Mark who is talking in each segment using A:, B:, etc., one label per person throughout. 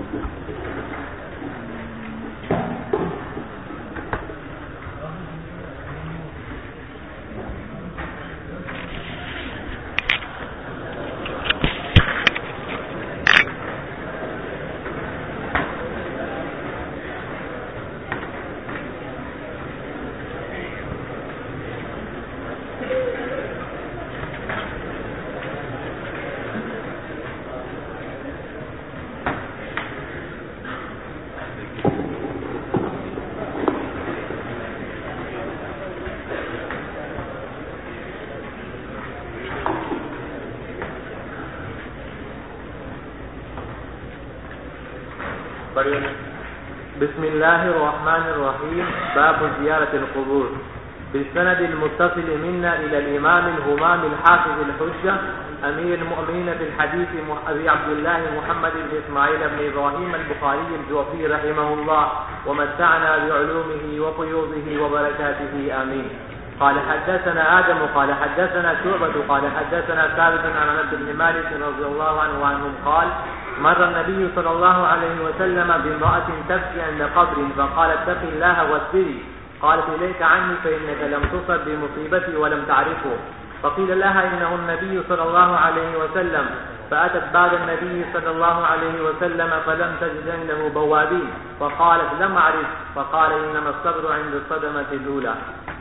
A: بسم الله الرحمن الرحيم. باب زيارة القبور. بالسند المتصل منا إلى الإمام الهمام الحافظ الحجة أمير المؤمنين في الحديث أبي عبد الله محمد بن إسماعيل بن إبراهيم البخاري الجوفي رحمه الله ومتعنا بعلومه وفيوضه وبركاته آمين. قال حدثنا آدم قال حدثنا شعبة قال حدثنا ثابت عن أنس بن مالك رضي الله عنه وعنهم قال مر النبي صلى الله عليه وسلم بامرأة تبكي عند قبر فقال اتق الله واصبري. قالت إليك عني فإنك لم تصب بمصيبتي ولم تعرفه. فقيل لها إنه النبي صلى الله عليه وسلم. فأتت بعد النبي صلى الله عليه وسلم فلم تجد عنده بوابين فقالت لم أعرف. فقال إنما الصبر عند الصدمة الأولى.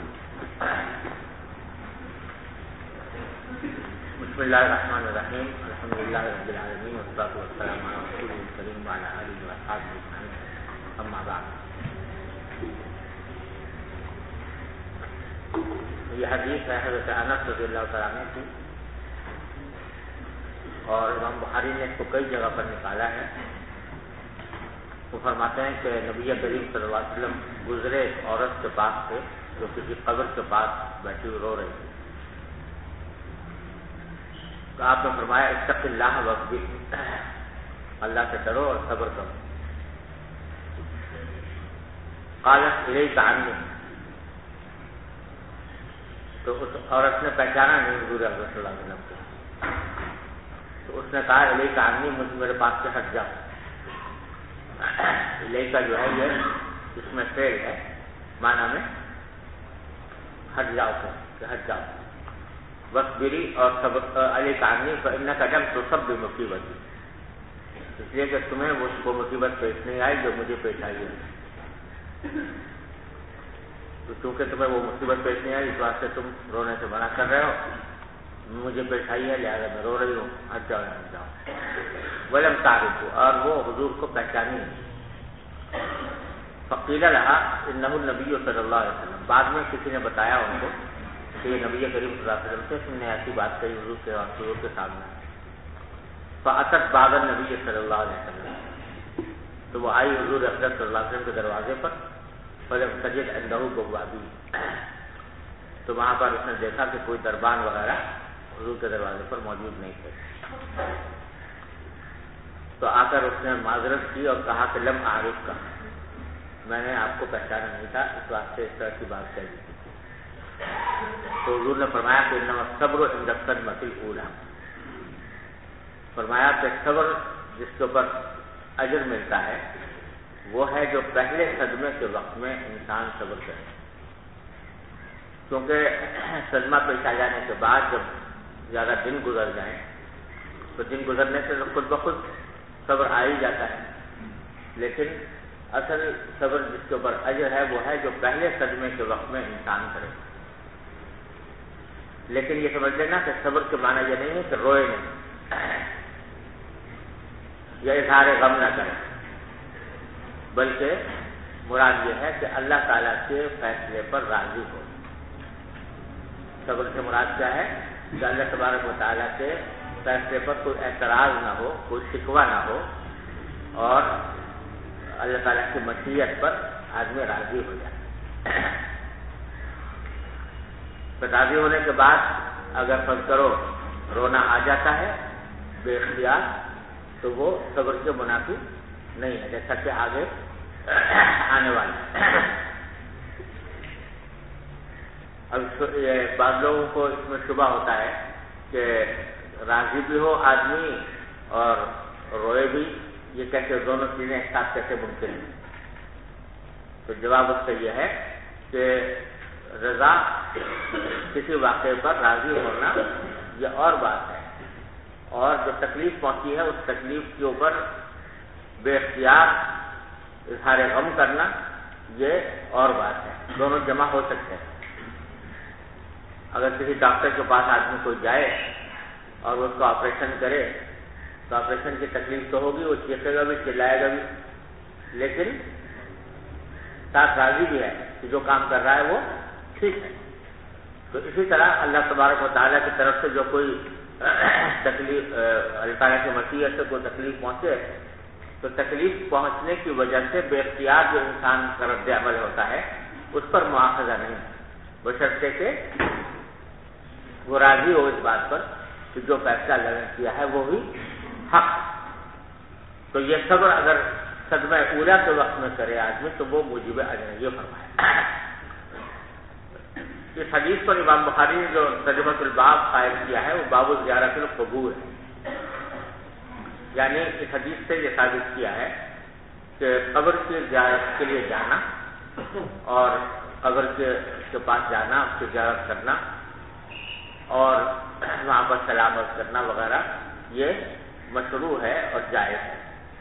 B: بسم الله الرحمن الرحيم. الحمد لله رب العالمين والصلاة والسلام على رسوله الكريم وعلى آله وأصحابه أجمعين. أما بعد، یہ حدیث ہے حضرت انس رضی اللہ تعالیٰ عنہ کی، اور امام بخاری نے اس کو کئی جگہ پر نکالا ہے۔ وہ فرماتے ہیں کہ نبی کریم صلی اللہ علیہ وسلم گزرے ایک عورت کے پاس سے جو کسی قبر کے پاس بیٹھی رو رہی تھی، تو آپ نے فرمایا اتق اللہ واصبر، اللہ سے ڈرو اور صبر کرو۔ قالت الیک عنی، تو اس عورت نے پہچانا نہیں حضور اکرم صلی اللہ علیہ وسلم کو، تو اس نے کہا الیک عنی، مجھ میرے پاس سے ہٹ جاؤ۔ الیک جو ہے یہ اس میں فعل ہے، معنی میں ہٹ جاؤ، کہ ہٹ جاؤ۔ واصبری، اور صبر، الیک عنی فانک لم تصب بمصیبتی، اس لیے کہ تمہیں وہ مصیبت پیش نہیں آئی جو مجھے پیش آئی ہے، تو چونکہ تمہیں وہ مصیبت پیش نہیں آئی اس واسطے تم رونے سے منع کر رہے ہو، مجھے پیش آئی ہے لہٰذا میں رو رہی ہوں، ہٹ جاؤ ہٹ جاؤ۔ ولم تعرف، اور وہ حضور کو پہچانی نہیں۔ فقیل لها انه النبی صلی اللہ علیہ وسلم، بعد میں کسی نے بتایا ان کو کہ یہ نبی کریم صلی اللہ علیہ وسلم سے، اس نے ایسی بات کہی حضور کے سامنے۔ فاتت بعد النبی صلی اللہ علیہ وسلم، تو وہ آئی حضور اقدس صلی اللہ علیہ وسلم کے دروازے پر، فلم تجد عنده بوابی، تو وہاں پر اس نے دیکھا کہ کوئی دربان وغیرہ حضور کے دروازے پر موجود نہیں تھے، تو آ کر اس نے معذرت کی اور کہا کہ لم اعرف کا، میں نے آپ کو پہچانا نہیں تھا، اس واسطے اس طرح کی بات کہی تھی۔ تو حضور نے فرمایا کہ انما الصبر عند الصدمۃ الاولی، فرمایا کہ صبر جس کے اوپر اجر ملتا ہے وہ ہے جو پہلے صدمے کے وقت میں انسان صبر کرے، کیونکہ صدمہ پیش آ جانے کے بعد جب زیادہ دن گزر جائیں تو دن گزرنے سے خود بخود صبر آ ہی جاتا ہے، لیکن اصل صبر جس کے اوپر اجر ہے وہ ہے جو پہلے صدمے کے وقت میں انسان کرے۔ لیکن یہ سمجھ لینا کہ صبر کے معنی یہ نہیں ہے کہ روئے نہیں یا اظہار غم نہ کرے، بلکہ مراد یہ ہے کہ اللہ تعالیٰ کے فیصلے پر راضی ہو۔ صبر سے مراد کیا ہے کہ اللہ تبارک و تعالیٰ کے فیصلے پر کوئی اعتراض نہ ہو، کوئی شکوہ نہ ہو، اور اللہ تعالیٰ کی مشیت پر آدمی راضی ہو جائے۔ تو راضی ہونے کے بعد اگر فرض کرو رونا آ جاتا ہے بے اختیار، تو وہ صبر کے منافی نہیں ہے، جیسا کہ آگے آنے والا ہے۔ اب یہ بعض لوگوں کو اس میں شبہ ہوتا ہے کہ راضی بھی ہو آدمی اور روئے بھی یہ کیسے دونوں چیزیں ایک ساتھ کیسے ممکن ہیں؟ تو جواب اس کا یہ ہے کہ رضا کسی واقعے پر راضی ہونا یہ اور بات ہے، اور جو تکلیف پہنچی ہے اس تکلیف کے اوپر بے اختیار اظہار غم کرنا یہ اور بات ہے، دونوں جمع ہو سکتے ہیں۔ اگر کسی ڈاکٹر کے پاس آدمی کوئی جائے اور اس کو آپریشن کرے تو آپریشن کی تکلیف تو ہوگی، وہ چیخے گا بھی، چلائے گا بھی، لیکن ساتھ راضی بھی ہے کہ جو کام کر رہا ہے وہ ٹھیک ہے۔ تو اسی طرح اللہ تبارک و تعالیٰ کی طرف سے جو کوئی تکلیف، اللہ تعالیٰ کی مشیت سے کوئی تکلیف پہنچے تو تکلیف پہنچنے کی وجہ سے بے اختیار جو انسان کا رد عمل ہوتا ہے اس پر مواخذہ نہیں، بشرطے کہ وہ راضی ہو اس بات پر کہ جو فیصلہ اللہ نے کیا ہے وہ بھی حق۔ تو یہ صبر اگر صدمہ اولیٰ کے وقت میں کرے آدمی تو وہ موجب اجر، یہ فرمایا۔ اس حدیث پر امام بخاری نے جو ترجمۃ الباب قائم کیا ہے وہ باب زیارت القبور ہے، یعنی اس حدیث سے یہ ثابت کیا ہے کہ قبر کی زیارت کے لیے جانا اور قبر کے پاس جانا، اس کی زیارت کرنا اور وہاں پر سلامت کرنا وغیرہ یہ مشروع ہے اور جائز ہے،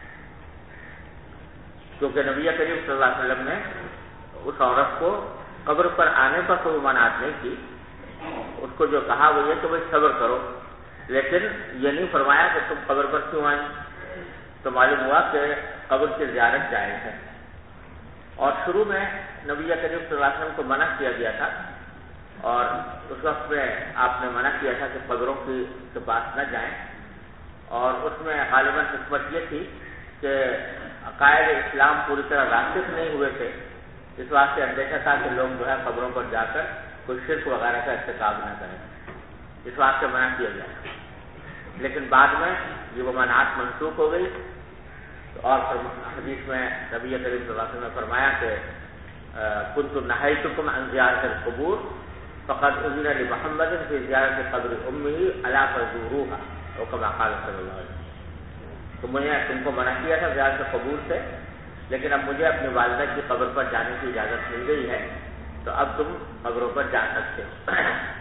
B: کیونکہ نبی کریم صلی اللہ علیہ وسلم نے اس عورت کو قبر پر آنے پر کوئی منعت نہیں کی، اس کو جو کہا وہ یہ کہ بھائی صبر کرو، لیکن یہ نہیں فرمایا کہ تم قبر پر کیوں آئیں۔ تو معلوم ہوا کہ قبر کی زیارت جائز ہے، اور شروع میں نبی کریم صلی اللہ علیہ وسلم کو منع کیا گیا تھا، اور اس وقت میں آپ نے منع کیا تھا کہ قبروں کے پاس نہ جائیں، اور اس میں غالباً حکمت یہ تھی کہ عقائد اسلام پوری طرح راسخ نہیں ہوئے تھے، اس واسطے اندیشہ تھا کہ لوگ جو ہے قبروں پر جا کر کوئی شرک وغیرہ کا ارتکاب نہ کریں، اس واسطے منع کیا گیا۔ لیکن بعد میں یہ وہ منعات منسوخ ہو گئی، اور حدیث میں نبی کریم صلی اللہ علیہ وسلم نے فرمایا کہ كنت نهيتكم عن زيارة القبور فقد أذن لمحمد في زيارة قبر أمه ألا فزوروها، او كما قال صلی اللہ علیہ وسلم۔ تو میں تم کو منع کیا تھا زیارت قبور سے، لیکن اب مجھے اپنی والدہ کی قبر پر جانے کی اجازت مل گئی ہے، تو اب تم قبروں پر جا سکتے ہو۔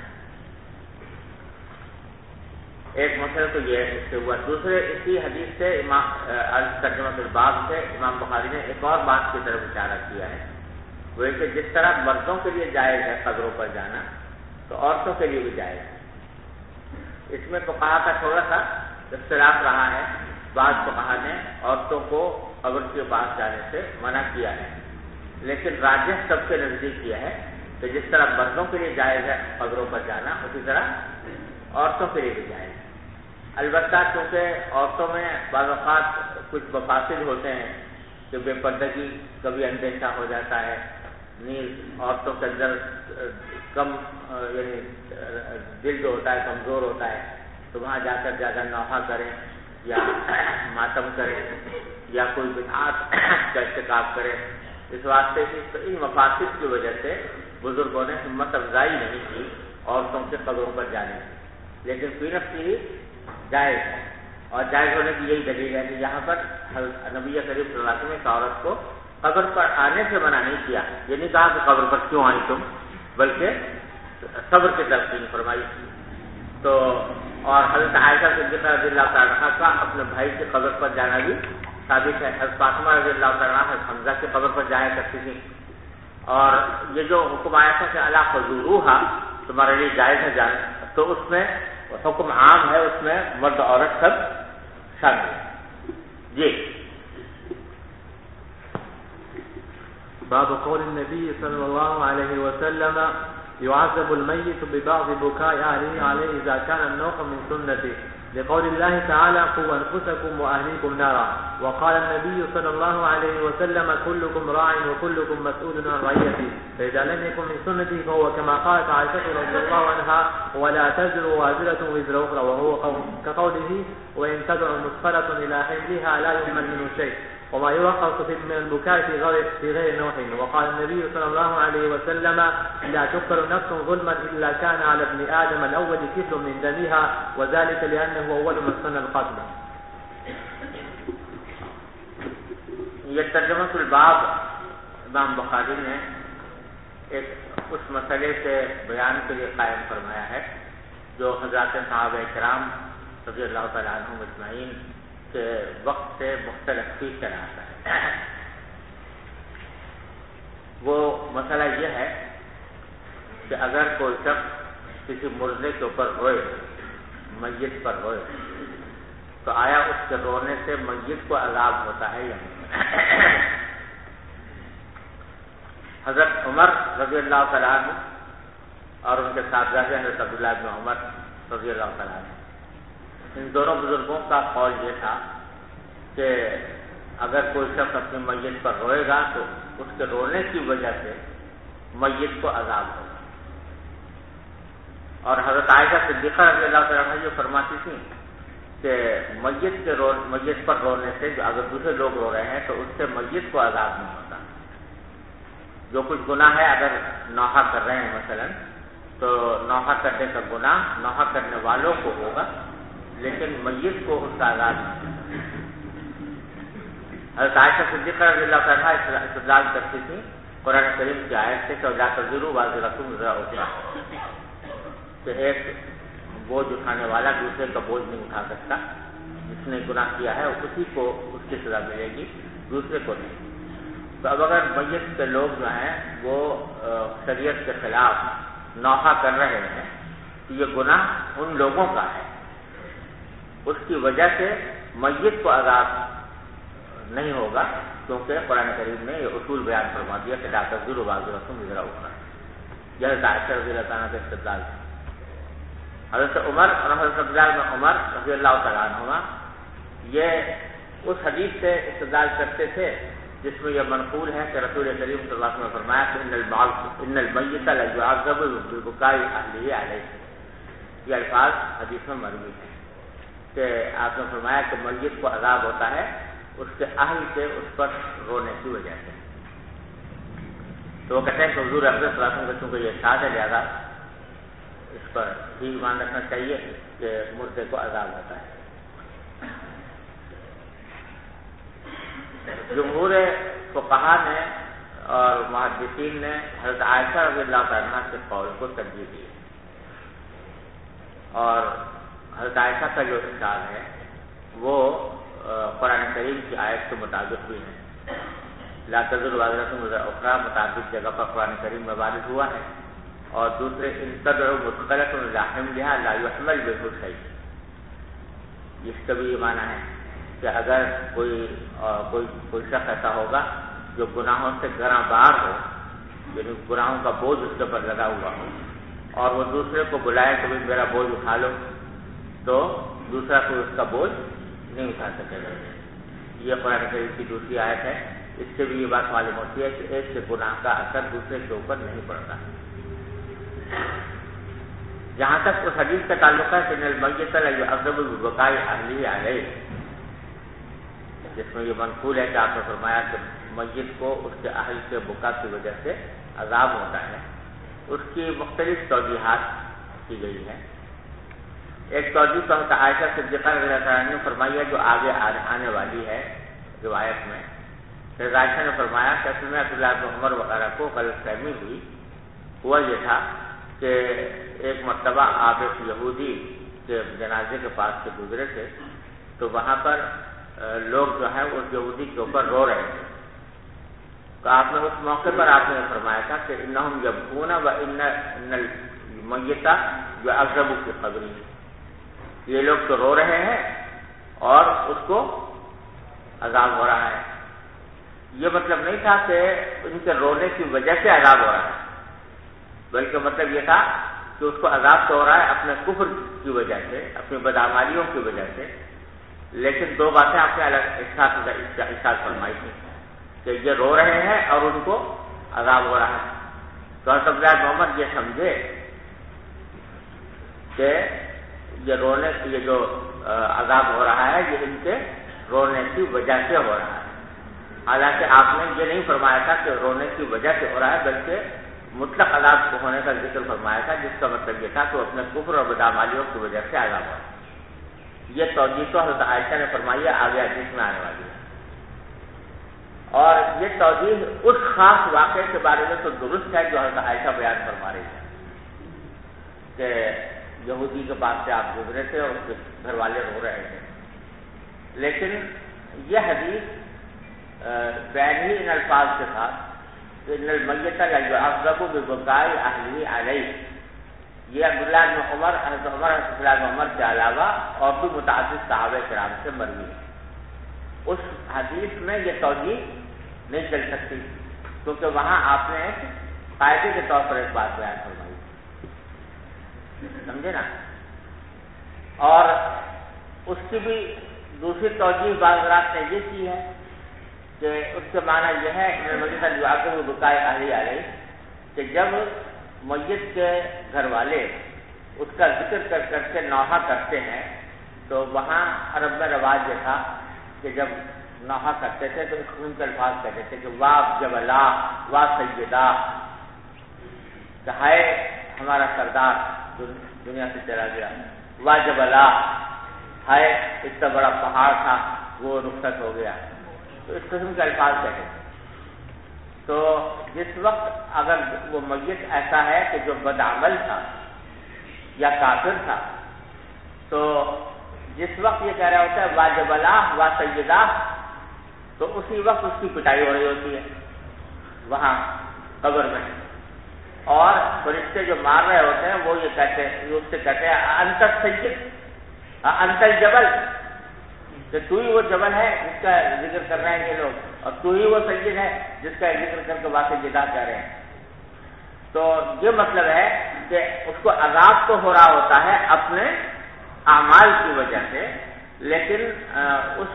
B: ایک مسئلہ تو یہ اس سے ہوا۔ دوسرے اسی حدیث سے ترجمۃ الباب سے امام بخاری نے ایک اور بات کی طرف اشارہ کیا ہے، وہ کہ جس طرح مردوں کے لیے جائز ہے قبروں پر جانا تو عورتوں کے لیے بھی جائز ہے۔ اس میں فقہا کا تھوڑا سا اختلاف رہا ہے، بعض فقہا نے عورتوں کو قبر کے پاس جانے سے منع کیا ہے، لیکن راجح سب کے نزدیک یہ ہے کہ جس طرح مردوں کے لیے جائز ہے قبروں پر جانا، اسی طرح عورتوں کے لیے بھی جائز ہے۔ البتہ چونکہ عورتوں میں بعض اوقات کچھ مفاسد ہوتے ہیں کہ بے پردگی کبھی اندیشہ ہو جاتا ہے، نیز عورتوں کے اندر کم یعنی دل جو ہوتا ہے کمزور ہوتا ہے، تو وہاں جا کر زیادہ نوحہ کریں یا ماتم کریں یا کوئی بدعات کا ارتکاب کریں، اس واسطے ان مفاسد کی وجہ سے بزرگوں نے ہمت افزائی نہیں کی عورتوں کے قبروں پر جانے کی، لیکن فی نفسی ہی جائز ہے، اور جائز ہونے کی یہی دلیل ہے کہ یہاں پر نبی کریم صلی اللہ علیہ وسلم نے ایک عورت کو قبر پر آنے سے منع نہیں کیا، یہ نہیں کہا کہ قبر پر کیوں آئی تم، بلکہ صبر کی تلقین فرمائی۔ تو اور حضرت عائشہ صدیقہ رضی اللہ تعالیٰ عنہا کا اپنے بھائی کی قبر پر جانا بھی ثابت ہے، حضرت فاطمہ رضی اللہ تعالیٰ عنہا حضرت حمزہ کی قبر پر جایا کرتی تھی، اور یہ جو حکم آیا تھا کہ الا فزوروہا تمہارے لیے جائز ہے جانا، تو اس میں حکم عام ہے، اس میں مرد عورت سب شامل ہے۔ جی
A: باب قول النبي صلى الله عليه وسلم يعذب الميت ببعض بكاء أهله عليه إذا كان النوح من سنته، لقول الله تعالى قوا أنفسكم وأهليكم نارا، وقال النبي صلى الله عليه وسلم كلكم راع وكلكم مسؤول عن رعيته، فإذا لم يكن من سنته فهو كما قالت عائشة رضي الله عنها ولا تزر وازرة وزر أخرى، وهو كقوله وإن تدع مثقلة إلى حملها لا يحمل منه شيء، وما يرخص من البكاء في غير نوح، وقال النبي صلى الله عليه وسلم لا تقتل نفس ظلما إلا كان على ابن آدم الأول كفل من دمها، وذلك لأنه أول من سن القتل۔
B: یہ ترجمہ الباب امام بخاری نے ایک اس مسئلے سے بیان کے لیے قائم فرمایا ہے جو حضرات صحابہ کرام رضی اللہ تعالیٰ عنہم اجمعین کے وقت سے مختلف فی چلا آتا ہے۔ وہ مسئلہ یہ ہے کہ اگر کوئی شخص کسی مردے کے اوپر روئے، میت پر روئے، تو آیا اس کے رونے سے میت کو عذاب ہوتا ہے یا نہیں؟ حضرت عمر رضی اللہ تعالیٰ عنہ اور ان کے صاحبزادے حضرت عبداللہ بن عمر رضی اللہ تعالیٰ عنہ، ان دونوں بزرگوں کا قول یہ تھا کہ اگر کوئی شخص اپنی میت پر روئے گا تو اس کے رونے کی وجہ سے میت کو عذاب ہوگا۔ اور حضرت عائشہ صدیقہ رضی اللہ تعالیٰ عنہ جو فرماتی تھیں کہ میت پر رونے سے جو اگر دوسرے لوگ رو رہے ہیں تو اس سے میت کو عذاب نہیں ہوتا۔ جو کچھ گناہ ہے اگر نوحہ کر رہے ہیں مثلا تو نوحہ کرنے کا گناہ نوحہ کرنے والوں کو ہوگا، لیکن میت کو اس کا عذاب نہیں ہوتا۔ حضرت عائشہ صدیقہ رضی اللہ تعالیٰ استدلال کرتی تھی قرآن کریم کی آیت سے کہ لا تزر وازرۃ وزر اخرى، کہ ایک بوجھ اٹھانے والا دوسرے کا بوجھ نہیں اٹھا سکتا، جس نے گناہ کیا ہے اسی کو اس کی سزا ملے گی، دوسرے کو نہیں۔ تو اب اگر میت کے لوگ جو ہیں وہ شریعت کے خلاف نوحہ کر رہے ہیں تو یہ گناہ ان لوگوں کا ہے، اس کی وجہ سے میت کو عذاب نہیں ہوگا، کیونکہ قرآن کریم نے یہ اصول بیان فرما دیا کہ لا تزر وازرۃ وزر اخرى۔ یہ حضرت عائشہ رضی اللہ تعالیٰ کے استدلال ہے۔ حضرت عمر اور حضرت عبداللہ بن عمر رضی اللہ تعالیٰ عنہما یہ اس حدیث سے استدلال کرتے تھے جس میں یہ منقول ہے کہ رسول کریم صلی اللہ علیہ وسلم نے فرمایا کہ ان المیت لیعذب ببکاء اہلہ علیہ۔ یہ الفاظ حدیث میں مروی ہیں کہ آپ نے فرمایا کہ میت کو عذاب ہوتا ہے اس کے اہل سے اس پر رونے کی وجہ سے۔ تو وہ کہتے ہیں کہ حضور اکرم صلی اللہ علیہ وسلم کا چونکہ یہ ارشاد ہے لہذا اس پر بھی ایمان رکھنا چاہیے کہ مردے کو عذاب ہوتا ہے۔ جمہور فقہا نے اور محدثین نے حضرت عائشہ رضی اللہ تعالیٰ عنہ کے قول کو ترجیح دی، اور حضرت عائشہ کا جو ارشاد ہے وہ قرآن کریم کی آیت کے مطابق بھی ہے۔ لا تزر وازرۃ وزر اخرى مطابق جگہ پر قرآن کریم میں وارد ہوا ہے، اور دوسرے ان تدعو مثقلۃ الی حملها لا يحمل به شیء، اس کا بھی یہ معنی ہے کہ اگر کوئی شخص ایسا ہوگا جو گناہوں سے گراں بار ہو، یعنی گناہوں کا بوجھ اس کے اوپر لگا ہوا ہو، اور وہ دوسرے کو بلائے کہ میرا بوجھ اٹھا لو، تو دوسرا کوئی اس کا بوجھ نہیں اٹھا سکے گا۔ یہ قرآن کریم کی دوسری آیت ہے۔ اس سے بھی یہ بات معلوم ہوتی ہے کہ ایک کے گناہ کا اثر دوسرے کے اوپر نہیں پڑتا۔ جہاں تک اس حدیث کا تعلق ہے کہ المیت لیعذب ببکاء اہلہ علیہ، جس میں یہ منقول ہے کہ آپ نے فرمایا کہ میت کو اس کے اہل کے بکا کی وجہ سے عذاب ہوتا ہے، اس کی مختلف توجیحات کی گئی ہیں۔ ایک توجیہ تو حضرت عائشہ صدیقہ رضی اللہ عنہا نے فرمائی ہے جو آگے آنے والی ہے روایت میں۔ حضرت عائشہ نے فرمایا کہ اصل میں عبداللہ بن عمر وغیرہ کو غلط فہمی ہوئی۔ ہوا یہ تھا کہ ایک مرتبہ آپ ایک یہودی کے جنازے کے پاس سے گزرے تھے، تو وہاں پر لوگ جو ہیں اس یہودی کے اوپر رو رہے تھے، تو آپ نے اس موقع پر آپ نے فرمایا تھا کہ انہم یبکون وان المیت یعذب فی قبرہ، یہ لوگ تو رو رہے ہیں اور اس کو عذاب ہو رہا ہے۔ یہ مطلب نہیں تھا کہ ان کے رونے کی وجہ سے عذاب ہو رہا ہے، بلکہ مطلب یہ تھا کہ اس کو عذاب تو ہو رہا ہے اپنے کفر کی وجہ سے، اپنی بدعمالیوں کی وجہ سے۔ لیکن دو باتیں آپ نے الگ ارشاد فرمائی تھی کہ یہ رو رہے ہیں اور ان کو عذاب ہو رہا ہے۔ تو حضرت عبداللہ بن عمر یہ سمجھے کہ یہ جو عذاب ہو رہا ہے یہ ان کے رونے کی وجہ سے ہو رہا ہے، حالانکہ آپ نے یہ نہیں فرمایا تھا کہ رونے کی وجہ سے ہو رہا ہے، بلکہ مطلق عذاب ہونے کا ذکر فرمایا تھا، جس کا مطلب یہ تھا کہ وہ اپنے کفر اور بدعمالیوں کی وجہ سے عذاب ہو رہا ہے۔ یہ توجیہ تو حضرت عائشہ نے فرمائی ہے، آگے حدیث میں آنے والی ہے۔ اور یہ توجیہ اس خاص واقعے کے بارے میں تو درست ہے جو حضرت عائشہ بیان فرما رہی ہے کہ یہودی کے پاس سے آپ گزرے تھے اور اس کے گھر والے رو رہے تھے، لیکن یہ حدیث بین ہی ان الفاظ کے ساتھ ان المیت یعذب ببکاء اہلہ علیہ، یہ عبداللہ بن عمر، حضرت عبداللہ بن عمر کے علاوہ اور بھی متعدد صحابہ کرام سے مروی ہے۔ اس حدیث میں یہ توجیہ نہیں چل سکتی کیونکہ وہاں آپ نے ایک قاعدے کے طور پر ایک بات بیان فرمائی، سمجھے نا؟ اور اس کی بھی دوسری توجیہ بعض حضرات نے یہ کی ہے کہ اس کے معنی یہ ہے بکائے اہلہ علیہ کہ جب میت کے گھر والے اس کا ذکر کر کر کے نوحہ کرتے ہیں تو وہاں عرب میں رواج یہ تھا کہ جب نوحہ کرتے تھے تو ان کے الفاظ کہتے تھے کہ واہ جبلا واہ سیدہ، کہ ہائے ہمارا سردار دنیا سے چلا گیا، واہ جبلا، ہائے اتنا بڑا پہاڑ تھا وہ رخصت ہو گیا، تو اس قسم کے الفاظ کہتے تھے۔ تو جس وقت اگر وہ میت ایسا ہے کہ جو بدعمل تھا یا کافر تھا تو جس وقت یہ کہہ رہا ہوتا ہے واہ جبلا واہ سیدہ تو اسی وقت اس کی پٹائی ہو رہی ہوتی ہے وہاں قبر میں، اور فرشتے جو مار رہے ہوتے ہیں وہ یہ کہتے ہیں، اس سے کہتے ہیں انت السید انت الجبل، کہ تو ہی وہ جبل ہے جس کا ذکر کر رہے ہیں یہ لوگ، اور تو ہی وہ سید ہے جس کا ذکر کر کے واقع جدا کہہ رہے ہیں۔ تو یہ مطلب ہے کہ اس کو عذاب تو ہو رہا ہوتا ہے اپنے اعمال کی وجہ سے، لیکن اس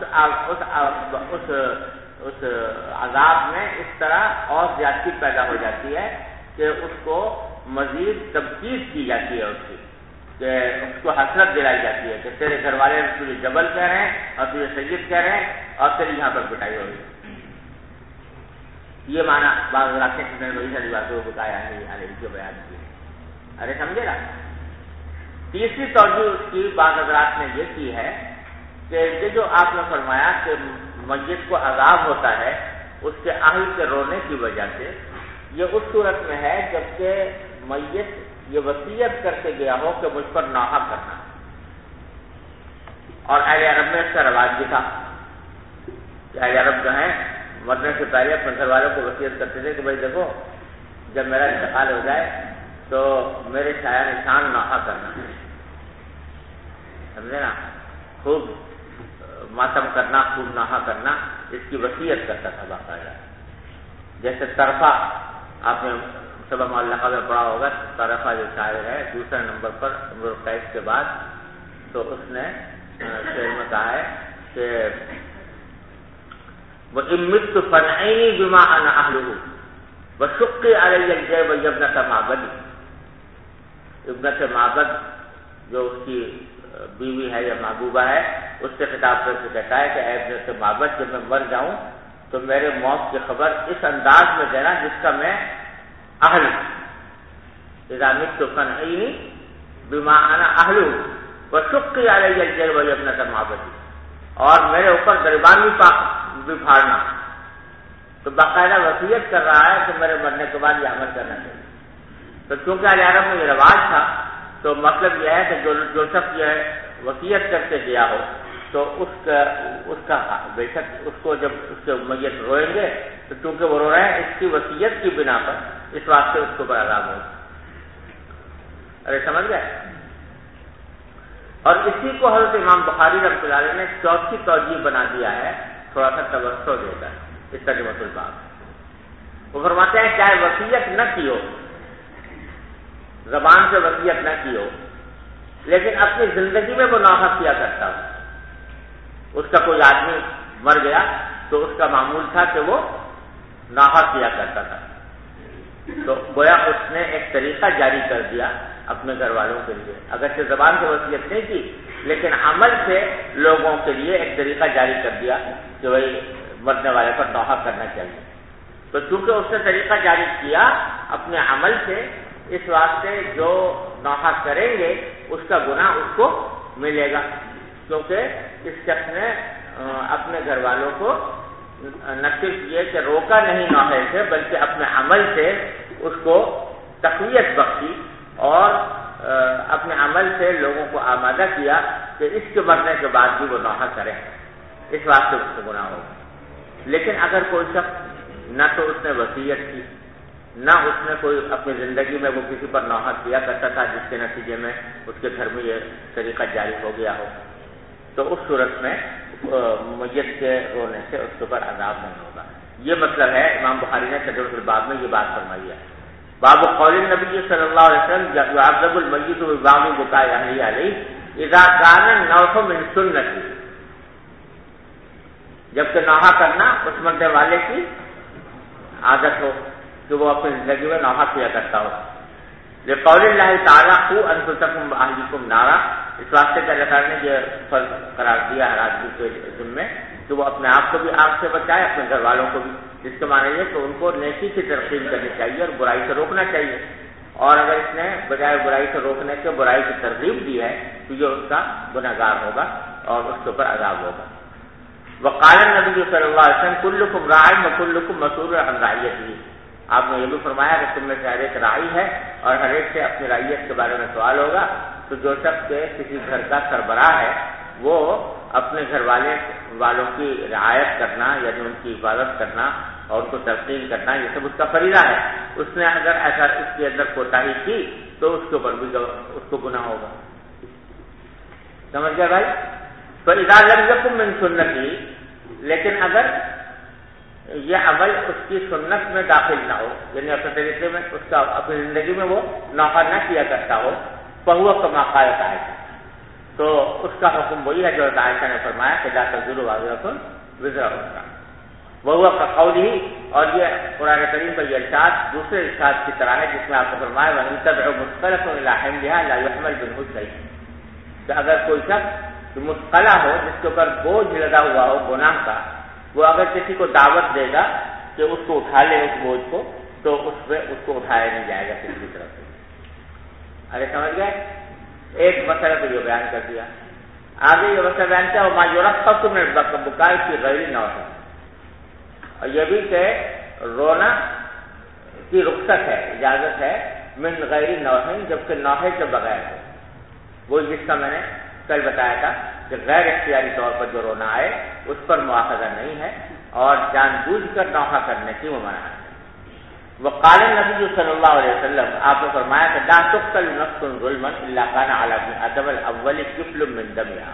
B: عذاب میں اس طرح اور زیادتی پیدا ہو جاتی ہے کہ اس کو مزید تبکیت کی جاتی ہے، اس کی کہ اس کو حسرت دلائی جاتی ہے کہ تیرے گھر والے تجھے جبل کہہ رہے ہیں اور تجھے سید کہہ رہے ہیں اور تیری یہاں پر پٹائی ہو رہی ہے۔ یہ معنی بعض علاقے میں بتایا ہے علیہ جو بیان کی، ارے سمجھے نا؟ تیسری توجہ اس کی بعض حضرات نے یہ کی ہے کہ یہ جو آپ نے فرمایا کہ میت کو عذاب ہوتا ہے اس کے اہل کے رونے کی وجہ سے، یہ اس صورت میں ہے جبکہ میت یہ وصیت کر کے گیا ہو کہ مجھ پر نوحہ کرنا، اور اہل عرب میں اس کا رواج بھی تھا کہ اہل عرب جو ہیں مرنے سے پہلے اپنے گھر والوں کو وصیت کرتے تھے کہ بھائی دیکھو جب میرا انتقال ہو جائے تو میرے سایہ نشان نوحہ کرنا، سمجھے نا؟ خوب ماتم کرنا، خوب نوحہ کرنا، اس کی وصیت کرتا تھا باقاعدہ۔ جیسے طرفہ آپ نے سبق معلقہ میں پڑھا ہوگا، طرفہ جو شاعر ہے دوسرے نمبر پر امرؤ القیس کے بعد، تو اس نے شعر میں کہا ہے کہ وَإِن مِتُّ فَنْعِنِي بِمَا أَنَا أَهْلُهُ وَشُقِّ عَلَيَّ الْجَيْبَ ابْنَةَ مَعْبَدِ، ابنت معبد جو اس کی بیوی ہے یا محبوبہ ہے، اس سے خطاب کر کے کہتا ہے کہ اے ابنت معبد جب میں مر جاؤں تو میرے موت کی خبر اس انداز میں دینا جس کا میں اہل ہوں، اذا مت فنعینی بما انا اہل وشق علی الجیب ابنۃ معبد، اور میرے اوپر گریبان بھی پھاڑنا۔ تو باقاعدہ وصیت کر رہا ہے کہ میرے مرنے کے بعد یہ عمل کرنا چاہیے۔ تو چونکہ اہل عرب میں یہ رواج تھا تو مطلب یہ ہے کہ جو شخص یہ وصیت کر کے گیا ہو تو اس کا بے شک اس کو جب اس کے میت روئیں گے تو چونکہ وہ رو رہے ہیں اس کی وصیت کی بنا پر، اس واسطے اس کو بڑا عذاب ہوگا۔ ارے سمجھ گئے؟ اور اسی کو حضرت امام بخاری رحمۃ اللہ علیہ نے چوتھی توجیہ بنا دیا ہے، تھوڑا سا توسع دے کر اس ترجمۃ الباب۔ وہ فرماتے ہیں چاہے وصیت نہ کی ہو، زبان سے وصیت نہ کی ہو، لیکن اپنی زندگی میں وہ نوحہ کیا کرتا ہو۔ اس کا کوئی آدمی مر گیا تو اس کا معمول تھا کہ وہ نوحہ کیا کرتا تھا، تو گویا اس نے ایک طریقہ جاری کر دیا اپنے گھر والوں کے لیے، اگرچہ زبان سے وصیت نہیں کی لیکن عمل سے لوگوں کے لیے ایک طریقہ جاری کر دیا کہ وہی مرنے والے پر نوحہ کرنا چاہیے۔ تو چونکہ اس نے طریقہ جاری کیا اپنے عمل سے، اس واسطے جو نوحہ کریں گے اس کا گناہ اس کو ملے گا، کیونکہ اس شخص نے اپنے گھر والوں کو نہ صرف یہ کہ روکا نہیں نوحے سے، بلکہ اپنے عمل سے اس کو تقویت بخشی اور اپنے عمل سے لوگوں کو آمادہ کیا کہ اس کے مرنے کے بعد بھی وہ نوحہ کریں، اس واسطے اس کو گناہ ہوگا۔ لیکن اگر کوئی شخص نہ تو اس نے وصیت کی، نہ اس نے کوئی اپنی زندگی میں وہ کسی پر نوحہ کیا کرتا تھا جس کے نتیجے میں اس کے گھر میں یہ طریقہ جاری ہو گیا ہو، تو اس صورت میں میت کے رونے سے اس کے اوپر عذاب نہیں ہوگا۔ یہ مطلب ہے امام بخاری نے تجربۃ الباب میں یہ بات فرمائی ہے۔ باب قول النبی صلی اللہ علیہ وسلم یعذب المیت ببعض بکاء اہلہ علیہ اذا کان النوح من سنتی، جبکہ نوحہ کرنا اس مرنے والے کی عادت ہو کہ وہ اپنی زندگی میں نوحہ کیا کرتا ہو۔ لقول اللہ تعالیٰ قوا انفسکم واہلیکم نارا، اس واسطے کہ اللہ تعالیٰ نے یہ فرض قرار دیا ہر آدمی کے ذمے کہ وہ اپنے آپ کو بھی آگ سے بچائے، اپنے گھر والوں کو بھی، جس کے معنی یہ کہ ان کو نیکی کی ترغیب کرنی چاہیے اور برائی سے روکنا چاہیے، اور اگر اس نے بجائے برائی سے روکنے کے برائی کی ترغیب دی ہے تو یہ اس کا گنہگار ہوگا اور اس کے اوپر عذاب ہوگا۔ وقال النبی صلی اللہ علیہ وسلم کلکم راع وکلکم مسئول عن رعیتہ، آپ نے یہ بھی فرمایا کہ تم میں سے ہر ایک راعی ہے اور ہر ایک سے اپنی رعیت کے بارے میں سوال ہوگا۔ تو جو شخص کسی گھر کا سربراہ ہے وہ اپنے گھر والوں کی رعایت کرنا، یعنی ان کی حفاظت کرنا اور ان کو تلقین کرنا، یہ سب اس کا فریضہ ہے۔ اس نے اگر ایسا اس کے اندر کوتاہی کی تو اس کے اوپر بھی اس کو گناہ ہوگا۔ سمجھ گئے بھائی؟ فَإِذَا لَمْ يَكُن مِّن سُنَّتِهِ، لیکن اگر یہ عمل اس کی سنت میں داخل نہ ہو، یعنی اپنے طریقے میں اس کا اپنی زندگی میں وہ نوحہ نہ کیا کرتا ہو، فَهُوَ كَمَا قَالَتْ عائشہ، تو اس کا حکم وہی ہے جو عائشہ نے فرمایا کہ لَا تَزِرُ وَازِرَةٌ وِزْرَ أُخْرَىٰ، وَهُوَ كَقَوْلِهِ، اور یہ قرآن کریم کا یہ ارشاد دوسرے ارشاد کی طرح ہے جس میں آپ کو فرمایا وَإِن تَدْعُ مُثْقَلَةٌ إِلَىٰ حِمْلِهَا لَا يُحْمَلْ مِنْهُ شَيْءٌ، کہ اگر کوئی شخص مثقلہ ہو، جس کے اوپر بوجھ لگا ہوا ہو گناہ کا، وہ اگر کسی کو دعوت دے گا کہ اس کو اٹھا لے اس بوجھ کو، تو اس پہ اس کو اٹھایا نہیں جائے گا کسی طرف سے۔ اگر سمجھ گئے؟ ایک مسئلہ تو یہ بیان کر دیا، آگے یہ مسئلہ بیان کیا وما یرخص من البکاء فی غیر نوح، اور یہ بھی کہ رونا کی رخصت ہے، اجازت ہے من غیر نوح، جبکہ نوحے کے بغیر ہے۔ وہ جس کا میں نے کل بتایا تھا کہ غیر اختیاری طور پر جو رونا آئے اس پر مواخذہ نہیں ہے اور جان بوجھ کر نوحہ کرنے کی ممانعت ہے۔ وقال النبی صلی اللہ علیہ وسلم، آپ نے فرمایا کہ لا تقتل نفس ظلما الا كان على ابن ادم الاول كفل من دمها،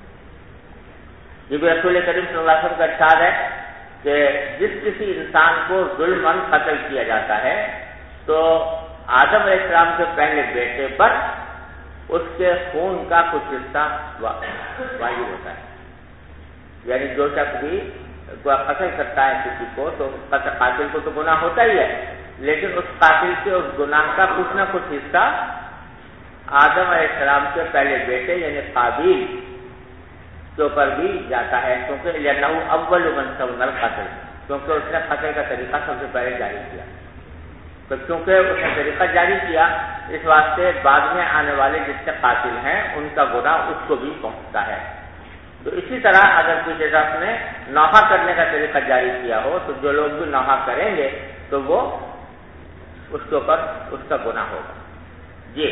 B: یہ بھی رسول کریم صلی اللہ علیہ وسلم کا ارشاد ہے کہ جس کسی انسان کو ظلماً قتل کیا جاتا ہے تو آدم علیہ السلام کے پہلے بیٹے پر اس کے خون کا کچھ حصہ واجب ہوتا ہے، یعنی جو شخص بھی قتل کرتا ہے کسی کو تو قاتل کو تو گناہ ہوتا ہی ہے، لیکن اس قاتل کے اس گناہ کا کچھ نہ کچھ حصہ آدم علیہ السلام کے پہلے بیٹے یعنی قابیل کے اوپر بھی جاتا ہے، کیونکہ لأنه اول من سن القتل، کیونکہ اس نے قتل کا طریقہ سب سے پہلے جاری کیا، تو کیونکہ اس نے طریقہ جاری کیا اس واسطے بعد میں آنے والے جس سے قاتل ہیں ان کا گناہ اس کو بھی پہنچتا ہے۔ تو اسی طرح اگر کسی شخص نے نوحہ کرنے کا طریقہ جاری کیا ہو تو جو لوگ بھی نوحہ کریں گے تو وہ اس کے اوپر اس کا گناہ ہوگا۔ جی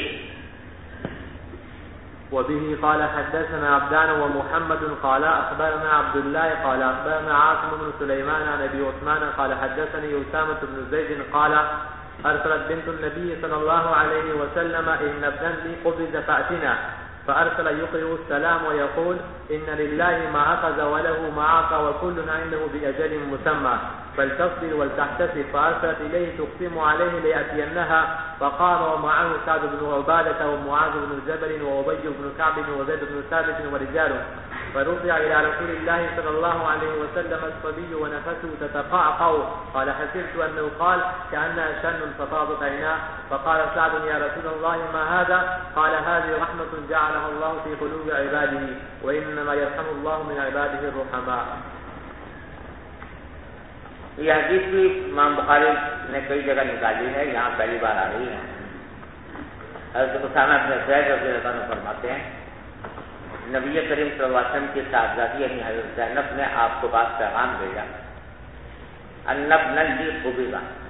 A: وبه قال حدثنا عبدان ومحمد قال أخبرنا عبد الله قال أخبرنا عاصم بن سليمان عن أبي عثمان قال حدثني أسامة بن زيد قال أرسلت بنت النبي صلى الله عليه وسلم إن ابنا لي قبض فأتنا، فأرسل يقرئ السلام ويقول إن لله ما أخذ وله ما أعطى وكل عنده بأجل مسمى فلتصبر ولتحتسب، فأرسلت إليه تقسم عليه ليأتينها، فقام ومعه سعد بن عبادة ومعاذ بن جبل وأبي بن كعب وزيد بن ثابت ورجال، فرفع إلى رسول الله صلى الله عليه وسلم الصبي ونفسه تتقعقع، قال حسبت أنه قال كأنها شن ففاضت عيناه، فقال سعد يا رسول الله ما هذا؟ قال هذه رحمة جعلها الله في قلوب عباده وإنما يرحم الله من عباده الرحماء۔
B: یہ حدیث بھی امام بخاری نے کئی جگہ نکالی ہے، یہاں پہلی بار آ رہی ہے۔ حضرت اسامہ بن زید رضی اللہ عنہ فرماتے ہیں نبی کریم صلی اللہ علیہ وسلم کی صاحبزادی یعنی حضرت زینب نے آپ کو پاس پیغام بھیجا ان ابنا لی قبض،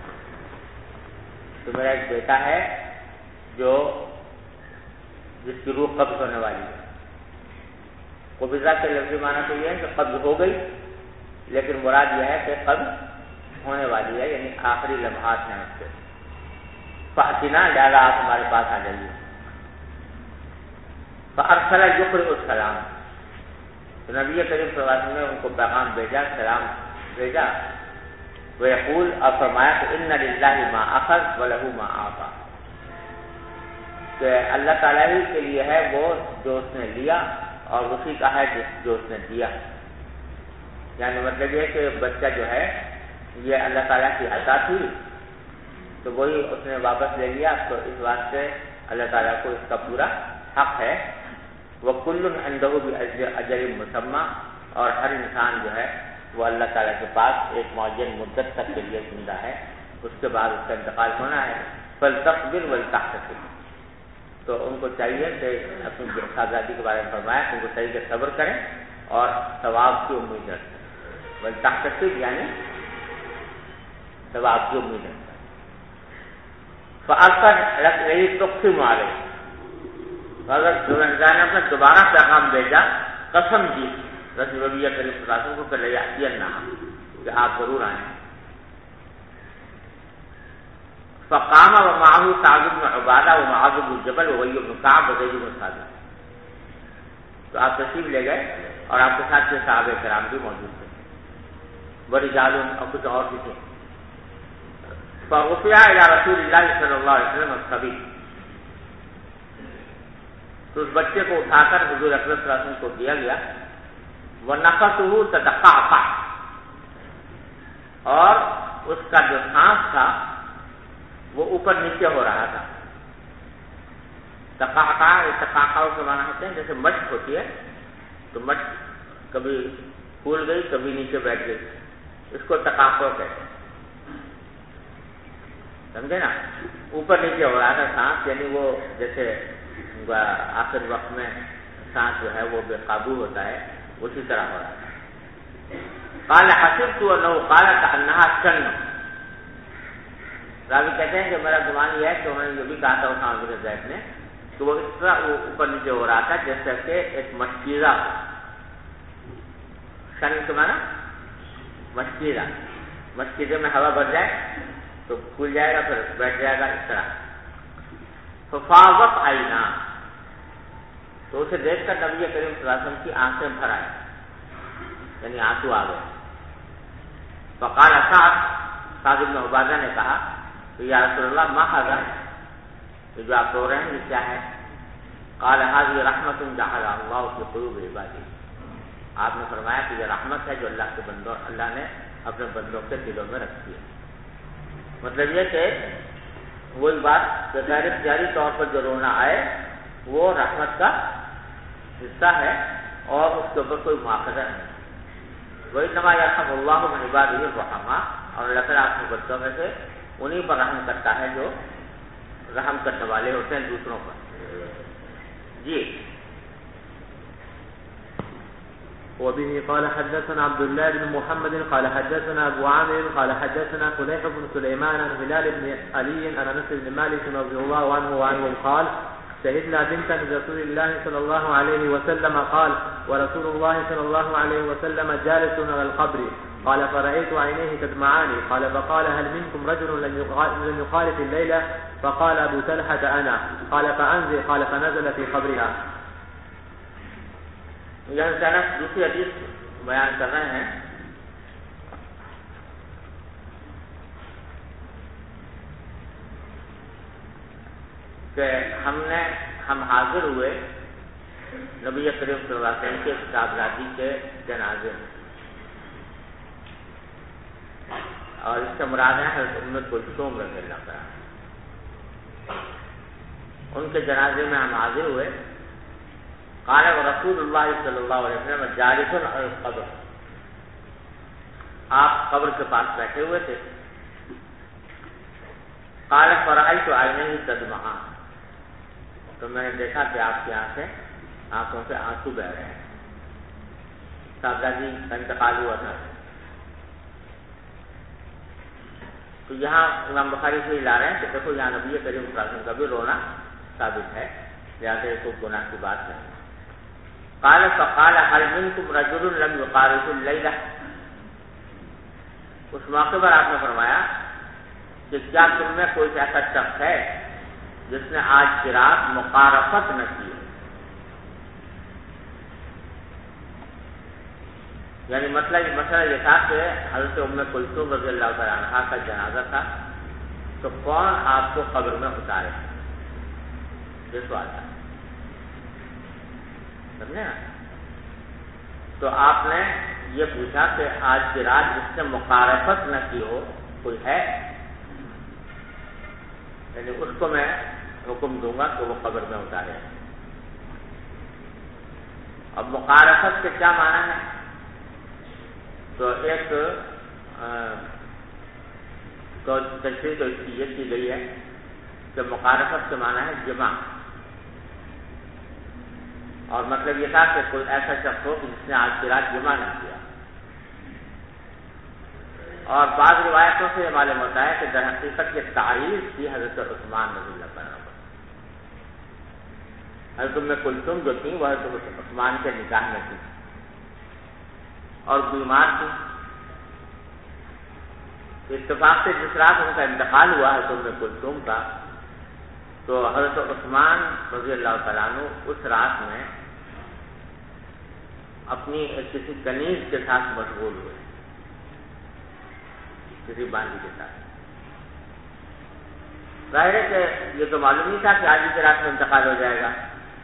B: تو میرا ایک بیٹا ہے جو جس کی روح قبض ہونے والی ہے۔ قبضہ کے لفظی معنی تو یہ ہے کہ قبض ہو گئی، لیکن مراد یہ ہے کہ قبض ہونے والی ہے، یعنی آخری لمحات ہیں اس سے۔ فأتنا، لہذا آپ ہمارے پاس آ جائیے۔ فأرسل یقرئ السلام، تو نبی کریم صلی اللہ علیہ وسلم نے ان کو پیغام بھیجا، سلام بھیجا۔ ویقول، اور فرمایا کہ ان للہ ما اخذ ولہ ما اعطی، کہ اللہ تعالیٰ ہی کے لیے ہے وہ جو اس نے لیا اور اسی کا ہے جو اس نے دیا۔ یعنی مطلب یہ کہ بچہ جو ہے یہ اللہ تعالیٰ کی عطا تھی تو وہی اس نے واپس لے لیا، تو اس واسطے اللہ تعالیٰ کو اس کا پورا حق ہے۔ وَكُلٌّ عِندَهُ بِأَجَلٍ مُّسَمًّى، اور ہر انسان جو ہے وہ اللہ تعالیٰ کے پاس ایک معین مدت تک کے لیے زندہ ہے، اس کے بعد اس کا انتقال ہونا ہے۔ فَلْتَصْبِرْ وَلْتَحْتَسِبْ، تو ان کو چاہیے کہ اپنی شہزادی کے بارے میں فرمایا ان کو چاہیے کہ صبر کریں اور ثواب کی امید رکھیں۔ وَلْتَحْتَسِبْ یعنی ثواب کی امید رکھیں۔ فَأَلْقَتْ رَسْلَهِ تُقْسِمُ عَلَيْهِ، حضرت زلیخا نے اپنا دوبارہ پیغام بھیجا، قسم دی رسول نبی کریم صلی اللہ علیہ وسلم کو کہ لَيَأْتِيَنَّهَا، کہ آپ ضرور آئیں۔ فقام ومعه سعد بن عبادہ ومعاذ بن جبل وابی بن کعب وزید بن ثابت، تو آپ تشریف لے گئے اور آپ کے ساتھ کے صحابہ کرام بھی موجود تھے، ورجال اور کچھ اور بھی تھے۔ فرفع الى رسول اللہ صلی اللہ علیہ وسلم الصبی، تو اس بچے کو اٹھا کر حضور اکرم صلی اللہ علیہ وسلم کو دیا گیا۔ ونفسه تتقعقع، اور اس کا جو سانس تھا وہ اوپر نیچے ہو رہا تھا۔ تقعقع کے معنی ہوتے ہیں جیسے مشق ہوتی ہے تو مشق کبھی پھول گئی کبھی نیچے بیٹھ گئی، اس کو تقعقع کہتے ہیں، سمجھے نا؟ اوپر نیچے ہو رہا تھا سانس، یعنی وہ جیسے آخر وقت میں سانس جو ہے وہ بے قابو ہوتا ہے، اسی طرح ہو رہا تھا۔ قال حسبت انه قال كانها شن، راوی کہتے ہیں کہ میرا گمان یہ ہے کہ انہوں نے یہ بھی کہا تھا اسامہ بن زید نے کہ وہ اس طرح اوپر نیچے ہو رہا تھا جیسے کہ ایک مشکیزہ، شن کے معنی مشکیزہ، مشکیزے میں ہوا بھر جائے تو کھل جائے گا پھر بیٹھ جائے گا، اس طرح۔ ففاضت عینا، تو اسے دیکھ کر نبی کریم صلی اللہ علیہ وسلم کی آنکھیں بھر آئیں، یعنی آنسو آ گئے۔ فقال سعد بن عبادہ نے کہا کہ یا رسول اللہ ما ھذا، یہ جو آپ رو رہے ہیں یہ کیا ہے؟ قال ھذہ رحمت جعلھا اللہ فی قلوب عبادہ، آپ نے فرمایا کہ یہ رحمت ہے جو اللہ نے اپنے بندوں کے دلوں میں رکھی ہے۔ مطلب یہ کہ وہی بات کہ غیر اختیاری طور پر جو رونا آئے وہ رحمت کا حصہ ہے اور اس کے اوپر کوئی مواخذہ نہیں۔ وَإِنَّمَا يَرْحَمُ اللَّهُ مِنْ عِبَادِهِ الرُّحَمَاء، اور اللہ تعالیٰ اپنے بندوں میں سے انہی پر رحم کرتا ہے جو رحم کرنے والے ہوتے ہیں دوسروں پر۔ جی
A: وبه قال حدثنا عبد الله بن محمد قال حدثنا ابو عامر قال حدثنا فليح بن سليمان عن هلال بن علي عن انس بن مالك رضي الله عنه وعنه قال شهدنا بنتا رسول الله صلى الله عليه وسلم قال ورسول الله صلى الله عليه وسلم جالس على القبر قال فرأيت عينيه تدمعان قال فقال هل منكم رجل لم يخالف الليلة فقال ابو طلحة انا قال فانزل قال فنزل في قبرها۔
B: یہاں انس دوسری حدیث بیان کر رہے ہیں کہ ہم حاضر ہوئے نبی کریم صلی اللہ علیہ وسلم کے صاحبزادی کے جنازے میں، اور اس سے مراد ہے حضرت ام کلثوم رضی اللہ عنہا، ان کے جنازے میں ہم حاضر ہوئے۔ قال رسول اللہ صلی اللہ علیہ وسلم جالس علی القبر، آپ قبر کے پاس بیٹھے ہوئے تھے۔ قال فرأیت عینیہ تدمعان، تو میں نے دیکھا کہ آپ کی آنکھوں سے آنسو بہ رہے ہیں، صاحبزادی کا انتقال ہوا تھا۔ تو یہاں امام بخاری سے لا رہے ہیں کہ دیکھو یہاں نبی کریم صلی اللہ علیہ وسلم کا بھی رونا ثابت ہے، لہٰذا کوئی گناہ کی بات نہیں۔ قال فقال هل منكم رجل لم يقارف الليلة، اس موقع پر آپ نے فرمایا کہ کیا تم میں کوئی ایسا شخص ہے جس نے آج کی رات مقارفت نہ کی؟ یعنی مسئلہ یہ تھا کہ حضرت ام کلثوم رضی اللہ تعالیٰ عنہا کا جنازہ تھا، تو کون آپ کو قبر میں اتارے؟ یہ سوال تھا، سمجھے نا؟ تو آپ نے یہ پوچھا کہ آج کی رات جس نے مقارفت نہ کی ہو کوئی ہے؟ یعنی اس کو میں حکم دوں گا کہ وہ قبر میں اتارے۔ اب مقارفت کے کیا معنی ہے؟ تو ایک تشریح تو اس کی یہ کی گئی ہے کہ مقارفت کے معنی ہے جمع، اور مطلب یہ تھا کہ کوئی ایسا شخص ہو کہ جس نے آج کی رات جمع نہ کیا۔ اور بعض روایتوں سے یہ معلوم ہوتا ہے کہ در حقیقت یہ تعریف تھی حضرت عثمان رضی اللہ عنہ پر۔ حضرت ام کلثوم جو تھی وہ حضرت عثمان کے نکاح میں تھی اور بیمار تھی۔ اتفاق سے جس رات ان کا انتقال ہوا حضرت ام کلثوم کا، تو حضرت عثمان رضی اللہ تعالیٰ عنہ اس رات میں اپنی کسی کنیز کے ساتھ مشغول ہوئے، کسی باندھی کے ساتھ۔ ظاہر ہے کہ یہ تو معلوم نہیں تھا کہ آج کی رات میں انتقال ہو جائے گا۔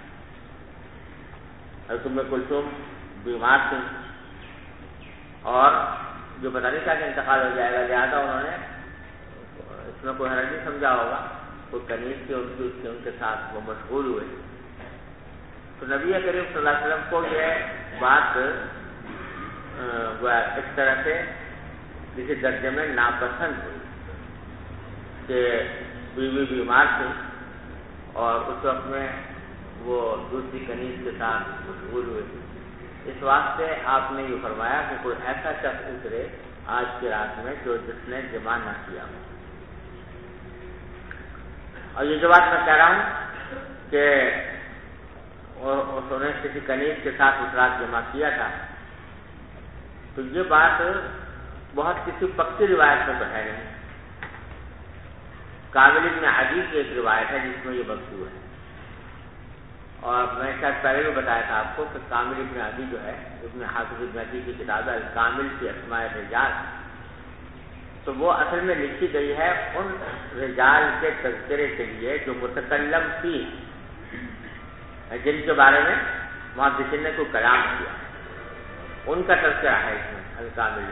B: حضرت ام کلثوم بیمار تھی اور جو پتہ نہیں تھا کہ انتقال ہو جائے گا، لہٰذا انہوں نے اس میں کوئی حرج نہیں سمجھا ہوگا، کوئی کنیز تھی ان کے ساتھ وہ مشغول ہوئے۔ تو نبی کریم صلی اللہ علیہ وسلم کو یہ بات اس طرح سے کسی درجے میں ناپسند ہوئی کہ بیوی بیمار تھی اور اس وقت میں وہ دوسری کنیز کے ساتھ مشغول ہوئے تھی۔ اس واسطے آپ نے یہ فرمایا کہ کوئی ایسا شخص اترے آج کی رات میں جس نے جمع نہ کیا۔ اور یہ جو بات میں کہہ رہا ہوں کہ انہوں نے کسی کنیز کے ساتھ اس رات جمع کیا تھا، تو یہ بات بہت کسی پکی روایت میں تو ہے نہیں۔ کامل ابن عدی کی ایک روایت ہے جس میں یہ مذکور ہے، اور میں شاید پہلے بھی بتایا تھا آپ کو کہ کامل ابن عدی جو ہے ابن حافظ ابن عدی کی کتاب ہے کامل کی اسماء الرجال، تو وہ اصل میں لکھی گئی ہے ان رجال کے تذکرے کے لیے جو متکلم تھی، جن کے بارے میں محدثین نے کوئی کلام کیا، ان کا تذکرہ ہے اس میں الکامل۔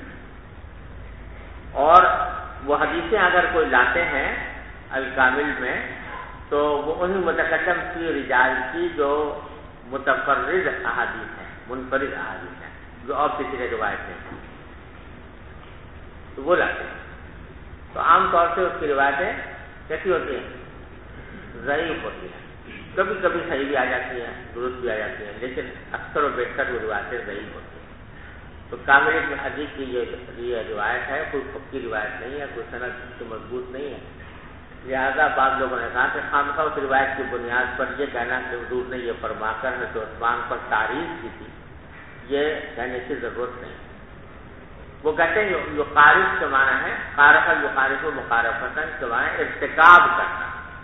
B: اور وہ حدیثیں اگر کوئی لاتے ہیں الکامل میں تو وہ انہی متکلم کی رجال کی جو متفرد احادیث ہیں، منفرد احادیث ہیں، جو اور کسی نے روایت نہیں کی، تو وہ لاتے ہیں۔ تو عام طور سے اس کی روایتیں کیسی ہوتی ہیں؟ ضعیف ہوتی ہیں، کبھی کبھی صحیح بھی آ جاتی ہیں، درست بھی آ جاتی ہیں، لیکن اکثر و بیشتر وہ روایتیں ضعیف ہوتی ہیں۔ تو کامل ابن عدی کی یہ روایت ہے، کوئی پکی روایت نہیں ہے، کوئی سند کی مضبوط نہیں ہے، لہذا بعض لوگوں نے کہا کہ خامخواہ اس روایت کی بنیاد پر یہ کہنا کہ حضور نے یہ فرما کر حضرت عثمان پر تعریف کی تھی، یہ کہنے کی ضرورت نہیں۔ وہ کہتے ہیں جو قارف کے معنی ہے، قارف یقارف مقارفتاً کے معنی ارتکاب کرنا،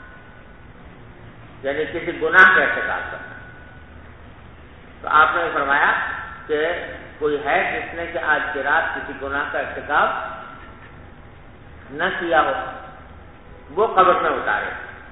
B: یعنی کسی گناہ کا ارتکاب کرنا۔ تو آپ نے فرمایا کہ کوئی ہے جس نے کہ آج کی رات کسی گناہ کا ارتکاب نہ کیا ہو، وہ قبر میں اتارے۔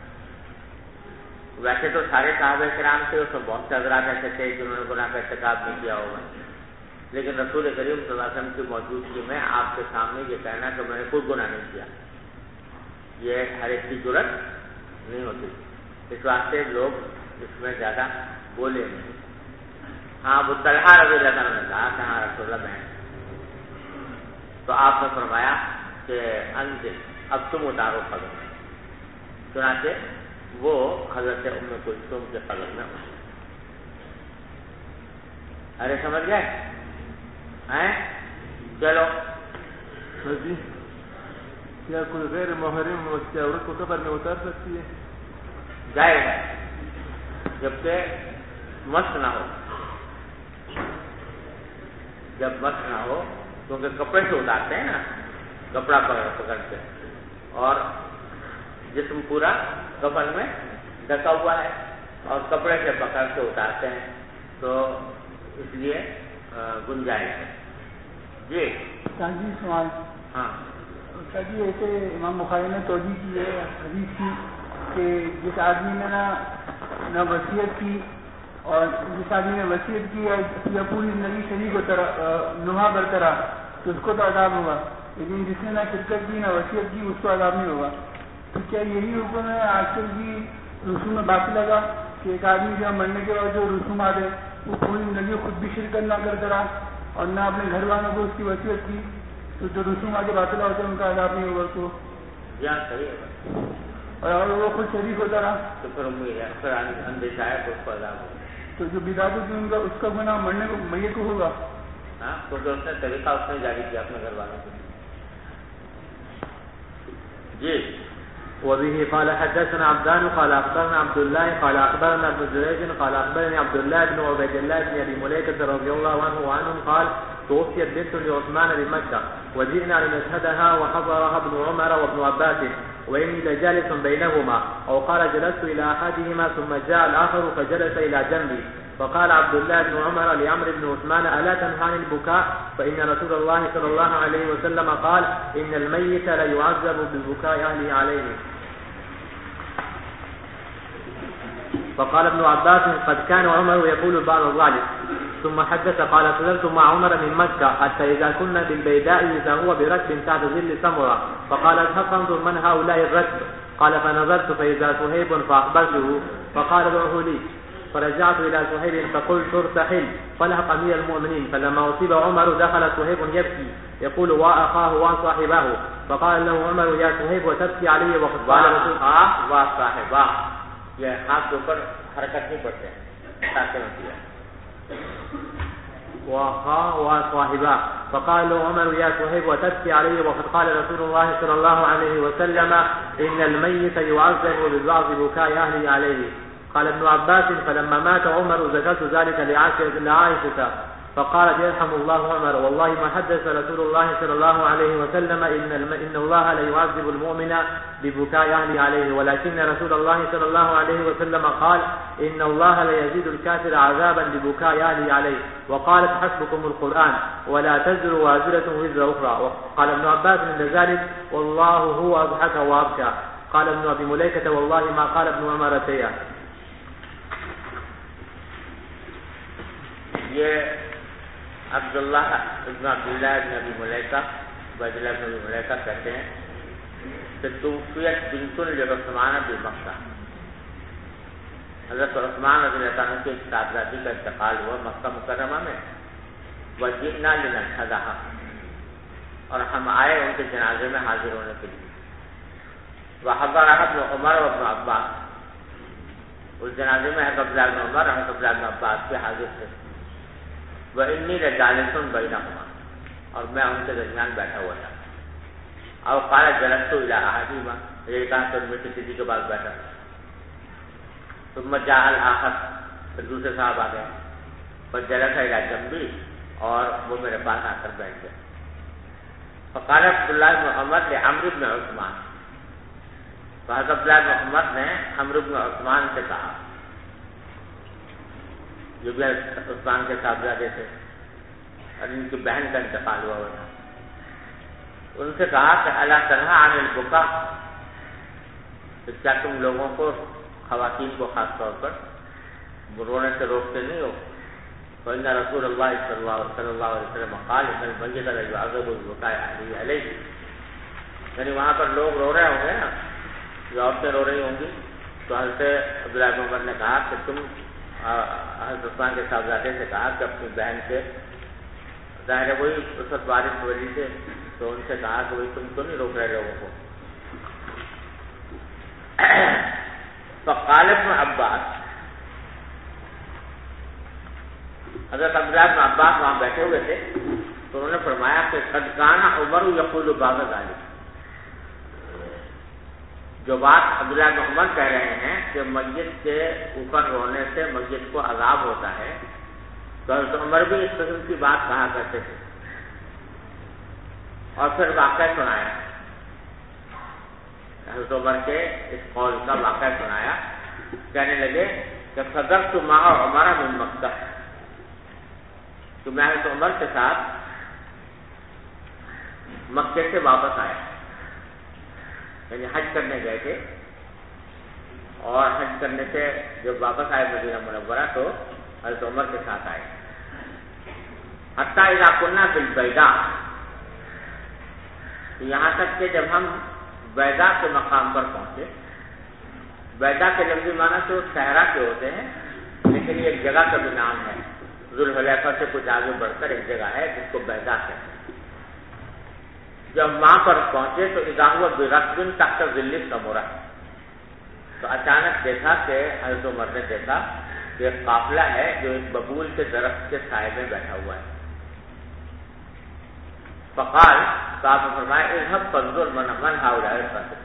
B: ویسے تو سارے صحابہ کرام تھے، اس میں بہت سے حضرات ایسے تھے جنہوں نے گناہ کا ارتکاب نہیں کیا ہوگا، لیکن رسول کریم صلی اللہ علیہ وسلم کی موجودگی میں آپ کے سامنے یہ کہنا کہ میں نے کوئی گناہ نہیں کیا، یہ ہر ایک کی جرأت نہیں ہوتی، اس واسطے لوگ اس میں زیادہ بولے نہیں۔ ہاں ابو طلحہ رضی اللہ عنہ نے کہا کہ ہاں رسول اللہ میں، تو آپ نے فرمایا کہ انزل، اب تم اتارو قبر میں، چنانچہ وہ حضرت ام کلثوم کے قبر میں اترے۔ ارے سمجھ گئے ہیں؟ چلو
C: کیا کوئی غیر محرم کیا عورت کو قبر میں اتار سکتی ہے؟
B: جائز ہے جبکہ مست نہ ہو، جب مست نہ ہو، کیونکہ کپڑے سے اتارتے ہیں نا، کپڑا پکڑ کے، اور جسم پورا کفن میں ڈھکا ہوا ہے اور کپڑے سے پکڑ کے اتارتے ہیں، تو اس لیے گنجائش ہے۔ جی
D: سوال۔
B: ہاں
D: جی ایسے امام بخاری نے توجہ کی ہے حدیث کی کہ جس آدمی نے نہ وصیت کی، اور جس آدمی نے وصیت کی یا پوری زندگی شریک نما برتا رہا تو اس کو تو عذاب ہوگا، لیکن جس نے نہ شرکت کی نہ وصیت کی اس کو عذاب نہیں ہوگا۔ تو کیا یہی حکم ہے آج کل کی رسوم میں باقی لگا کہ ایک آدمی جو مرنے کے بعد جو رسومات ہے وہ پوری زندگی خود بھی شرکت نہ کرتا رہا اور نہ اپنے گھر والوں کو اس کی وصیت کی، تو جو رسومات باطلہ ہوتے ہیں ان کا عذاب نہیں ہوگا؟ تو
B: صحیح ہے،
D: اور اگر وہ خود شریک ہوتا رہا
B: تو پھر اندیشہ ہے تو اس کو عذاب ہوگا۔
D: تو جو بدعت کی ان کا اس کا گناہ مرنے کو میت کو ہوگا؟
B: ہاں، کیونکہ اس نے طریقہ اس نے جاری کیا اپنے گھر والوں کو۔ جی
A: وبه قال حدثنا عبدان قال أخبرنا عبد الله قال أخبرنا ابن جريج قال أخبرني عبد الله بن عبيد الله بن أبي مليكة رضي الله عنهم قال توفيت بنت لعثمان بمكة وجئنا لنشهدها وحضرها ابن عمر وابن عباس وإني لجالس بينهما، أو قال جلست إلى أحدهما ثم جاء الآخر فجلس إلى جنبي، فقال عبد الله بن عمر لعمرو بن عثمان ألا تنهى عن البكاء فإن رسول الله صلى الله عليه وسلم قال إن الميت ليعذب ببكاء أهله عليه. فقال ابن عباس قد كان عمر يقول بعض ذلك. ثم حدث قال نزلت مع عمر من مكة حتى إذا كنا بالبيداء إذا هو بركب تحت ظل سمرة، فقال اذهب فانظر من هؤلاء الركب، قال فنظرت فإذا صهيب فأخبرته فقال ادعه لي، فرجعت إلى صهيب فقلت ارتحل فلحق أمير المؤمنين، فلما أصيب عمر دخل صهيب يبكي يقول وأخاه وصاحبه، فقال له عمر يا صهيب وتبكي علي وقد قال رسول
B: وصاحبه، یہ ہاتھ کے اوپر حرکت نہیں پڑتے
A: وصاحبه، فقال له عمر يا صهيب وتبكي علي وقد قال رسول الله صلى الله عليه وسلم إن الميت يعذب ببعض بكاء أهله عليه. قال ابن عباس فلما مات عمر ذكرت ذلك لعائشة فقالت يرحم الله عمر والله ما حدث رسول الله صلى الله عليه وسلم إن الله لا يعذب المؤمن ببكاء أهله عليه، ولكن رسول الله صلى الله عليه وسلم قال إن الله لا يزيد الكافر عذابا ببكاء أهله عليه، وقالت حسبكم القرآن ولا تزر وازرة وزر أخرى. وقال ابن عباس من ذلك والله هو أضحك وأبكى. قال ابن أبي مليكة والله ما قال ابن عمر شيئا.
B: یہ عبداللہ ابن ابی ملیکہ عبیداللہ ابن ابی ملیکہ کہتے ہیں کہ توفیت بنت لعثمان بمکہ، حضرت عثمان رضی اللہ عنہ کے ایک صاحبزادی کا انتقال ہوا مکہ مکرمہ میں، وجئنا لنشهدها، اور ہم آئے ان کے جنازے میں حاضر ہونے کے لیے، وحضرها ابن عمر وابن عباس، اس جنازے میں حضرت عبداللہ بن عمر اور حضرت عبداللہ بن عباس کے حاضر تھے، وإني لجالس بينهما، اور میں ان کے درمیان بیٹھا ہوا تھا، اور قال جلست إلى أحدهما، یہ کہا تو میں کسی کے پاس بیٹھا، ثم جاء الآخر، پھر دوسرے صاحب آ گئے، فجلس إلى جنبي، اور وہ میرے پاس آ کر بیٹھ گئے، فقال عبداللہ بن عمر لعمرو بن عثمان، فحضرت عبداللہ بن عمر نے عمرو بن عثمان سے کہا، جو بھی عثمان کے صاحبزادے تھے اور ان کی بہن کا انتقال ہوا تھا، ان سے کہا کہ الا تنہا عن البکا، کیا تم لوگوں کو خواتین کو خاص طور پر رونے سے روکتے نہیں ہو؟ فإن رسول اللہ صلی اللہ علیہ وسلم قال ان المیت لا يعذب ببكاء اهله عليه، یعنی وہاں پر لوگ رو رہے ہوں گے نا، جو عورتیں رو رہی ہوں گی، تو حضرت عبداللہ بن عمر نے کہا کہ تم حضرت عثمان کے صاحبزادے سے کہا کہ اپنی بہن سے، ظاہر ہے وہی اس وقت بارش ہو رہی تھی، تو ان سے کہا کہ وہی تم تو نہیں روک رہے لوگوں کو. فقال ابن عباس، حضرت عبداللہ بن عباس وہاں بیٹھے ہوئے تھے، تو انہوں نے فرمایا کہ قد کان عمر یقول بعض ذلک، جو بات عبداللہ بن عمر کہہ رہے ہیں کہ میت کے اوپر رونے سے میت کو عذاب ہوتا ہے، تو حضرت عمر بھی اس قسم کی بات کہا کرتے تھے، اور پھر واقعہ سنایا، حضرت عمر کے اس قول کا واقعہ سنایا، کہنے لگے کہ فضرت مع عمر من مکہ، تو میں حضرت عمر کے ساتھ مکے سے واپس آیا، یعنی حج کرنے گئے تھے، اور حج کرنے سے جب واپس آئے مدینہ منورہ تو حضرت عمر کے ساتھ آئے، حتیٰ اذا کنا بالبیضاء، یہاں تک کہ جب ہم بیضاء کے مقام پر پہنچے۔ بیضاء کے لفظی معنی تو صحرا کے ہوتے ہیں، لیکن یہ ایک جگہ کا بھی نام ہے، ذوالحلیفہ سے کچھ آگے بڑھ کر ایک جگہ ہے جس کو بیضاء کہتے ہیں۔ جب وہاں پر پہنچے تو اذا هو بركب تحت ظل السمرہ، تو اچانک دیکھا کہ حضرت عمر نے دیکھا کہ ایک قافلہ ہے جو ایک ببول کے درخت کے سائے میں بیٹھا ہوا ہے۔ فقال، تو آپ نے فرمایا اذهب فانظر من هؤلاء القوم،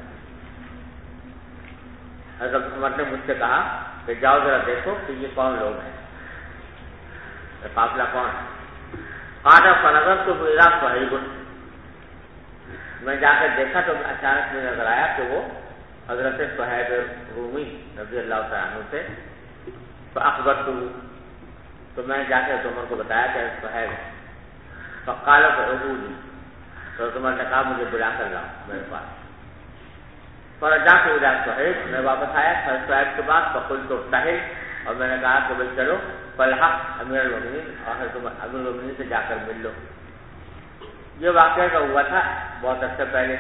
B: حضرت عمر نے مجھ سے کہا کہ جاؤ ذرا دیکھو کہ یہ کون لوگ ہیں، یہ قافلہ کون ہے۔ قال فنظرت الى صہیب، میں جا کر دیکھا تو اچانک مجھے نظر آیا کہ وہ حضرت صہیب رومی رضی اللہ تعالیٰ عنہ سے، فاخبرته، تو میں جا کر عمر کو بتایا کہ صہیب، فقال فعبودی، تو عمر نے کہا مجھے بلا کر لاؤ میرے پاس۔ فرجعت الى صہیب، میں واپس آیا صہیب کے پاس، فقلت ارتحل، اور میں نے کہا کہ بھائی چلو فالحق امیر المؤمنین، اور حضرت امیر المؤمنین سے جا کر مل لو۔ یہ واقعہ کا ہوا تھا بہت عرصے پہلے،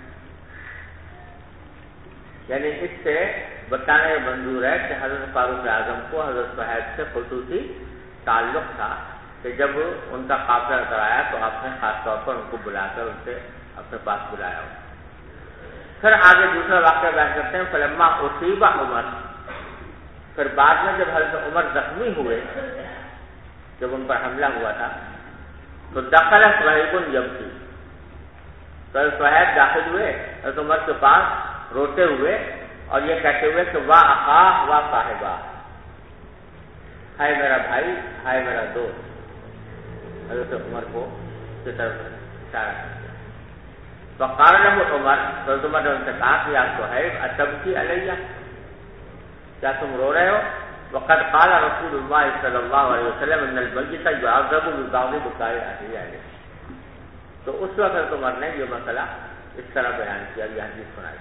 B: یعنی اس سے بتانے منظور ہے کہ حضرت فاروق اعظم کو حضرت صہیب سے خصوصی تعلق تھا کہ جب ان کا قافلہ نظر آیا تو آپ نے خاص طور پر ان کو بلا کر ان سے اپنے پاس بلایا ہو۔ پھر آگے دوسرا واقعہ بیان کرتے ہیں، فلما اصیب عمر، پھر بعد میں جب حضرت عمر زخمی ہوئے، جب ان پر حملہ ہوا تھا، تو دخل صہیب یبکی، تو صہیب داخل ہوئے حضرت عمر کے پاس روتے ہوئے اور یہ کہتے ہوئے کہ واہ اخا واہ صاحبہ، ہائے میرا بھائی، ہائے میرا دوست، حضرت عمر کو کی طرف اشارہ کر دیا۔ فقال له عمر، حضرت عمر نے ان سے کہا کہ یا صہیب اتبکی علیہ، کیا تم رو رہے ہو؟ وقد قال رسول اللہ صلی اللہ علیہ وسلم ان المیت یعذب ببعض بکاء اہلہ علیہ، تو اس وقت حضرت عمر نے یہ مسئلہ اس طرح بیان کیا، یہ حدیث سنائی۔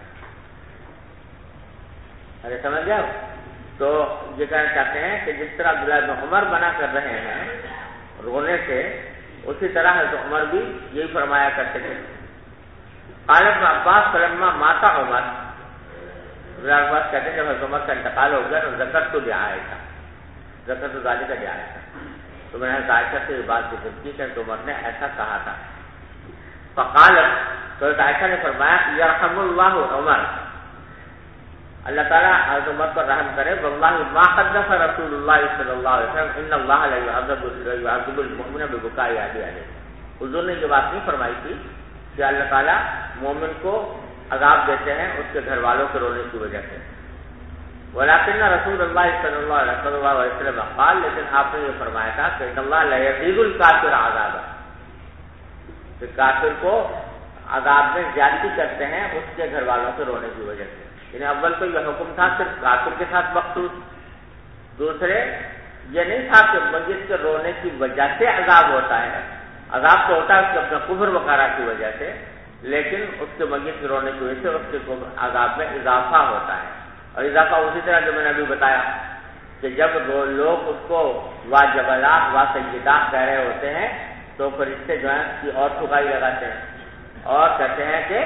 B: ارے سمجھ گئے؟ تو یہ کہنا چاہتے ہیں کہ جس طرح عبداللہ بن عمر منع کر رہے ہیں رونے سے، اسی طرح حضرت عمر بھی یہی فرمایا کرتے تھے۔ قال ابن عباس فلما مات عمر، ابن عباس کہتے ہیں جب حضرت عمر کا انتقال ہو گیا تو ذکرت لعائشہ، ذکرت ذلک لعائشہ، تو میں نے حضرت عائشہ سے یہ بات ذکر کی کہ حضرت عمر نے ایسا کہا تھا۔ فقالت، تو حضرت عائشہ نے فرمایا یرحم اللہ عمر، اللہ تعالیٰ حضرت عمر پر رحم کرے، واللہ ما حدث رسول اللہ صلی اللہ علیہ وسلم ان اللہ لا يعذب المؤمن ببکاء اہلہ علیہ، حضور نے یہ بات نہیں فرمائی تھی کہ اللہ تعالیٰ مومن کو عذاب دیتے ہیں اس کے گھر والوں کے رونے کی وجہ سے، ولکن رسول اللہ صلی اللہ علیہ وسلم قال، لیکن آپ نے یہ فرمایا تھا کہ ان اللہ لا یزید الکافر عذابا، کہ کافر کو عذاب میں زیادتی کرتے ہیں اس کے گھر والوں کے رونے کی وجہ سے۔ یعنی اول تو یہ حکم تھا صرف کافر کے ساتھ مخصوص، دوسرے یہ نہیں تھا کہ میت کے رونے کی وجہ سے عذاب ہوتا ہے، عذاب تو ہوتا ہے اس کے اپنے کفر وغیرہ کی وجہ سے، لیکن اس کے میت کے رونے کی وجہ سے اس کے عذاب میں اضافہ ہوتا ہے، اور اضافہ اسی طرح جو میں نے ابھی بتایا کہ جب وہ لوگ اس کو وا جبلات وا سیدات کہہ رہے ہوتے ہیں تو فرشتے جو ہیں اس کی اور ٹھکائی لگاتے ہیں اور کہتے ہیں کہ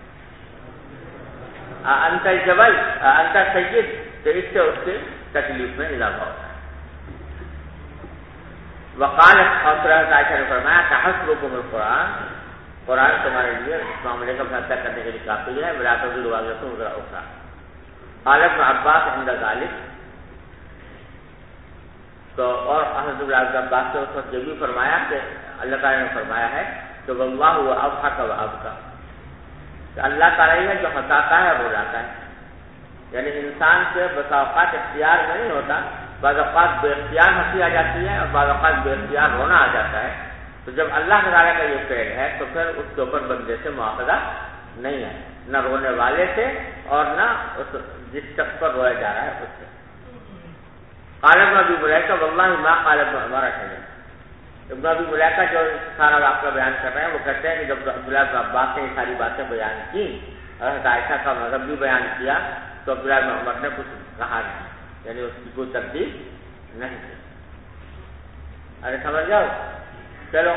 B: انت جبل انت سید، تو اس سے اس کی تکلیف میں اضافہ ہوتا ہے۔ وقالت، اور حضرت عائشہ نے فرمایا تحسبکم القرآن، قرآن تمہارے لیے اس معاملے کا فیصلہ کرنے کے لیے کافی ہے، ولا تزر وازرۃ وزر اخرى۔ قال ابن عباس عند ذلك، تو اور حضرت ابن عباس نے اس وقت یہ بھی فرمایا کہ اللہ تعالیٰ نے فرمایا ہے کہ واللہ اضحک وابکی، کہ اللہ تعالیٰ ہے جو ہنساتا ہے بلاتا ہے. یعنی انسان کے بسا اوقات اختیار میں نہیں ہوتا، بعض اوقات بے اختیار ہنسی آ جاتی ہے اور بعض اوقات بے اختیار رونا آ جاتا ہے. تو جب اللہ تعالیٰ کا یہ فعل ہے تو پھر اس کے اوپر بندے سے مواخذہ نہیں ہے، نہ رونے والے سے اور نہ اس جس شخص پر رویا جا رہا ہے اس سے. قال ابن ابی ملیکہ واللہ ما قال ابن عمر شیئا. ابن ابی ملیکہ جو سارا واقعہ بیان کر رہے ہیں وہ کہتے ہیں کہ جب عبداللہ بن عباس نے یہ ساری باتیں بیان کی اور حضرت عائشہ کا مذہب بھی بیان کیا تو عبداللہ بن عمر نے کچھ کہا نہیں، یعنی اس کی کوئی تبدیل نہیں کی. ارے سمجھ جاؤ. چلو.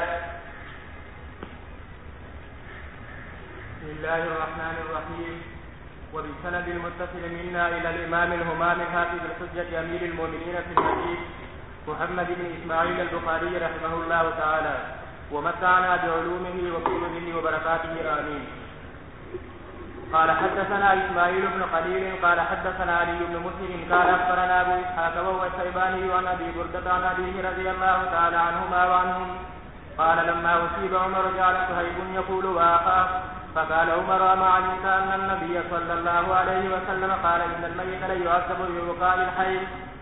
A: بسم الله الرحمن الرحيم. وبالسند المتصل منا إلى الإمام الهمام حافظ الحجة أمير المؤمنين في الحديث محمد بن إسماعيل البخاري رحمه الله تعالى ومتعنا بعلومه وكتبه وبركاته آمين. قال حدثنا إسماعيل بن خليل قال حدثنا علي بن مسلم قال أخبرنا أبو إسحاق وهو الشيباني عن أبي بردة عن أبيه رضي الله تعالى عنهما وعنهم قال لما أصيب عمر جعل صهيب يقول وآخاه فقال عمر وما علمت أن النبي صلى الله عليه وسلم قال إن الميت ليعذب ببكاء الحي.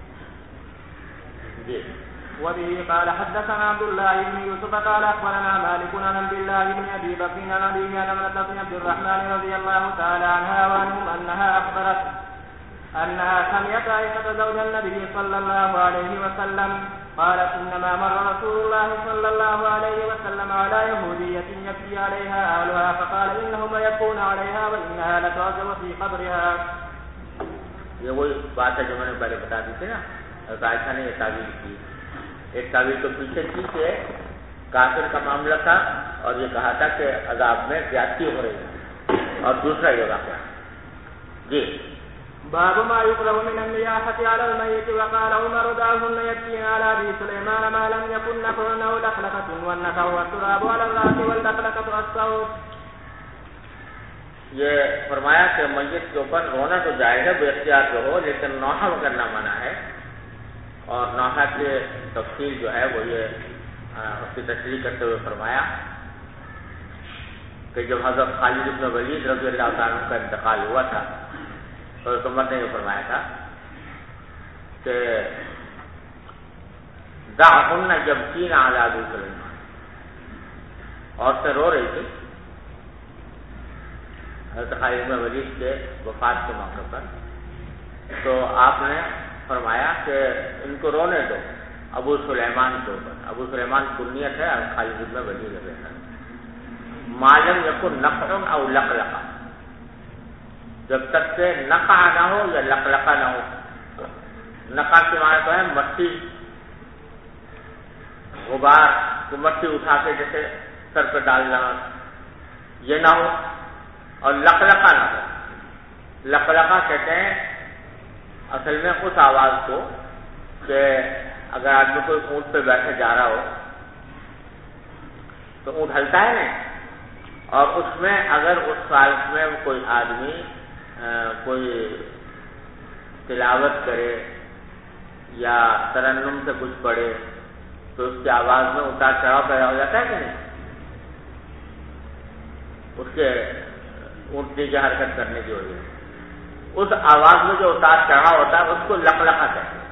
A: وبه قال حدثنا عبد الله بن يوسف قال أخبرنا مالك عن عبد الله بن أبي بكر عن أبيه عن امرأة بن عبد الرحمن رضي الله تعالى عنها وعنهم أنها أخبرت أنها سمعت عائشة زوج النبي صلى الله عليه وسلم قالت إنما مر رسول الله صلى الله عليه وسلم على يهودية يبكي عليها أهلها فقال إنهم يبكون عليها وإنها لتعذب في قبرها.
B: یہ وہی بات ہے جو میں نے پہلے بتا دی تھی نا. عائشہ نے یہ تعبیر کی. ایک تعبیر تو پیچھے تھی کہ کافر کا معاملہ تھا اور یہ کہا تھا کہ عذاب میں زیادتی ہو رہی ہے، اور دوسرا یہ واقعہ. جی.
A: باب ما يكره من النياحة على الميت. وقال عمر دعهن يبكين على أبي سليمان ما لم يكن نفع أو لقلقة والنفع والتراب على الرأس واللقلقة الصوت.
B: یہ فرمایا کہ میت کے اوپر رونا تو جائز ہے بے اختیار جو ہو، لیکن نوحہ کرنا منع ہے. اور نوحہ کی تفصیل جو ہے وہ یہ اس کی تشریح کرتے ہوئے فرمایا کہ جب حضرت خالد بن ولید رضی اللہ تعالیٰ عنہ کا انتقال ہوا تھا تو عمر نے یہ فرمایا تھا کہ دعہن یبکین علی ابی سلیمان. اور سے رو رہی تھی حضرت خالد بن ولید کے وفات کے موقع پر، تو آپ نے فرمایا کہ ان کو رونے دو ابو سلیمان کے اوپر. ابو سلیمان کنیت ہے اور خالد بن ولید ہے. معلوم یکن نقع او لقلقہ، جب تک کہ نقع نہ ہو یا لقلقہ نہ ہو. نقع کے معنی تو ہے مٹی، غبار کو مٹی اٹھا کے جیسے سر پہ ڈالنا، یہ نہ ہو. اور لقلقہ نہ ہو. لقلقہ کہتے ہیں اصل میں اس آواز کو کہ اگر آدمی کوئی اونٹ پہ بیٹھے جا رہا ہو تو اونٹ ہلتا ہے نا، اور اس میں اگر اس حالت میں کوئی آدمی کوئی تلاوت کرے یا ترنم سے کچھ پڑھے تو اس کی آواز میں اتار چڑھاؤ پیدا ہو جاتا ہے کہ نہیں. اس کے اونٹنے کی حرکت کرنے کی وجہ سے اس آواز میں جو اتار چڑھاؤ ہوتا ہے اس کو لقلقہ کہتے ہیں.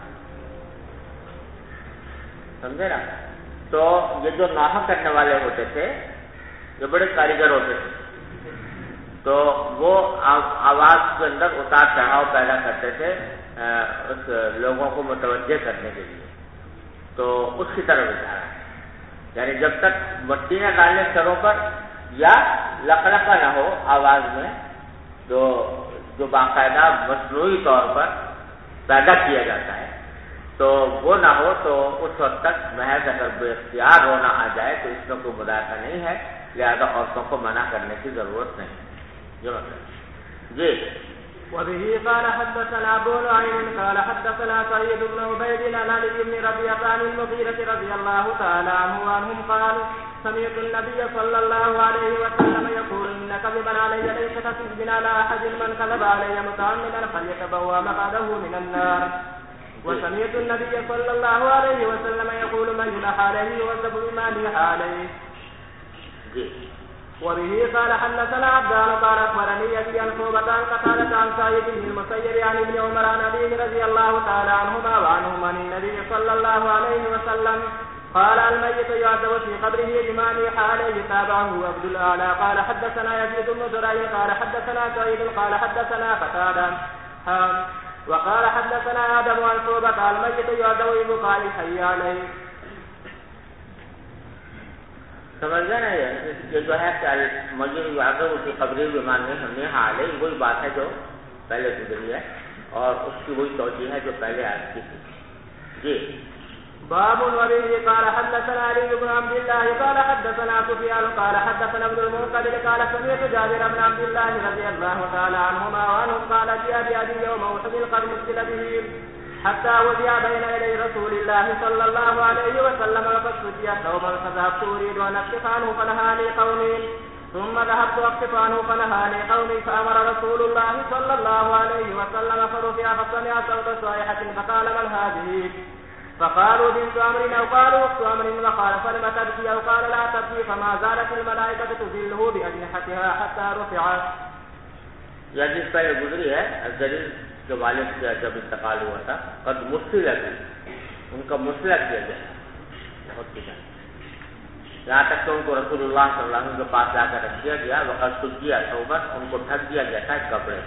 B: سمجھے نا. تو یہ جو نوحہ کرنے والے ہوتے تھے یہ بڑے کاریگر ہوتے تھے، تو وہ آواز کے اندر اتار چڑھاؤ پیدا کرتے تھے اس لوگوں کو متوجہ کرنے کے لیے. تو اس کی طرف اشارہ ہے، یعنی جب تک مٹی نہ ڈالنے سروں پر یا لقلقہ نہ ہو آواز میں جو باقاعدہ مصنوعی طور پر پیدا کیا جاتا ہے تو وہ نہ ہو، تو اس وقت تک محض اگر بے اختیار رونا آ جائے تو اس میں کوئی مداخلہ نہیں ہے، لہذا عورتوں کو منع کرنے کی ضرورت نہیں. جی.
A: وبه قال حدثنا ابو نعيم قال حدثنا سعيد بن عبيد عن علي بن ربيعة عن المغيرة رضي الله تعالى عنه وعنهم قال سمعت النبي صلى الله عليه وسلم يقول إن كذبا علي ليس كذب على أحد من كذب علي متعمدا فليتبوأ مقعده من النار. وسمعت النبي صلى الله عليه وسلم يقول من يلح عليه يعذب بما لح عليه.
B: جی.
A: وبه قال حدثنا عبدان قال اخبرني ابي عن شعبة عن قتادة عن سعيد بن المسيب عن ابن عمر عن ابيه رضي الله تعالى عنهما وعنهما عن النبي صلى الله عليه وسلم قال الميت يعذب في قبره بما نيح عليه. تابعه عبد الاعلى قال حدثنا يزيد بن زريع قال حدثنا سعيد قال حدثنا قتادة وقال حدثنا آدم عن شعبة الميت يعذب بقاء الحي عليه.
B: سمجھ گئے نا؟ یہ جو ہے کہ المجر یعذب فی قبرہ بما نیح علیہ وہی بات ہے جو پہلے گزری ہے اور اس کی وہی توجیہ ہے جو پہلے آج کی تھی. جی
A: باب وبه قال حدثنا علي بن عبد الله قال حدثنا سفيان قال حدثنا ابن المنكدر قال سمعت جابر بن عبد الله رضي الله تعالى عنهما وعنهم قال جاء بأبي يوم أحد قد مثل به حتى وضع بين يدي رسول الله صلى الله عليه وسلم وقد سجي ثوبا فذهبت أريد أن أكشف عنه فنهاني قومي ثم ذهبت أكشف عنه فنهاني قومي فأمر رسول الله صلى الله عليه وسلم فرفع فسمع صوت صائحة فقال من هذه؟ فقالوا بنت عمرو او قالوا اخت عمرو وقال فلم تبكي او قال لا تبكي فما زالت الملائكة تظله بأجنحتها حتى رفعت.
B: یہ حدیث پہلے گزری ہے. الجلیل کے والد سے جب انتقال ہوا تھا قد مسئلہ کی ان کا مسئلہ کیا گیا بہت کیا یہاں تک کہ ان کو رسول اللہ صلی اللہ علیہ وسلم کے پاس لا کر رکھ دیا گیا. وقت سجیا صحبت ان کو ڈھک دیا گیا تھا کپڑے.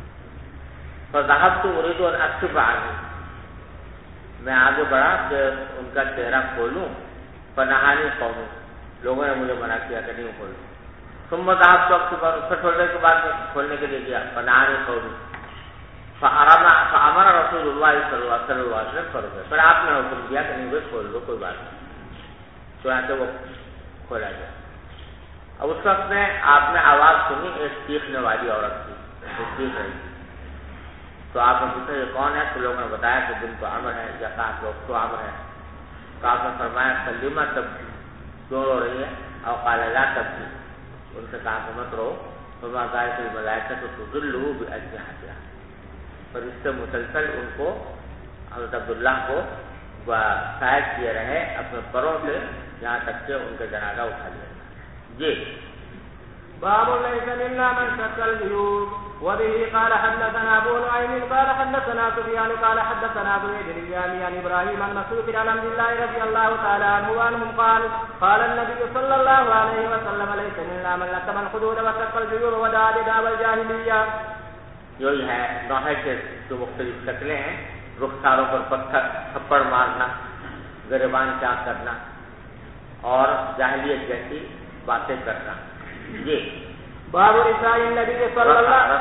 B: فذهبت اريد ان اكشف عنه میں آگے بڑھا کہ ان کا چہرہ کھولوں. فنہانی قوم لوگوں نے مجھے منع کیا کہ نہیں کھولوں. ثم ذهبت اكشف عنه پھر تھوڑی دیر کے بعد کھولنے کے لیے گیا. فنہانی قوم فامر رسول اللہ صلی اللہ علیہ وسلم فرض. پھر آپ نے حکم دیا کہ نہیں بھائی کھول دو کوئی بات نہیں. تو یہاں سے وہ کھولا گیا. اب اس وقت میں آپ نے آواز سنی ایک چیخنے والی عورت کی جو چیخ رہی تھی. تو آپ نے پوچھا یہ کون ہے؟ تو لوگوں نے بتایا کہ بنت عمر ہے یا کہا کہ اخت عمر ہے. تو آپ نے فرمایا سلیمہ تب کیوں رو رہی ہے؟ اور قال لا تبکی ان سے کہا کہ مت رو. فما زالت الملائکۃ تظلہ بأجنحتها پر اس سے مسلسل ان کو حضرت عبداللہ کو سائد کیے رہے اپنے پروں سے یہاں تک کہ ان کا جنازہ اٹھا لیا. جی
A: باب ليس منا من شق الجيوب. وبه قال حدثنا ابو نعيم قال حدثنا سفيان قال حدثنا ابو ادريس عن ابراهيم عن مسعود عن عبد الله رضي الله تعالى عنه وعنهم قال النبي صلى الله عليه وسلم ليس منا من لتم الحدود وشق الجيوب ودعا بدعوى الجاهليه.
B: یہی ہے نوحے کے جو مختلف شکلیں ہیں. رخساروں پر پتھر تھپڑ مارنا, گریبان چاک کرنا اور جاہلیت جیسی باتیں کرنا. جی
A: باب رساء النبي صلى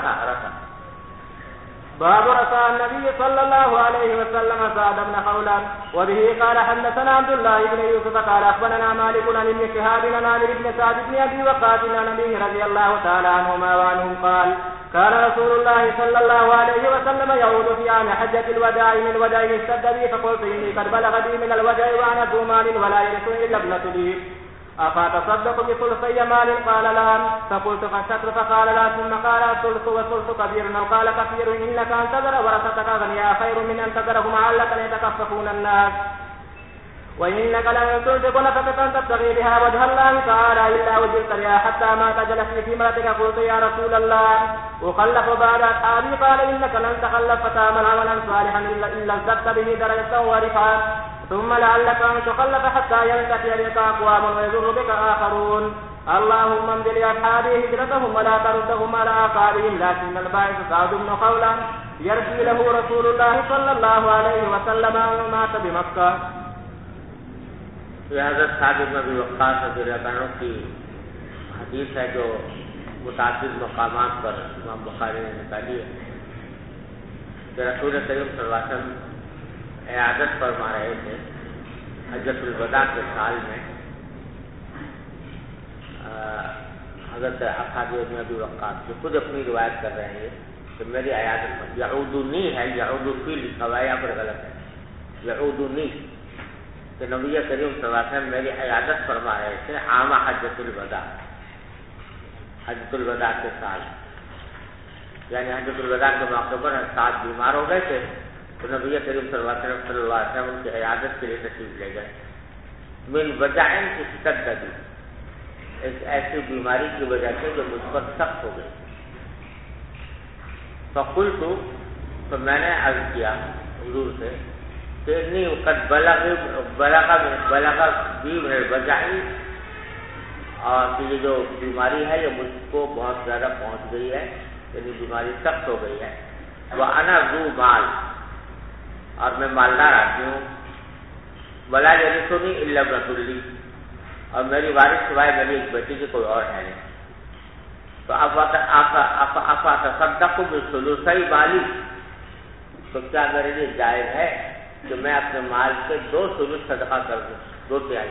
A: الله عليه وسلم سعد بن خولان. وبه قال حدثنا عبد الله بن يوسف قال اخبرنا مالك عن ابن شهاب عن عامر بن سعد بن ابي وقاص عن ابي رضي الله تعالى عنهما وعنهم قال كان رسول الله صلى الله عليه وسلم يعود في عام حجة الوداع من وجع اشتد بي فقلت اني قد بلغ بي من الوجع وانا ذو مال ولا يرثني الا ابنة لي أفتصدق بثلثي مال؟ قال لا. فقلت فالشطر؟ فقال لا. ثم قال الثلث والثلث كبير أو قال كثير إنك أن تذر ورثتك أغنياء خير من أن تذرهم عالة يتكففون الناس وإنك لن تنفق نفقة تبتغي بها وجه الله تعالى إلا وجدت بها حتى ما تجلس في امرأتك. قلت يا رسول الله أخلف بعد أصحابي؟ قال إنك لن تخلف فتعمل عملا صالحا إلا ازددت به درجة ورفعة ثم لعلك أن تخلف حتى ينتهي بك أقوام ويضر بك آخرون. اللهم امض لأصحابي هجرتهم ولا تردهم على أعقابهم. لكن الباعث سعد بن خولان يرثي له رسول الله صلى الله عليه وسلم مات بمكة.
B: یہ حضرت سعد بن ابی وقاص رضی اللہ عنہ کی حدیث ہے جو متعدد مقامات پر امام بخاری نے نکالی ہے کہ رسول کریم صلی اللہ علیہ وسلم عیادت فرما رہے تھے حجۃ الوداع کے سال میں. حضرت سعد بن ابی وقاص جو خود اپنی روایت کر رہے ہیں کہ میری عیادت پر یعودنی ہے, یعودفی لکھا ہوا ہے, یہاں پر غلط ہے, یعودنی کہ نبی کریم صلی اللہ علیہ وسلم میری عیادت فرما رہے تھے عام حجۃ الوداع, حجۃ الوداع کے سال. یعنی حجۃ الوداع کے موقع پر سعد بیمار ہو گئے تھے تو نبی کریم صلی اللہ علیہ وسلم ان کی عیادت کے لیے تشریف لے گئے. من وجع اشتد بی ایک ایسی بیماری کی وجہ سے جو مجھ پر سخت ہو گئی. فقلت، تو میں نے عرض کیا حضور سے کہ انی قد بلغ بی من الوجع، اور یہ جو بیماری ہے یہ مجھ کو بہت زیادہ پہنچ گئی ہے، یعنی بیماری سخت ہو گئی ہے. وانا ذو مال، اور میں مالدار آدمی ہوں. ولا یرثنی الا ابنۃ لی، اور میری وارث سوائے میری ایک بیٹی کی کوئی اور ہے نہیں. تو افاتصدق بثلثی مالی، تو کیا میرے لیے جائز ہے کہ میں اپنے مال کے 2 ثلث صدقہ کر دوں، 2 تہائی؟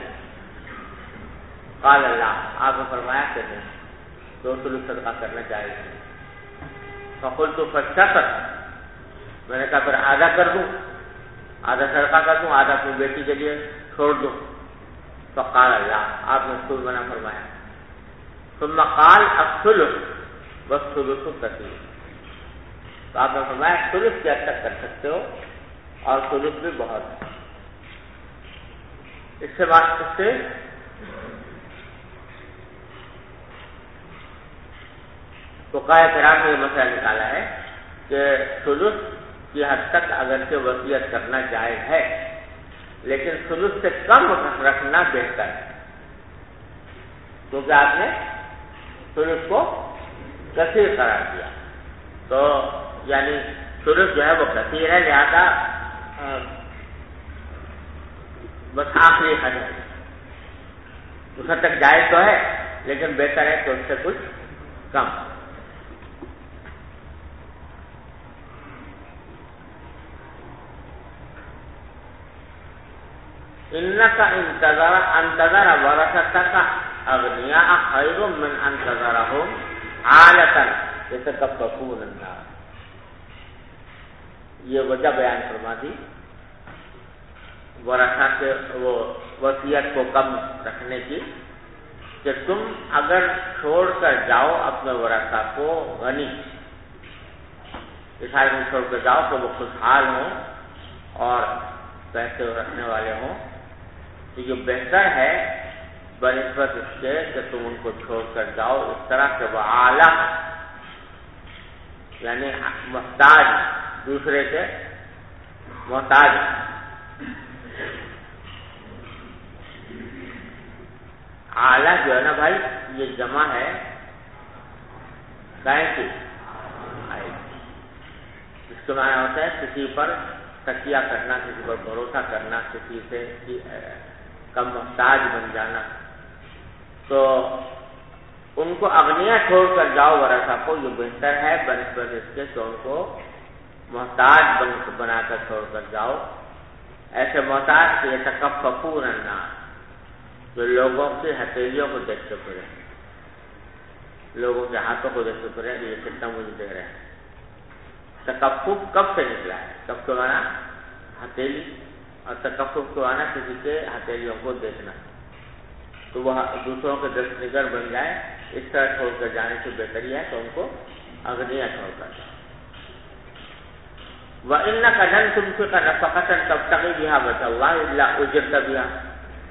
B: قال اللہ، آپ نے فرمایا کہ نہیں، 2 ثلث صدقہ کرنا جائز ہے. فقلت فالشطر، میں نے کہا پھر آدھا کر دوں، آدھا صدقہ کر دوں، آدھا اپنی بیٹی کے لیے چھوڑ دوں. فقال اللہ، آپ نے سود منع فرمایا. ثم قال الثلث والثلث كثير، تو آپ نے فرمایا ثلث کیا تک کر سکتے ہو اور ثلث بھی بہت ہے. اس سے بات سے فقہاء کرام نے یہ مسئلہ نکالا ہے کہ ثلث کی حد تک اگرچہ وصیت کرنا جائز ہے، لیکن ثلث سے کم رکھنا بہتر ہے، کیونکہ آپ نے ثلث کو کثیر قرار دیا. تو یعنی ثلث جو ہے وہ کثیر ہے، لہذا بس آخری حد ہے، اس حد تک جائز تو ہے لیکن بہتر ہے کہ اس سے کچھ کم. انک انتظر ورثتک اغنیاء خیر من انتظرهم عالة یتکففون الناس. یہ وجہ بیان فرما دی ورثہ کے وہ وصیت کو کم رکھنے کی، کہ تم اگر چھوڑ کر جاؤ اپنے ورثہ کو غنی، اس حال میں چھوڑ کر جاؤ کہ وہ خوشحال ہوں اور پیسے رکھنے والے ہوں، تو یہ بہتر ہے بنسبت اس کے کہ تم ان کو چھوڑ کر جاؤ اس طرح کہ وہ اعلیٰ، یعنی محتاج، دوسرے کے محتاج. اعلیٰ جو ہے نا بھائی، یہ جمع ہے گائے کی، اس کا معنی ہوتا ہے کسی پر تکیہ کرنا، کسی پر بھروسہ کرنا، کسی سے کم محتاج بن جانا. تو ان کو اغنیاء چھوڑ کر جاؤ ورثہ کو، یہ بہتر ہے بنسبت اس کے کہ ان کو محتاج بنا کر چھوڑ کر جاؤ، ایسے محتاج کہ یتکففون الناس، جو لوگوں کی ہتھیلیوں کو دیکھتے پھرے، لوگوں کے ہاتھوں کو دیکھتے پھرے یہ کتنا مجھے دے رہے ہیں. تکفف کب سے نکلا ہے؟ کب تو مانا ہتھیلی، اور تکفف کو آنا کسی کے ہتھیلیوں کو دیکھنا. تو وہ دوسروں کے دست نگر بن جائے، اس طرح چھوڑ کر جانے سے بہتری ہے کہ ان کو اغنیاء چھوڑ کر جائے. وَإِنَّكَ لَن تُنْفِقَ نَفَقَةً تَبْتَغِي بِهَا وَجْهَ اللَّهِ إِلَّا أُجِرْتَ بِهَا.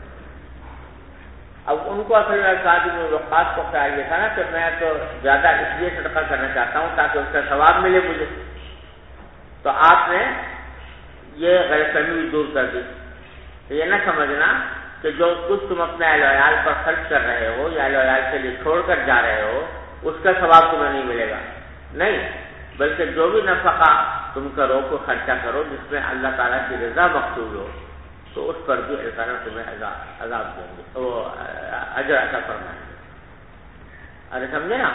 B: اب ان کو اصل سعد بن وقاص کو خیال یہ تھا نا کہ میں تو زیادہ اس لیے صدقہ کرنا چاہتا ہوں تاکہ اس کا ثواب ملے مجھے. تو آپ نے یہ غیر فہمی دور کر دی. یہ نہ سمجھنا کہ جو کچھ تم اپنے اہل وعیال پر خرچ کر رہے ہو یا اہل وعیال کے لیے چھوڑ کر جا رہے ہو اس کا ثواب تمہیں نہیں ملے گا، نہیں، بلکہ جو بھی نفقہ تم کرو، کوئی خرچہ کرو جس میں اللہ تعالیٰ کی رضا مقصود ہو، تو اس پر بھی اللہ تعالیٰ تمہیں عذاب دیں گے، وہ اجر عطا فرمائیں گے. ارے سمجھے نا؟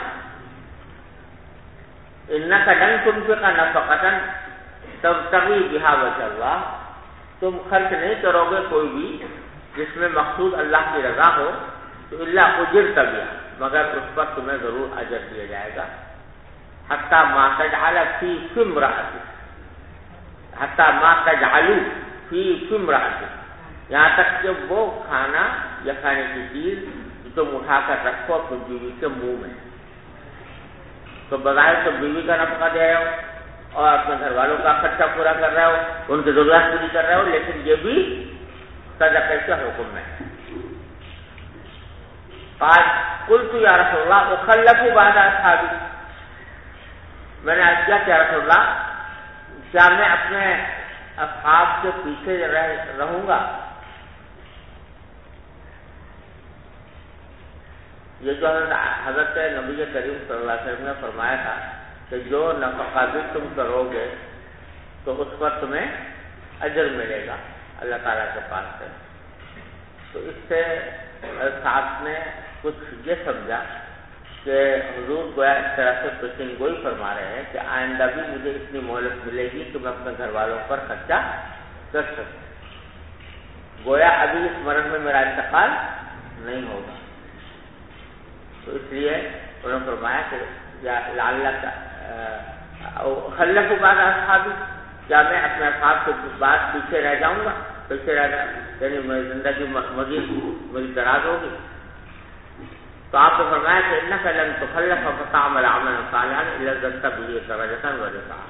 B: انک لن تنفق نفقۃ تبتغی بہا وجہ اللہ، تم خرچ نہیں کرو گے کوئی بھی جس میں مقصود اللہ کی رضا ہو، تو الا اجرت بہا، مگر اس پر تمہیں ضرور اجر دیا جائے گا. حتی ما تجعل فی امرأتک، حتی ما تجعل فی امرأتک، یہاں تک کہ وہ کھانا یا کھانے کی چیز جو تم اٹھا کر رکھو اپنی بیوی کے منہ میں. تو بظاہر تو بیوی کا نفقہ دے رہے ہو اور اپنے گھر والوں کا خرچہ پورا کر رہے ہو، ان کی ضرورت پوری کر رہے ہو، لیکن یہ بھی صدقے کا حکم ہے. قلت یا رسول اللہ اخلف بعد اصحابی، میں نے عرض کیا کہ یا رسول اللہ کیا میں اپنے اصحاب کے پیچھے رہوں گا؟ یہ جو حضرت نبی کریم صلی اللہ علیہ وسلم نے فرمایا تھا کہ جو نفقہ بھی تم کرو گے تو اس پر تمہیں اجر ملے گا اللہ تعالیٰ کے پاس سے، تو اس سے ساتھ نے کچھ یہ سمجھا کہ حضور گویا اس طرح سے پیشن گوئی فرما رہے ہیں کہ آئندہ بھی مجھے اتنی مہلت ملے گی کہ میں اپنے گھر والوں پر خرچہ کر سکوں، گویا ابھی اس مرض میں میرا انتقال نہیں ہوگا، تو اس لیے انہوں نے فرمایا کہ لعلک خلف بعد اصحابی، کیا میں اپنے اصحاب کے بعد پیچھے رہ جاؤں گا، پیچھے رہ جاؤں یعنی میری زندگی مزید میری دراز ہوگی؟ تو آپ نے فرمایا کہ انک لن تخلف فتعمل عملا صالحا الا زدت به درجۃ ورفعۃ،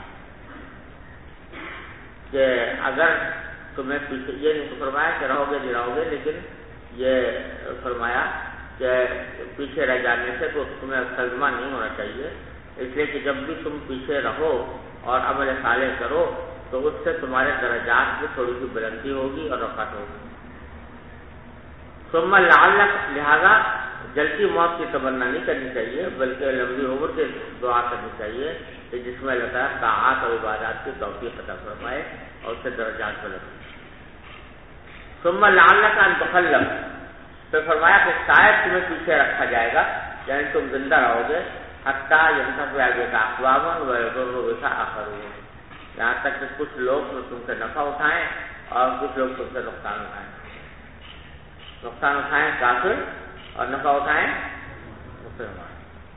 B: کہ اگر تمہیں پیچھے یہ نہیں فرمایا کہ رہو گے نہیں رہو گے، لیکن یہ فرمایا کہ پیچھے رہ جانے سے تو تمہیں صدمہ نہیں ہونا چاہیے، اس لیے کہ جب بھی تم پیچھے رہو اور عمل صالح کرو تو اس سے تمہارے درجات میں تھوڑی سی بلندی ہوگی اور رفعت ہوگی۔ ثم لعلک، لہذا جلدی موت کی تمنا نہیں کرنی چاہیے بلکہ لمبی عمر کی دعا کرنی چاہیے کہ جس میں اللہ تعالیٰ طاعات اور عبادات کی توفیق عطا فرمائے اور اس سے درجات بلند۔ ثم لعلک ان تخلف، تو فرمایا کہ شاید تمہیں پیچھے رکھا جائے گا، یعنی تم زندہ رہو گے حتیٰ ینتفع بک اقوام ویضر بک آخرون، یہاں تک کہ کچھ لوگ تم سے نفع اٹھائیں اور کچھ لوگ تم سے نقصان اٹھائیں، نقصان اٹھائیں کافر اور نفع اٹھائیں مسلمان۔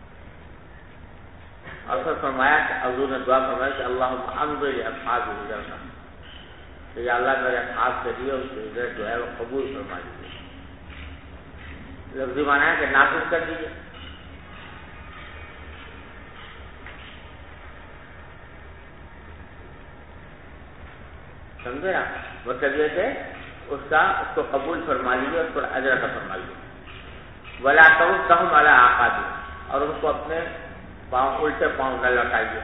B: اور پھر فرمایا کہ حضور نے دعا فرمائی کہ اللہم امضِ لاصحاب ہجرتہ، کہ یا اللہ میرے اصحاب کے لیے اس کی ہجرت جو ہے وہ قبول فرما دیجیے، لفظی معنی ہے کہ نافذ کر دیجیے۔ سمجھے نا، مطلب یہ کہ اس کو قبول فرما لیجیے، اس پر اجر عطا فرما لیجیے۔ ولا تردهم على اعقابهم، اور ان کو اپنے پاؤں الٹے پاؤں نہ لوٹائیے۔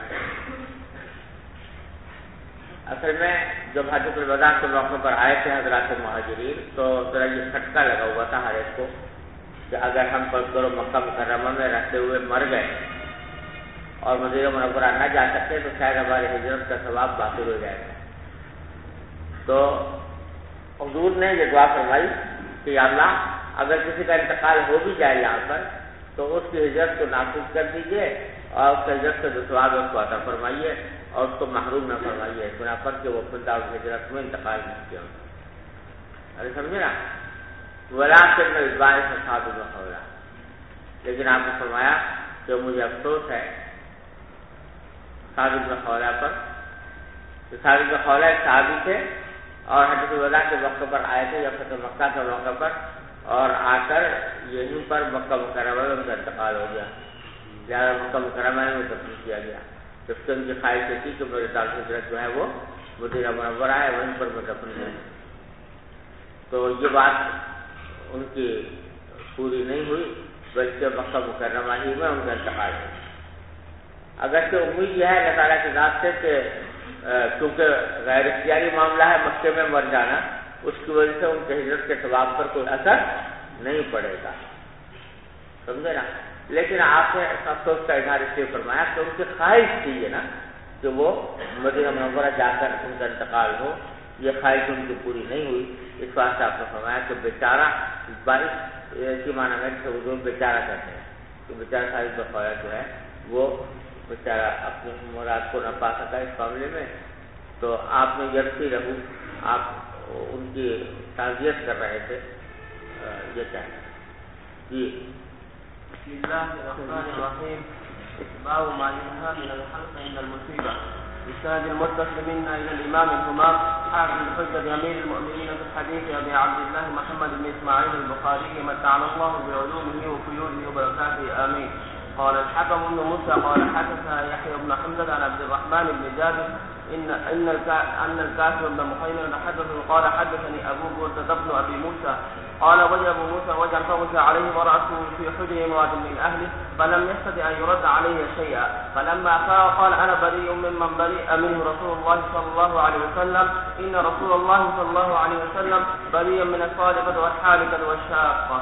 B: اصل میں جب حجۃ الوداع کے موقع پر آئے تھے حضرات مہاجرین تو ذرا یہ کھٹکا لگا ہوا تھا ہر ایک کو کہ اگر ہم پرسوں مکہ مکرمہ میں رہتے ہوئے مر گئے اور مدینہ منورہ نہ جا سکتے تو شاید ہماری ہجرت کا ثواب باقی ہو جائے گا۔ تو حضور نے یہ دعا فرمائی کہ یا اللہ اگر کسی کا انتقال ہو بھی جائے یہاں پر تو اس کی ہجرت کو نافذ کر دیجیے اور اس کی ہجرت سے جو ثواب اس کو عطا فرمائیے اور اس کو محروم نہ فرمائیے، بنا پر کہ وہ خود ہجرت میں انتقال نہیں کیا۔ ارے سمجھے نا، ولیکن الباعث اصحاب الخولہ، لیکن آپ نے فرمایا کہ مجھے افسوس ہے صحابی بن خولہ پر، کہ صحابی بن خولہ ایک صحابی تھے اور حجۃ الوداع کے موقع پر آئے تھے یا فتح مکہ کے موقع پر، اور آ کر یہیں پر مکہ مکرمہ میں ان کا انتقال ہو گیا، لہٰذا مکہ مکرمہ میں دفن کیا گیا، جبکہ ان کی خواہش تھی کہ میرے دار ہجرت جو ہے وہ مدینہ منورہ ہے، وہیں پر میں دفن ہوں۔ تو یہ بات ان کی پوری نہیں ہوئی بلکہ مکہ مکرمہ ہی میں ان کا انتقال ہوا۔ اگرچہ امید یہ ہے اللہ تعالیٰ کی ذات سے کہ کیونکہ غیر اختیاری معاملہ ہے مکے میں مر جانا، اس کی وجہ سے ان کے ہجرت کے ثواب پر کوئی اثر نہیں پڑے گا، سمجھے نا، لیکن آپ نے افسوس کا اظہار اس لیے فرمایا کہ ان کی خواہش تھی یہ نا کہ وہ مدینہ منورہ جا کر ان کا انتقال ہو، یہ خواہش ان کی پوری نہیں ہوئی، اس واسطے آپ نے فرمایا کہ بیچارہ باعث اسی معنی میں کہ حضور بیچارہ کہتے ہیں کہ بیچارہ صاحب بخویا جو ہے وہ بیچارہ اپنی مراد کو نہ پا سکا اس معاملے میں، تو آپ نے یکسی رہو آپ ان کی تعزیت کر رہے تھے، یہ کہنا جی۔
A: بسم اللہ الرحمن الرحیم، باب ما ينهى من الحلق عند المصيبة، بسند المتصل منا إلى الإمام الهمام حافظ الحجة أمير المؤمنين في الحديث أبي عبد الله محمد بن إسماعيل البخاري متعنا الله بعلومه وفيوله وبركاته آمين. قال الحكم بن موسى قال حدثنا يحيى بن حمزة عن عبد الرحمن بن جابر أن الكافر بن مخيمر حدثه قال حدثني أبو بردة بن أبي موسى
E: قال وجه أبو موسى وجه فوجه عليه ورأسه في حجر امرأة من أهله فلم يستطع أن يرد عليه شيئا فلما فاق قال أنا بريء ممن برئ منه رسول الله صلى الله عليه وسلم إن رسول الله صلى الله عليه وسلم بريء من الصادقة والحالقة والشاقة.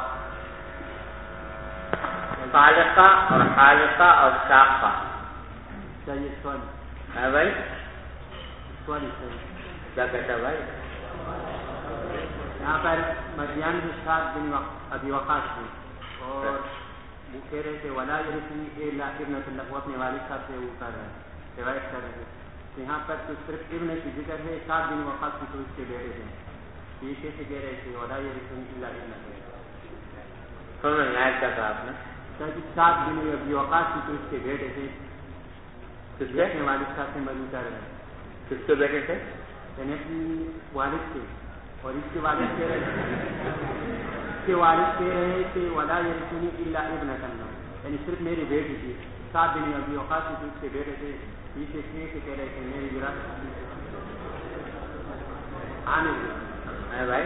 B: صادقة اور حالقة اور شاقة
D: چاہیے سوال
B: ہے بھائی.
D: سوال
B: کیا کہتا ہے بھائی؟
D: یہاں پر مدیان کے ساتھ بن ابی وقاص ہیں اور وہ کہہ رہے تھے ولا یرثنی الا ابنۃ اللہ، وہ اپنے والد صاحب سے وہ کر رہے ہیں روایت کر رہے ہیں. تو یہاں پر تو صرف ابن کی ذکر ہے، سعد بن وقاص کی تو اس کے بیٹے ہیں. یہ کیسے کہہ رہے تھے ولا یرثنی الا ابنۃ اللہ؟
B: سن میں آیت کیا کہا آپ نے؟
D: سعد بن ابی وقاص کی تو اس کے بیٹے تھے،
B: کس کے؟
D: اپنے والد صاحب سے مدعو کر رہے ہیں.
B: کس کے بیٹے تھے؟
D: یعنی اپنی والد کے، اور اس کے والد کہہ رہے کہ ولا یرثنی الا ابنۃ اللہ، یعنی صرف میری بیٹی تھی. سعد بن ابی وقاص کی اس کے بیٹے تھے. یہ کہہ رہے تھے میری وراثت عامر
B: ہے بھائی.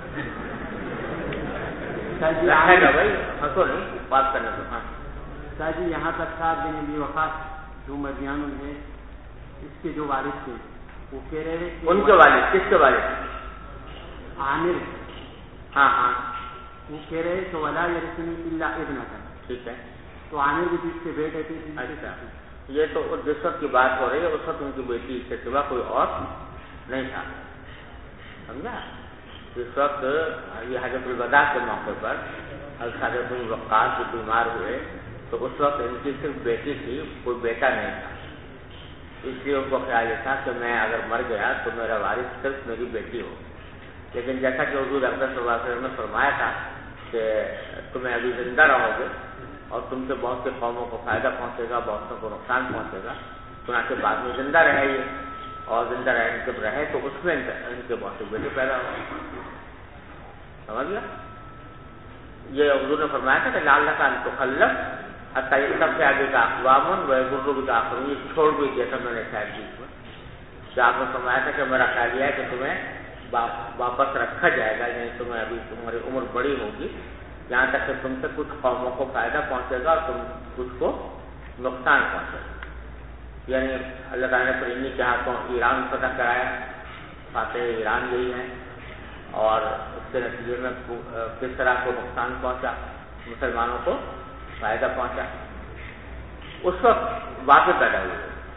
D: بھائی
B: ہنسو نہیں، بات کرنے دو. ہاں
D: شاہ جی یہاں تک سعد بن ابی وقاص جو مدیان ہے اس کے جو والد تھے وہ کہہ رہے ہیں
B: ان کے والد. کس کے والد؟
D: عامر.
B: ہاں ہاں
D: وہ کہہ رہے تو ولا یرثنی الا ابنۃ.
B: ٹھیک ہے.
D: تو عامر بھی اس کے بیٹے تھے.
B: اچھا، یہ تو جس وقت کی بات ہو رہی ہے اس وقت ان کی بیٹی سے سوا کوئی اور نہیں تھا، سمجھا. جس وقت یہ حجۃ الوداع کے موقع پر حضرت بن وقاص جو بیمار ہوئے تو اس وقت ان کی صرف بیٹی تھی، کوئی بیٹا نہیں تھا. اس لیے ان کو خیال یہ تھا کہ میں اگر مر گیا تو میرا وارث صرف میری بیٹی ہو. لیکن جیسا کہ حضور اکرم صلی اللہ علیہ وسلم نے فرمایا تھا کہ تمہیں ابھی زندہ رہو گے اور تم سے بہت سے قوموں کو فائدہ پہنچے گا، بہت کو نقصان پہنچے گا. چنانچہ بعد میں زندہ رہے یہ، اور زندہ رہنے جب رہے تو اس میں ان کے بہت سے بیٹے پیدا ہو. سمجھ گیا؟ یہ حضور نے فرمایا تھا کہ لعلک ان تخلف حتی یکتب سے آگے کا اقوام و یضر بک آخرون. یہ چھوڑ گئی جیسا میں نے شاید بیچ میں کہ آپ نے فرمایا تھا کہ میرا خیال یہ ہے کہ تمہیں واپس رکھا جائے گا، یعنی تمہیں ابھی تمہاری عمر بڑی ہوگی یہاں تک کہ تم سے کچھ قوموں کو فائدہ پہنچے گا اور تم کچھ کو نقصان پہنچے گا. یعنی اللہ تعالیٰ نے پھر انہی کے ہاتھوں ایران فتح کرایا، فاتح ایران یہی ہے، اور اس کے نتیجے میں کس طرح کو نقصان پہنچا، مسلمانوں کو فائدہ پہنچا. اس وقت واقع پیدا ہوئے.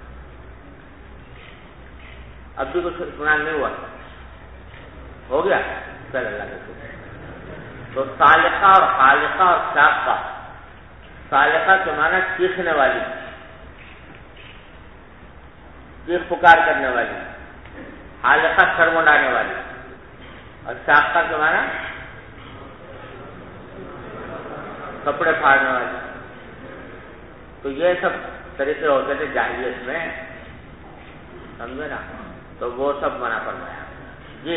B: اب بھی کچھ اطمینان نہیں ہوا، ہو گیا پہلے اللہ کے شکر. تو صالحہ اور خالقہ اور شاقہ. صالحہ کے معنی چیخنے والی، چیخ پکار کرنے والی. خالقہ سر منڈانے والی. اور شاقہ کے معنی کپڑے پھاڑنے والی. تو یہ سب طریقے ہوتے تھے جاہلیت میں، سمجھے نا. تو وہ سب منع فرمایا. جی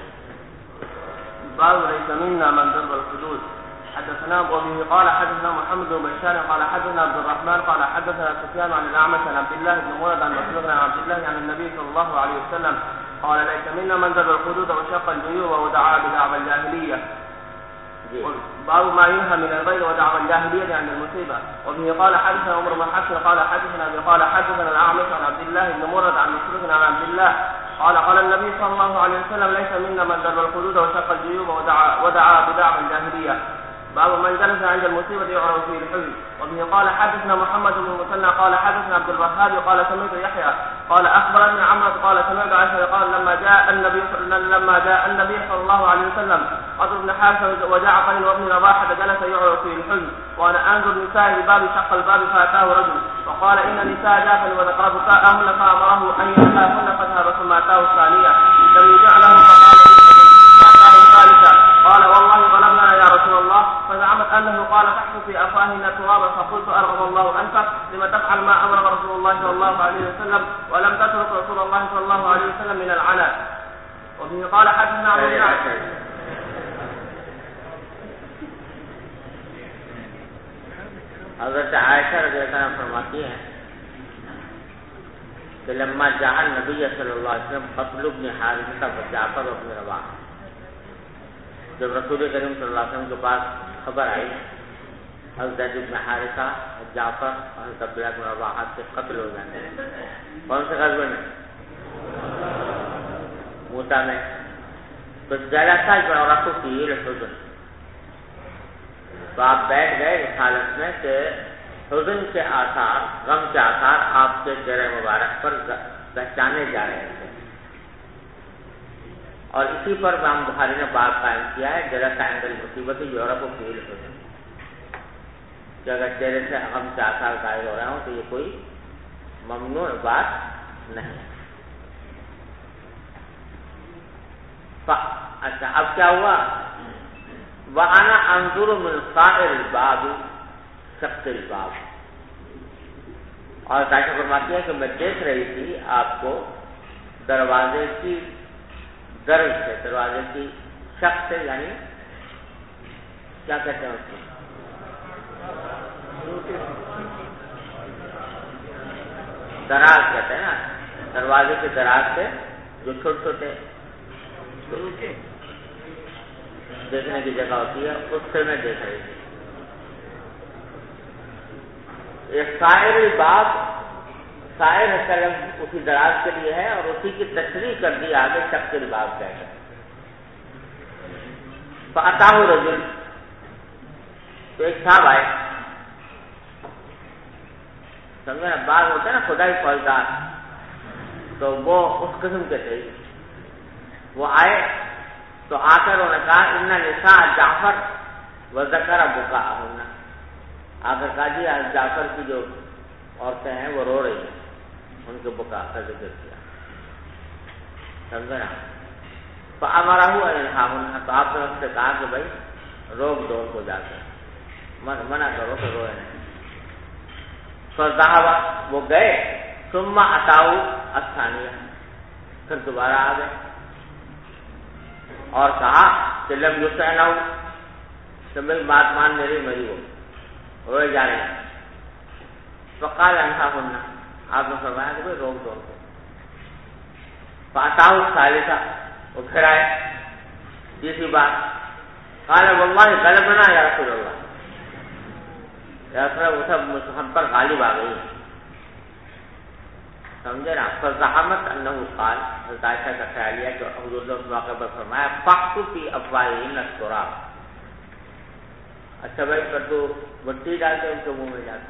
E: باب ليس منا من ضرب الحدود. حدثنا وبه قال حدثنا محمد بن بشار قال حدثنا عبد الرحمن قال حدثنا سفيان عن الأعمش عن عبد الله بن مرد عن مسعود عن عبد الله عن النبي صلى الله عليه وسلم قال ليس منا من ضرب الحدود وشق الجيوب ودعا بدعوى الجاهلية. باب ما ينهى من الغير ودعوى الجاهلية عند المصيبة. وبه قال حدثنا عمر بن حفص قال حدثنا ابي قال حدثنا الأعمش عن عبد الله بن مرد عن مسعود عن عبد الله قال النبي صلى الله عليه وسلم ليس منا من ضرب الحدود وشق الجيوب ودعا بدعوى الجاهلية. باب من جلس عند المصيبة يعرف فيه الحزن. وبه قال حدثنا محمد بن المثنى قال حدثنا عبد الوهاب قال سمعت يحيى قال اخبرني عمرو قال سمعت عائشة قال لما جاء النبي صلى الله عليه وسلم قتل بن حارثة وجعفر وابن رواحة جلس يعرف فيه الحزن وانا انظر نساء بباب شق الباب فاتاه رجل وقال ان نساء جافر وذكر بكاءهن فامره ان ينهاهن فذهب ثم اتاه الثانية لم يجع له فقال فاتاه الثالثة قال والله غلبنا يا رسول الله فزعمت انه قال تحت في افواهنا ترابا فقلت ارغم الله انفك لما تفعل ما امر رسول الله صلى الله عليه وسلم ولم تترك رسول الله صلى الله عليه وسلم من العناء. وبه قال حدثنا عمرو بن
B: حضرت عائشہ رضی اللہ عنہا فرماتی ہیں کہ لما جاء النبی صلی اللہ علیہ وسلم قتل ابن حارثہ و جعفر ابن رواحہ، جب رسول کریم صلی اللہ علیہ وسلم کے پاس خبر آئی حضرت زید بن حارثہ، جعفر اور حضرت عبداللہ بن رواحہ کے قتل ہو جاتے ہیں، کون سے غزوے میں؟ موتا میں. تو جلسہ جعفر فی الحزن، تو آپ بیٹھ گئے اس حالت میں کہ حزن کے آثار، غم کے آثار آپ کے چہرے مبارک پر پہچانے جا رہے تھے. اور اسی پر امام بخاری نے باب قائم کیا ہے جلسہ عند المصیبت یعرف فی الحزن، کہ اگر چہرے سے غم کے آثار ظاہر ہو رہے ہوں تو یہ کوئی ممنوع بات نہیں. اچھا اب کیا ہوا؟ وَأَنَا أَنظُرُ مِنْ صَائِرِ الْبَابِ شَقِّ الْبَابِ، اور عائشہ فرماتی ہے کہ میں دیکھ رہی تھی آپ کو دروازے کی درج سے، دروازے کی شق سے، یعنی کیا کہتے ہیں اس کو؟ دراز کہتے ہیں نا، دروازے کے دراز سے جو چھوٹے چھوٹے دیکھنے کی جگہ ہوتی ہے اس سے میں دیکھ رہی تھی. ایک سائر الباب، سائر کا لفظ اسی دراز کے لیے ہے اور اسی کی تشریح کر دی آگے شق الباب کہہ کر. فأتاه رجل، تو ایک صاحب آئے، سمجھے نا، بعض ہوتے ہیں نا خدائی فوجدار، تو وہ اس قسم کے تھے. وہ آئے تو آ کر انہوں نے کہا ان نساء جعفر وذکر بکاءہن، آ کر کہا جی آج جعفر کی جو عورتیں ہیں وہ رو رہی ہیں، ان کے بکا کا ذکر کیا. سمجھے نا؟ فامرہ ان ینہاہن، تو آپ نے اس سے کہا کہ بھائی روک دو ان کو جا کر، منع کرو کہ روئے نہیں. فذهب، وہ گئے. ثم اتاؤ الثانیہ، پھر دوبارہ آ گئے اور کہا کہ لم یسعنوا، کہ میری بات مان میری وہ روئے جا رہے ہیں. فقال انہاہن، آپ نے فرمایا کہ بھائی روک دو ان کو. فاتاؤ الثالثہ، وہ پھر آئے تیسری بار. قال واللہ غلبنا یا رسول اللہ، یا رسول اللہ وہ سب ہم پر غالب آ گئی. سمجھے نا؟ فزعمت انہ قال، حضرت عائشہ کا خیال ہے کہ حضور نے اس موقع پر فرمایا فقط فی افواہہن التراب، اچھا بھائی کر دو مٹی ڈال کے ان کے منہ میں جاتے.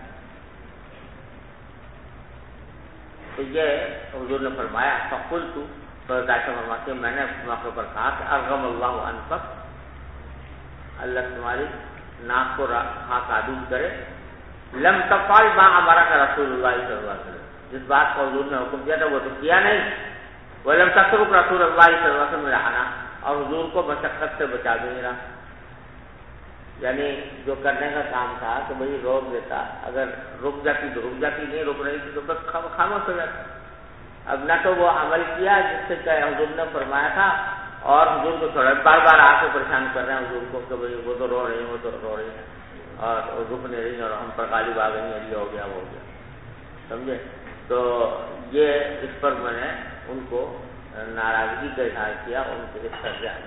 B: تو یہ حضور نے فرمایا فقلت، تو حضرت عائشہ فرماتی ہے میں نے اس موقع پر کہا کہ ارغم اللہ انفک، اللہ تمہاری ناک کو خاک آلود کرے. لم تفعل ما امرک رسول اللہ صلی اللہ علیہ وسلم، جس بات کو حضور نے حکم دیا تھا وہ تو کیا نہیں. ولم تترک رسول اللہ صلی اللہ علیہ وسلم رہنا، اور حضور کو مشقت سے بچا بھی نہیں رہا. یعنی جو کرنے کا کام تھا کہ بھائی روک دیتا، اگر رک جاتی تو رک جاتی، نہیں رک رہی تھی تو بس خاموش ہو جاتا. اب نہ تو وہ عمل کیا جس سے کہ حضور نے فرمایا تھا، اور حضور کو تھوڑا بار بار آ کے پریشان کر رہے ہیں حضور کو کہ بھائی وہ تو رو رہی ہیں، وہ تو رو رہی ہیں اور رک نہیں رہی اور ہم پر غالب آ گئی ہیں، یہ ہو گیا وہ ہو گیا. سمجھے؟ تو یہ اس پر میں نے ان کو ناراضگی کا اظہار کیا، ان کے اس طرح آنے.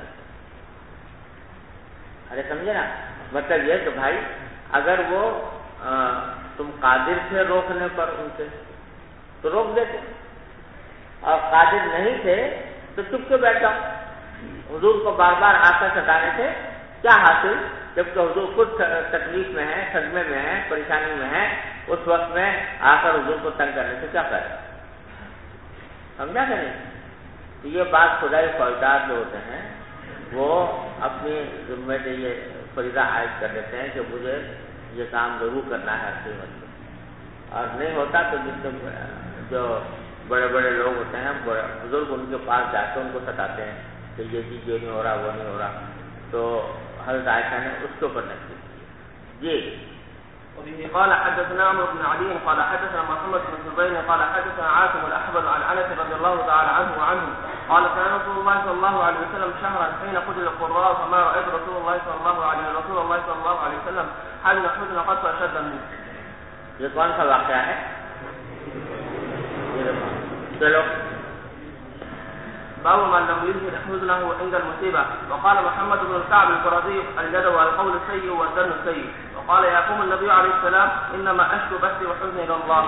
B: ارے سمجھے نا؟ مطلب یہ کہ بھائی اگر وہ تم قادر تھے روکنے پر ان سے تو روک دیتے، اور قادر نہیں تھے تو چپ کے بیٹھ جاؤ. حضور کو بار بار آ کر ستانے سے کیا حاصل، جبکہ حضور خود تکلیف میں ہے، صدمے میں ہے، پریشانی میں ہے. اس وقت میں آ کر حضور کو تنگ کرنے سے کیا کرے؟ سمجھا کہ نہیں؟ تو یہ بات خدائی فوجدار جو ہوتے ہیں وہ اپنی ذمہ سے یہ فریضہ عائد کر دیتے ہیں کہ مجھے یہ کام ضرور کرنا ہے ہر قیمت پہ، اور نہیں ہوتا تو جس جو بڑے بڑے لوگ ہوتے ہیں بزرگ ان کے پاس جا کے ان کو ستاتے ہیں کہ یہ چیز یہ نہیں ہو رہا وہ نہیں ہو رہا. تو حضرت عائشہ نے اس کے اوپر نصیحت کی. جی
E: وبه قال حدثنا عمرو بن علي قال حدثنا محمد بن زبير قال حدثنا عاصم الاحول عن انس رضي الله تعالى عنه وعنه قال كان رسول الله صلى الله عليه وسلم شهرا حين قتل القراء فما رايت رسول الله صلى الله عليه وسلم حزن قط اشد منه.
B: یہ کون سا واقعہ ہے؟ چلو.
E: باب من لم يظهر حزنه عند المصيبة. وقال محمد بن الكعب القرظي الجدوى القول السيء والظن السيء. وقال يقوم النبي عليه السلام إنما أشكو بثي وحزني إلى الله.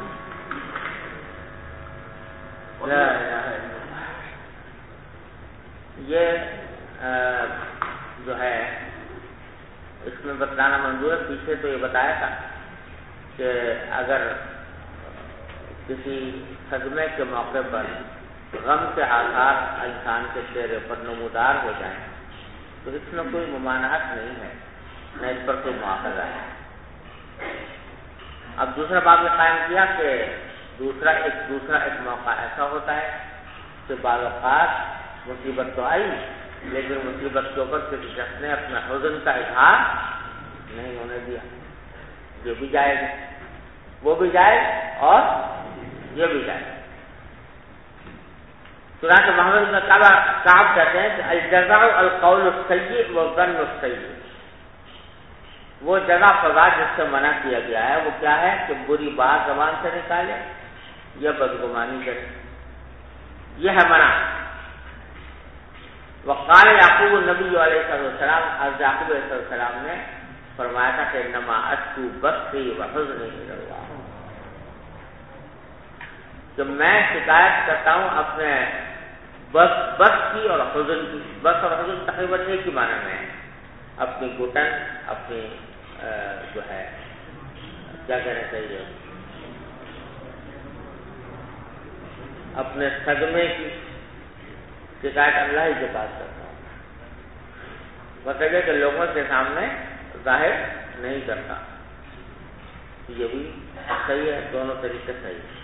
B: لا الہ الا اللہ. یہ جو ہے اس میں بتلانا منظور ہے. پیچھے تو یہ بتایا تھا کہ اگر کسی صدمے کے موقع پر غم کے آثار انسان کے چہرے پر نمودار ہو جائیں تو اس میں کوئی ممانعت نہیں ہے، نہ اس پر کوئی مواخذہ ہے. اب دوسرا باب یہ قائم کیا کہ دوسرا ایک موقع ایسا ہوتا ہے کہ بعض اوقات مصیبت تو آئی لیکن مصیبت کے اوپر کسی شخص نے اپنا حزن کا اظہار نہیں ہونے دیا. یہ بھی جائز ہے، وہ بھی جائز اور یہ بھی جائز. چنانچہ محمد بن کعب کہتے ہیں کہ الجزاء القول السیء والظن السیء. وہ جزا سزا جس سے منع کیا گیا ہے وہ کیا ہے کہ بری بات زبان سے نکالے یا بدگمانی کرے، یہ ہے منع. وقال یعقوب النبی علیہ السلام، حضرت یعقوب علیہ السلام نے فرمایا تھا کہ انما اشکو بثی وحزنی الی اللہ، کہ میں شکایت کرتا ہوں اپنے بس کی اور حزن کی. بس اور حزن تقریباً ایک ہی معنی میں ہے. اپنی گھٹن، اپنی جو ہے کیا کہنا چاہیے، اپنے صدمے کی شکایت اللہ ہی کے پاس کرتا ہوں. مطلب ہے کہ لوگوں کے سامنے ظاہر نہیں کرتا. یہ بھی صحیح ہے، دونوں طریقے صحیح ہے.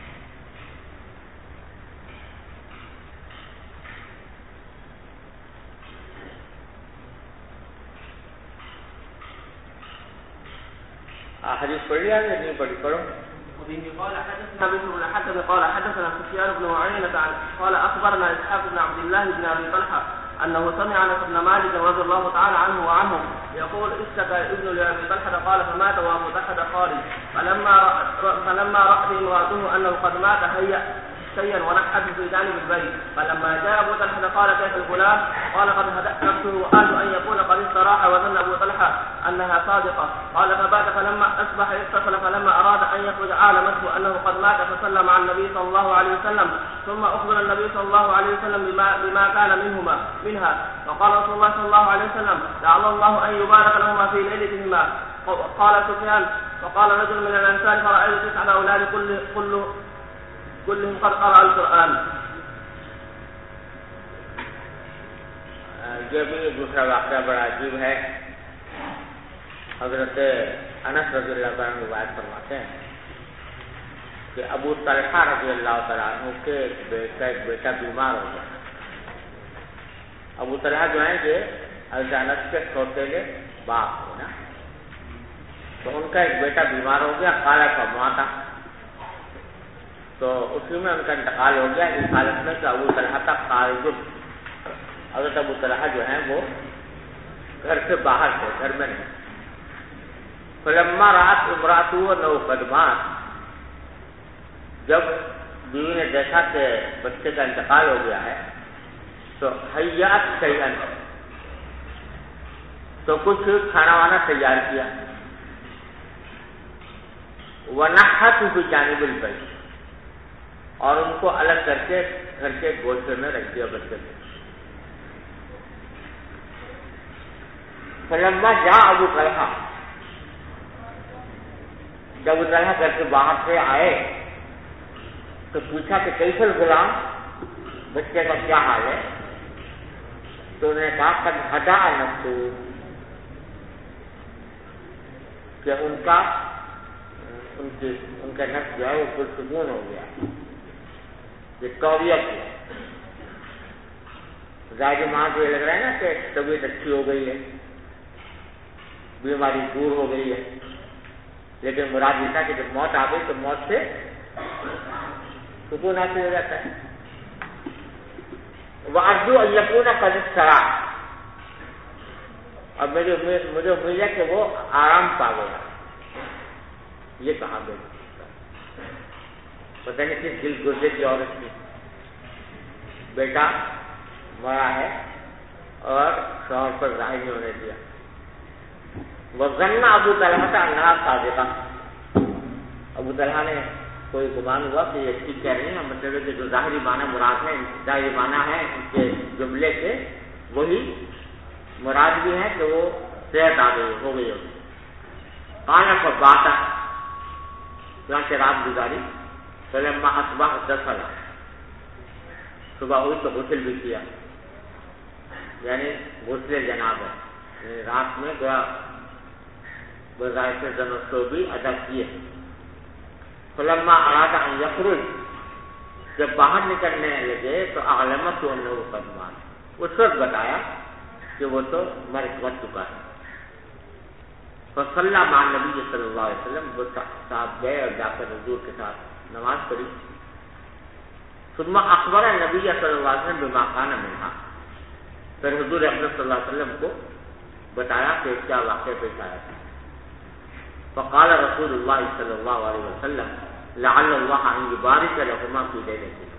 B: حدیث پڑھ لیا یا نہیں پڑھی؟ پڑھو.
E: قال حدثنا بشر بن الحكم قال حدثنا سفيان بن عيينة قال أخبرنا إسحاق بن عبد الله بن أبي طلحة أنه سمع أنس بن مالك رضي الله تعالى عنه وعنهم يقول اشتكى ابن لأبي طلحة قال فمات وأبو طلحة خارج فلما رأت امرأته أنه قد مات هيأ شيئا ونحت في جانب البيت. فلما جاء أبو طلحة قال كيف الغلام؟ قال قد هدأت نفسه وآل أن يكون قد استراح وظن أبو طلحة أنها صادقة. قال فبات فلما أصبح اغتسل فلما أراد أن يخرج علمته أنه قد مات فصلى مع النبي صلى الله عليه وسلم ثم أخبر النبي صلى الله عليه وسلم بما كان منها. فقال رسول الله صلى الله عليه وسلم لعل الله أن يبارك لهما في ليلتهما. قال سفيان فقال رجل من الأنصار فرأيت 9 أولاد كلهم قد قرأ القرآن.
B: یہ بھی دوسرا واقعہ بڑا عجیب ہے. حضرت انس رضی اللہ عنہ روایت فرماتے ہیں کہ ابو طلحہ رضی اللہ تعالیٰ عنہ کے ایک بیٹا بیمار ہو گیا. ابو طلحہ جو ہیں کہ حضرت انس کے سوتیلے باپ ہے نا، تو ان کا ایک بیٹا بیمار ہو گیا، کالا کا ماتا. تو اسی میں ان کا انتقال ہو گیا اس حالت میں کہ ابو طلحہ تک خارج. حضرت ابو طلحہ جو ہیں وہ گھر سے باہر تھے، گھر میں نہیں. فلما رات امراۃ نو قدمات، جب بیوی نے دیکھا کہ بچے کا انتقال ہو گیا ہے تو حیات شیئن، تو کچھ کھانا وانا تیار کیا. ونحت بجانب البیت، اور ان کو الگ کر کے گھر کے گوشے میں رکھ دیا بچے کو. فلما جاء ابو طلحہ، جب ابو طلحہ گھر سے باہر سے آئے تو پوچھا کہ کیسے الغلام، بچے کا کیا حال ہے؟ تو انہوں نے کہا قد ہدا نفسہ، کہ ان کا نفس جو ہے وہ پرسکون ہو گیا، یہ طوریت ہے. ظاہر ماں کو یہ لگ رہا ہے نا کہ طبیعت اچھی ہو گئی ہے، بیماری دور ہو گئی ہے، لیکن مراد یہ تھا کہ جب موت آ گئی تو موت سے سکون حاصل ہو جاتا ہے. وَأَرْجُو أَن يَكُونَ قَدِ اسْتَرَاحَ، اور مجھے امید ہے کہ وہ آرام پا گیا. یہ کہاں گئی؟ پتہ نہیں کس دل گردے کی عورت تھی. بیٹا مرا ہے اور شوہر پر ظاہر نہیں ہونے دیا. وظن ابو طلحہ انہا صادقہ، ابو طلحہ نے کوئی گمان ہوا کہ یہ ٹھیک کہہ رہی ہیں، مطلب ہے کہ جو ظاہری معنی مراد ہے، ظاہری معنی ہے ان کے جملے سے وہی مراد بھی ہے کہ وہ صحت آ گئی ہو گئی ہوگی. کانا فباتا، چنانچہ رات گزاری. فلما اصبح دخل، صبح ہوئی تو غسل بھی کیا، یعنی غسل جناب ہے، رات میں گیا بظاہر سے زنستو بھی ادا کیے. فلما اراد ان یخرج، جب باہر نکلنے لگے تو اعلمت انہ قد مات، اس وقت بتایا کہ وہ تو مر چکا ہے. فصلی مع النبی صلی اللہ علیہ وسلم، وہ صاحب گئے اور جا کر حضور کے ساتھ نماز پڑھی. ثم اخبر النبی صلی اللہ علیہ وسلم بما کان منہا، پھر حضور اکرم صلی اللہ علیہ وسلم کو بتایا کہ کیا واقعہ پیش آیا تھا. فقال رسول اللہ صلی اللہ علیہ وسلم لعل اللہ ان یبارک لہما فی لیلتہما،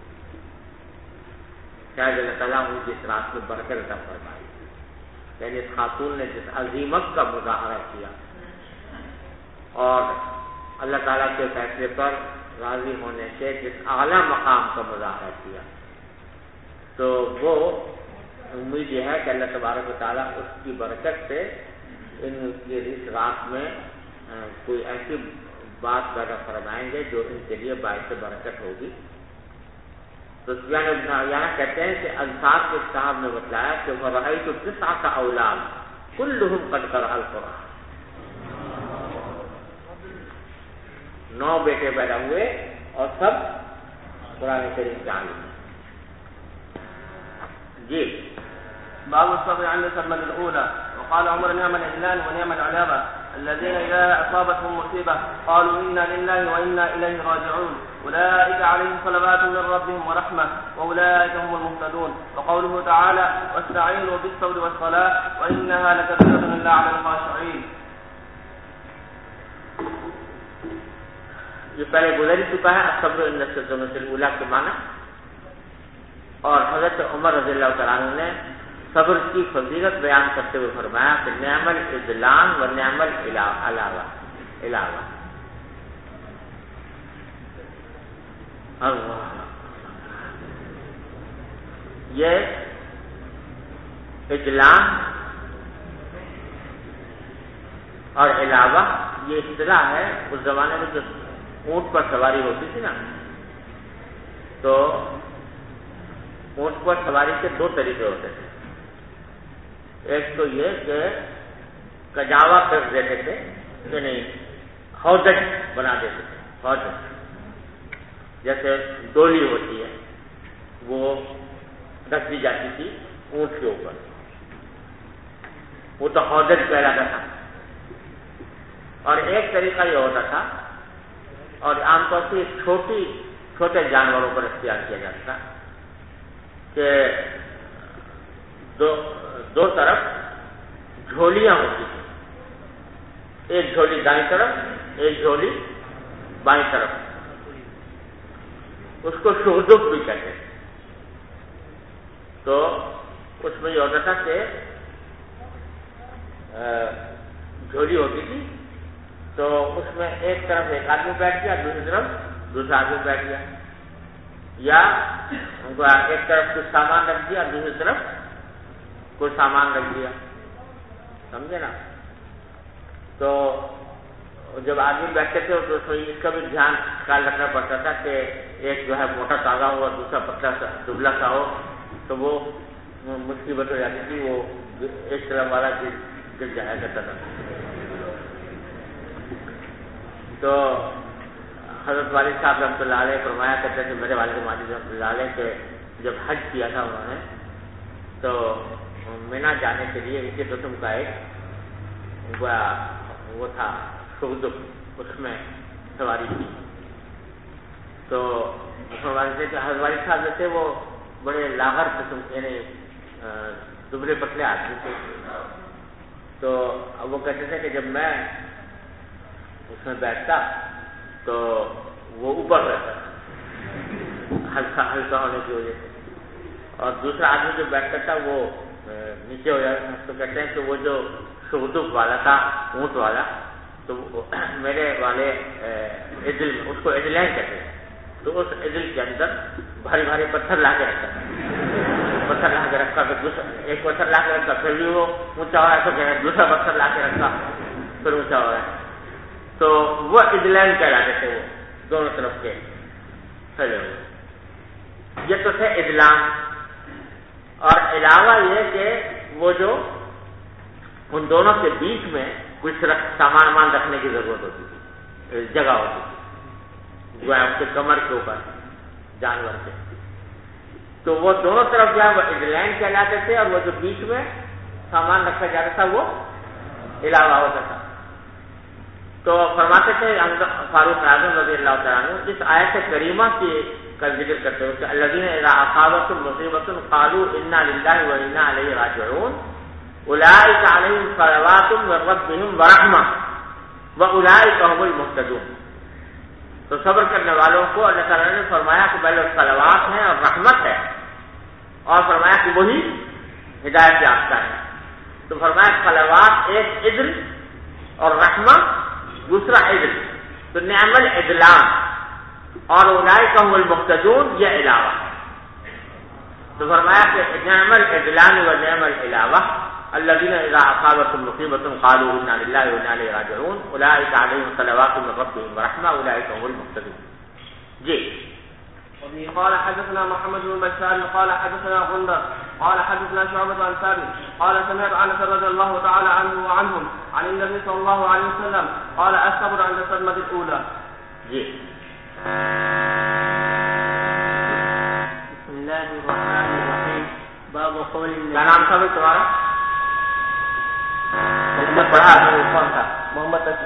B: شاید اللہ تعالیٰ ان کی اس رات میں برکت عطا فرمائے. یعنی اس خاتون نے جس عظیمت کا مظاہرہ کیا اور اللہ تعالیٰ کے فیصلے پر راضی ہونے سے جس اعلیٰ مقام کا مظاہرہ کیا، تو وہ امید یہ ہے کہ اللہ تبارک و تعالیٰ اس کی برکت سے ان کی اس رات میں کوئی ایسی بات پیدا فرمائیں گے جو ان کے لیے باعث برکت ہوگی. تو سفیان بن عیینہ کہتے ہیں کہ انصار کے صاحب نے بتلایا کہ وَرَأَيْتُ تِسْعَةَ أَوْلَادٍ كُلُّهُمْ قَدْ قَرَأَ الْقُرْآنَ، 9 بیٹے پیدا ہوئے اور سب قرآن کریم کے عالم. جی
E: باب الصبر عند الصدمة الأولى. وقال عمر نعم الإعلان ونعم العلامة الذين إذا أصابتهم مصيبة قالوا إنا لله وإنا إليه راجعون أولئك عليهم صلوات من ربهم ورحمة وأولئك هم المهتدون. وقوله تعالى واستعينوا بالصبر والصلاة وإنها لكبيرة إلا على الخاشعين.
B: یہ پہلے گزر ہی چکا ہے الصبر عند الصدمة الأولى کے معنی، اور حضرت عمر رضی اللہ تعالیٰ عنہ نے صبر کی فضیلت بیان کرتے ہوئے فرمایا کہ نعم الاذلان و نعم العلاوہ. اللہ، یہ اذلان اور علاوہ یہ اصطلاح ہے. اس زمانے میں جو اونٹ پر سواری ہوتی تھی نا، تو اونٹ پر سواری کے 2 طریقے ہوتے تھے. ایک تو یہ کہ کجاوا کر دیتے تھے، یعنی ہودج بنا دیتے تھے. ہودج جیسے ڈولی ہوتی ہے وہ رکھ دی جاتی تھی اونٹ کے اوپر، وہ تو ہودج کہلاتا تھا. اور ایک طریقہ یہ ہوتا تھا، اور عام طور سے چھوٹے جانوروں پر اختیار کیا جاتا تھا، کہ دو طرف جھولیاں ہوتی تھیں، ایک جھولی دائیں طرف ایک جھولی بائیں طرف. اس کو شہدب بھی کہتے ہیں. تو اس میں یہ ہوتا تھا کہ جھولی ہوتی تھی، تو اس میں ایک طرف ایک آدمی بیٹھ گیا، دوسری طرف دوسرا آدمی بیٹھ گیا، یا ایک طرف کچھ سامان رکھ دیا، دوسری طرف کوئی سامان رکھ دیا، سمجھے نا. تو جب آدمی بیٹھتے تھے تو اس کا بھی دھیان خیال رکھنا پڑتا تھا کہ ایک جو ہے موٹا تازہ ہو اور دوسرا پتلا سا دبلا سا ہو، تو وہ مصیبت ہو جاتی تھی، وہ ایک طرف والا گر جایا کرتا تھا. تو حضرت والد صاحب رحمۃ اللہ علیہ فرمایا کرتے تھے، میرے والد ماجد رحمۃ اللہ علیہ، کہ جب حج کیا تھا انہوں نے تو مینا جانے کے لیے ان کے قسم کا ایک وہ تھا شہدب، اس میں سواری کی. تو حضرت والد صاحب جو تھے وہ بڑے لاغر قسم کے، یعنی دبلے پتلے آدمی تھے. تو اب وہ کہتے تھے کہ جب میں اس میں بیٹھتا تو وہ اوپر رہتا ہلکا ہونے کی وجہ سے. اور دوسرا آدمی جو بیٹھتا تھا وہ نیچے ہو جاتا. تو کہتے ہیں کہ وہ جو شغدف والا تھا اونٹ والا, تو میرے والے عدل, اس کو عدلین کہتے ہیں, تو اس عدل کے اندر بھاری بھاری پتھر لا کے رکھا, پتھر لا کے رکھا, پھر ایک پتھر لا کے رکھا, پھر بھی وہ اونچا ہو رہا ہے, تو کہ دوسرا پتھر لا کے رکھا, پھر اونچا ہو رہا ہے. تو وہ عدلین کہلاتے تھے, وہ دونوں طرف کے پھیلے ہوئے. یہ تو تھے عدلان. اور علاوہ یہ کہ وہ جو ان دونوں کے بیچ میں کچھ سامان رکھنے کی ضرورت ہوتی تھی, جگہ ہوتی تھی, جو ہے اس کے کمر کے اوپر جانور کے, تو وہ دونوں طرف جو ہے وہ عدلین کہلاتے تھے, اور وہ جو بیچ میں سامان رکھا جاتا تھا وہ علاوہ ہوتا تھا. تو فرماتے تھے فاروق اعظم رضی اللہ تعالیٰ عنہ اس آیت کریمہ کی کا ذکر کرتے ہوئے کہ الذین اذا اصابتهم مصیبۃ قالوا انا للہ وانا الیہ راجعون اولئک علیہم صلوات من ربهم ورحمہ واولئک هم المہتدون. تو صبر کرنے والوں کو اللہ تعالیٰ نے فرمایا کہ پہلے صلوات ہیں اور رحمت ہے, اور فرمایا کہ وہی ہدایت یافتہ ہے. تو فرمایا صلوات ایک عدل اور رحمت دوسرا عدل, تو نعم العدلان, اور اولئک هم المہتدون یہ علاوہ. تو فرمایا کہ نعم العدلان و نعم العلاوہ الذین اذا اصابتهم مصیبۃ قالوا انا للہ وانا الیہ راجعون اولئک علیہم صلوات من ربهم ورحمہ اولئک هم المہتدون. جی.
E: قال حدثنا محمد بن بشار قال حدثنا غندر قال حدثنا شعبة عن ثابت قال سمعت انس رضي الله تعالى عنه وعنهم عن النبي صلى الله عليه وسلم قال الصبر عند الصدمة الأولى.
B: جی.
F: بسم الله الرحمن الرحيم. باب قول النبي.
B: کیا نام تھا بھائی تمہارا؟ تم نے پڑھا کون تھا؟
E: محمد تقی.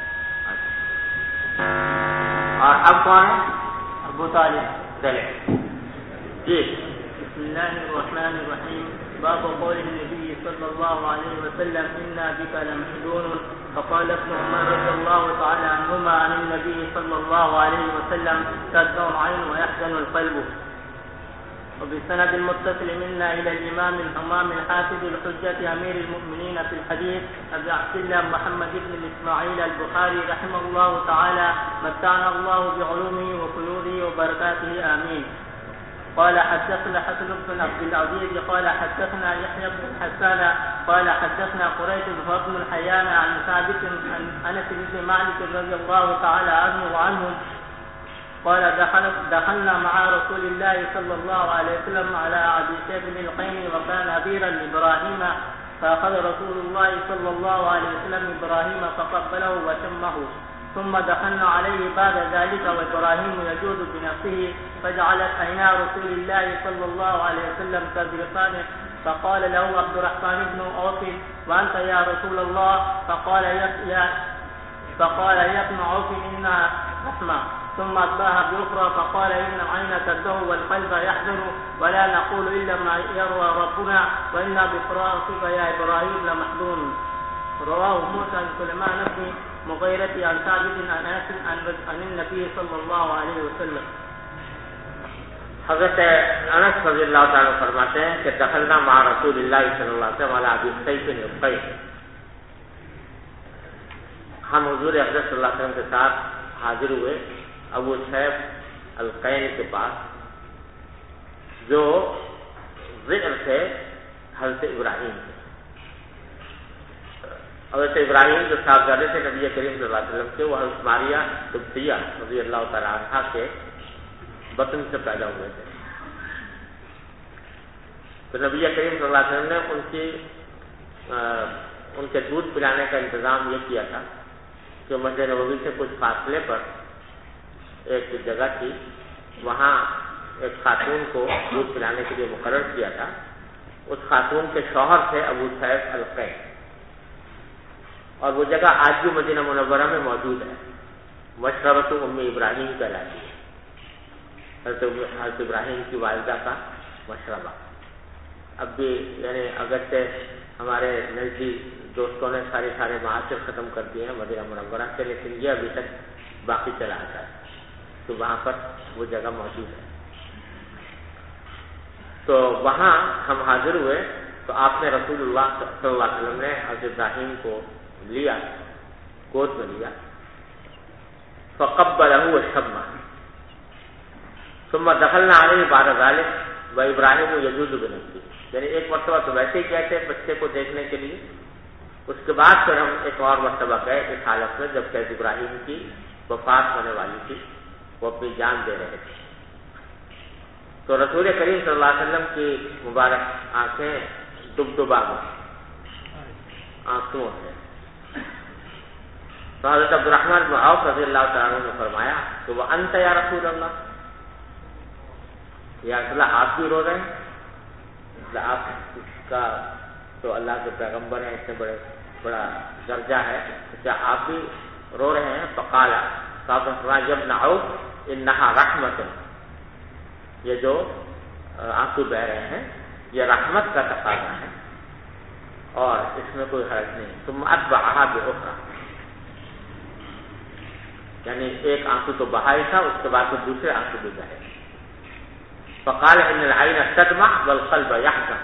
B: اور اب کون ہے؟
F: ابو طالب.
B: چلے. جی.
F: بسم الله الرحمن الرحيم. باب قول النبي صلى الله عليه وسلم إنا بك لمحزون. فقال ابن عمر رضي الله تعالى عنهما عن النبي صلى الله عليه وسلم تدمع العين ويحزن القلب. وبالسند المتصل منا إلى الإمام الإمام الحافظ الحجة أمير المؤمنين في الحديث أبي عبد الله محمد بن إسماعيل البخاري رحمه الله تعالى متعنا الله بعلومه وفيوضه وبركاته آمين. قال حدثنا حسن بن عبد العزيز قال حدثنا يحيى بن حسان قال حدثنا قريش بن الحيان عن ثابت عن أنس بن مالك رضي الله تعالى عنه وعنهم قال دخلنا مع رسول الله صلى الله عليه وسلم على أبي سيف بن القين وكان أبيرا لإبراهيم فأخذ رسول الله صلى الله عليه وسلم إبراهيم فقبله وشمه ثم دخلنا عليه بعد ذلك وإبراهيم يجود بنفسه فجعلت عينا رسول الله صلى الله عليه وسلم تذرفان فقال له عبد الرحمن بن عوف وأنت يا رسول الله فقال يا ابن عوف إنها رحمة ثم أتباها بأخرى فقال إن العين تدعو والقلب يحزن ولا نقول إلا ما يروى ربنا وإنا بفراقك يا إبراهيم لمحزون. رواه موسى عن سليمان بن مغيرة عن ثابت عن أنس عن النبي صلى الله عليه وسلم.
B: حضرت انس رضی اللہ تعالیٰ فرماتے ہیں کہ دخلنا مع رسول اللہ صلی اللہ علیہ وسلم علی ابی سیف القین. ہم حضور اقدس صلی اللہ علیہ وسلم کے ساتھ حاضر ہوئے ابو سیف القین کے پاس, جو ذکر تھے حضرت ابراہیم کے. حضرت ابراہیم جو صاحبزادے تھے نبی کریم صلی اللہ علیہ وسلم کے, وہ حضرت ماریہ قبطیہ رضی اللہ تعالیٰ عنہا کے بطن سے پیدا ہوئے تھے. تو نبی کریم صلی اللہ علیہ وسلم نے ان کے دودھ پلانے کا انتظام یہ کیا تھا کہ مسجد نبوی سے کچھ فاصلے پر ایک جگہ تھی, وہاں ایک خاتون کو دودھ پلانے کے لیے مقرر کیا تھا. اس خاتون کے شوہر تھے ابو سیف القین, اور وہ جگہ آج بھی مدینہ منورہ میں موجود ہے. مشربۃ ام ابراہیم کہلاتی ہے, حضرت ابراہیم کی والدہ کا مشربہ. اب بھی یعنی اگرچہ ہمارے نزدیک دوستوں نے سارے معاشر ختم کر دیے ہیں مدینہ منورہ سے, لیکن یہ ابھی تک باقی چلا آتا ہے, تو وہاں پر وہ جگہ موجود ہے. تو وہاں ہم حاضر ہوئے تو آپ نے رسول اللہ صلی اللہ علیہ وسلم نے حضرت ابراہیم کو لیا، گود میں لیا، فقبلہ وشمہ ثم دخلنا علیہ بعد ذلك وابراہیم یجوز بنفسہ، یعنی ایک مرتبہ تو ویسے ہی گئے تھے بچے کو دیکھنے کے لیے، اس کے بعد پھر ہم ایک اور مرتبہ گئے اس حالت میں جب کہ ابراہیم کی وفات ہونے والی تھی، وہ اپنی جان دے رہے تھے۔ تو رسول کریم صلی اللہ علیہ وسلم کی مبارک آنکھیں دبدبا گئی آنسوؤں سے۔ تو حضرت عبدالرحمن بن عوف رضی اللہ تعالیٰ عنہ نے فرمایا کہ وہ انت یا رسول اللہ، یا رسول اللہ آپ بھی رو رہے ہیں؟ آپ کا تو اللہ کے پیغمبر ہیں، اتنے بڑا درجہ ہے، کیا آپ بھی رو رہے ہیں؟ فقال ابن عوف انہا رحمت، یہ جو آنسو بہ رہے ہیں یہ رحمت کا تقاضا ہے اور اس میں کوئی حرج نہیں۔ ثم اتبعها باخرى، یعنی ایک آنسو تو بہا ہی تھا، اس کے بعد پھر دوسرے آنسو بھی بہے۔ فقال ان العین تدمع والقلب يحزن،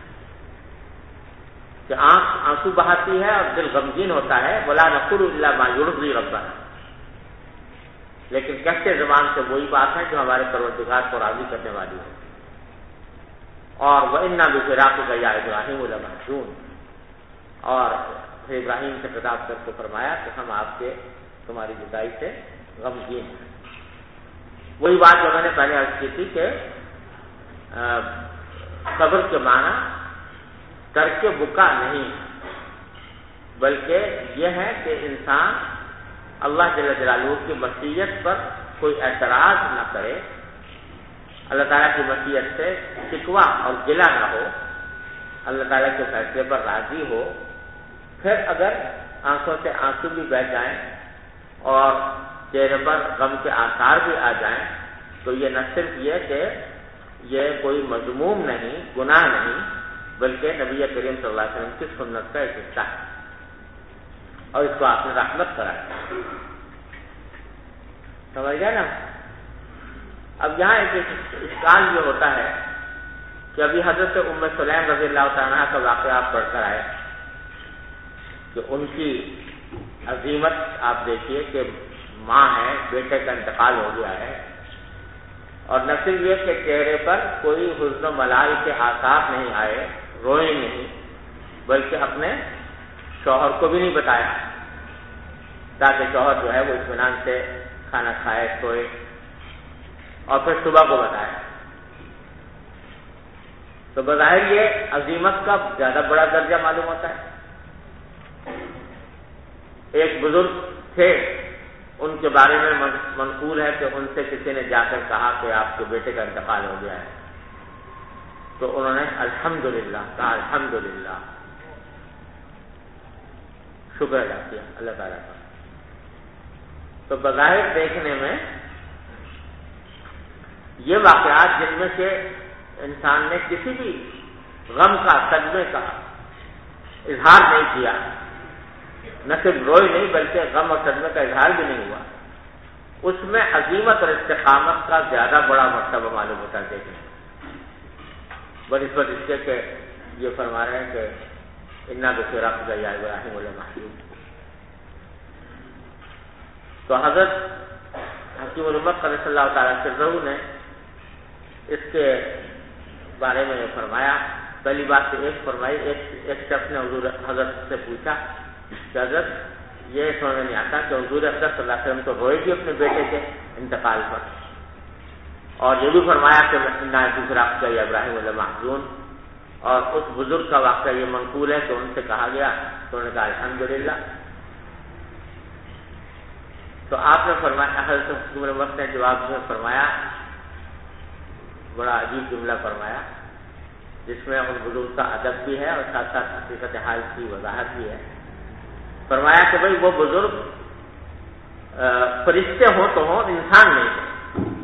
B: کہ آنکھ آنسو بہاتی ہے اور دل غمگین ہوتا ہے، ولا نقول الا ما يرضي ربنا، لیکن کہتے زبان سے وہی بات ہے جو ہمارے پروردگار کو راضی کرنے والی ہے۔ اور وَإِنَّا بِفِرَاقِكَ يَا إِبْرَاهِيمُ لَمَحْزُونٌ، اور پھر ابراہیم سے خطاب کر کے فرمایا کہ ہم آپ کے تمہاری جدائی سے غمگین ہیں۔ وہی بات جو میں نے پہلے عرض کی تھی کہ صبر کے معنی ترک بکا نہیں، بلکہ یہ ہے کہ انسان اللہ جل جلالہ کی مشیت پر کوئی اعتراض نہ کرے، اللہ تعالیٰ کی مشیت سے شکوہ اور گلہ نہ ہو، اللہ تعالیٰ کے فیصلے پر راضی ہو۔ پھر اگر آنکھوں سے آنسو بھی بہ جائیں اور چہرے پر غم کے آثار بھی آ جائیں تو یہ نہ صرف یہ کہ یہ کوئی مذموم نہیں، گناہ نہیں، بلکہ نبی کریم صلی اللہ علیہ وسلم کی سنت کا ایک حصہ ہے اور اس کو آپ نے رحمت کرایا۔ سمجھ گئے نا؟ اب یہاں ایک اشکال یہ ہوتا ہے کہ ابھی حضرت ام سلیم رضی اللہ تعالیٰ عنہ کا واقعہ آپ پڑھ کر آئے کہ ان کی عظیمت آپ دیکھیے کہ ماں ہے، بیٹے کا انتقال ہو گیا ہے، اور نہ صرف یہ کہ چہرے پر کوئی حزن و ملال کے آثار نہیں آئے، روئے نہیں، بلکہ اپنے شوہر کو بھی نہیں بتایا تاکہ شوہر جو ہے وہ اطمینان سے کھانا کھائے، سوئے، اور پھر صبح کو بتایا۔ تو بظاہر یہ عظیمت کا زیادہ بڑا درجہ معلوم ہوتا ہے۔ ایک بزرگ تھے، ان کے بارے میں منقول ہے کہ ان سے کسی نے جا کر کہا کہ آپ کے بیٹے کا انتقال ہو گیا ہے، تو انہوں نے الحمدللہ کہا، الحمدللہ، شکر ادا کیا اللہ تعالیٰ کا۔ تو بظاہر دیکھنے میں یہ واقعات جن میں سے انسان نے کسی بھی غم کا، صدمے کا اظہار نہیں کیا، نہ صرف روئے نہیں بلکہ غم اور صدمے کا اظہار بھی نہیں ہوا، اس میں عظیمت اور استقامت کا زیادہ بڑا مرتبہ معلوم ہوتا ہے دیکھنے میں، بنسبت اس کے کہ یہ فرما رہے ہیں کہ اِنَّا بِفِرَاقِكَ يَا إِبْرَاهِيمُ لَمَحْزُونٌ۔ تو حضرت حکیم الامت صلی اللہ تعالیٰ سرہ نے اس کے بارے میں فرمایا، پہلی بات تو ایک فرمائی، ایک شخص نے حضور حضرت سے پوچھا کہ حضرت یہ سمجھ نہیں آتا کہ حضور اقدس صلی اللہ علیہ وسلم تو روئے بھی اپنے بیٹے کے انتقال پر، اور یہ بھی فرمایا کہ اِنَّا بِفِرَاقِكَ يَا إِبْرَاهِيمُ لَمَحْزُونٌ، اور اس بزرگ کا واقعہ یہ منقول ہے کہ ان سے کہا گیا تو انہوں نے کہا الحمدللہ۔ تو آپ نے فرمایا، حضرت حکیم الامت نے جواب میں فرمایا، بڑا عجیب جملہ فرمایا جس میں ان بزرگ کا ادب بھی ہے اور ساتھ ساتھ حقیقت حال کی وضاحت بھی ہے۔ فرمایا کہ بھئی وہ بزرگ فرشتے ہوں تو ہوں، انسان نہیں ہے،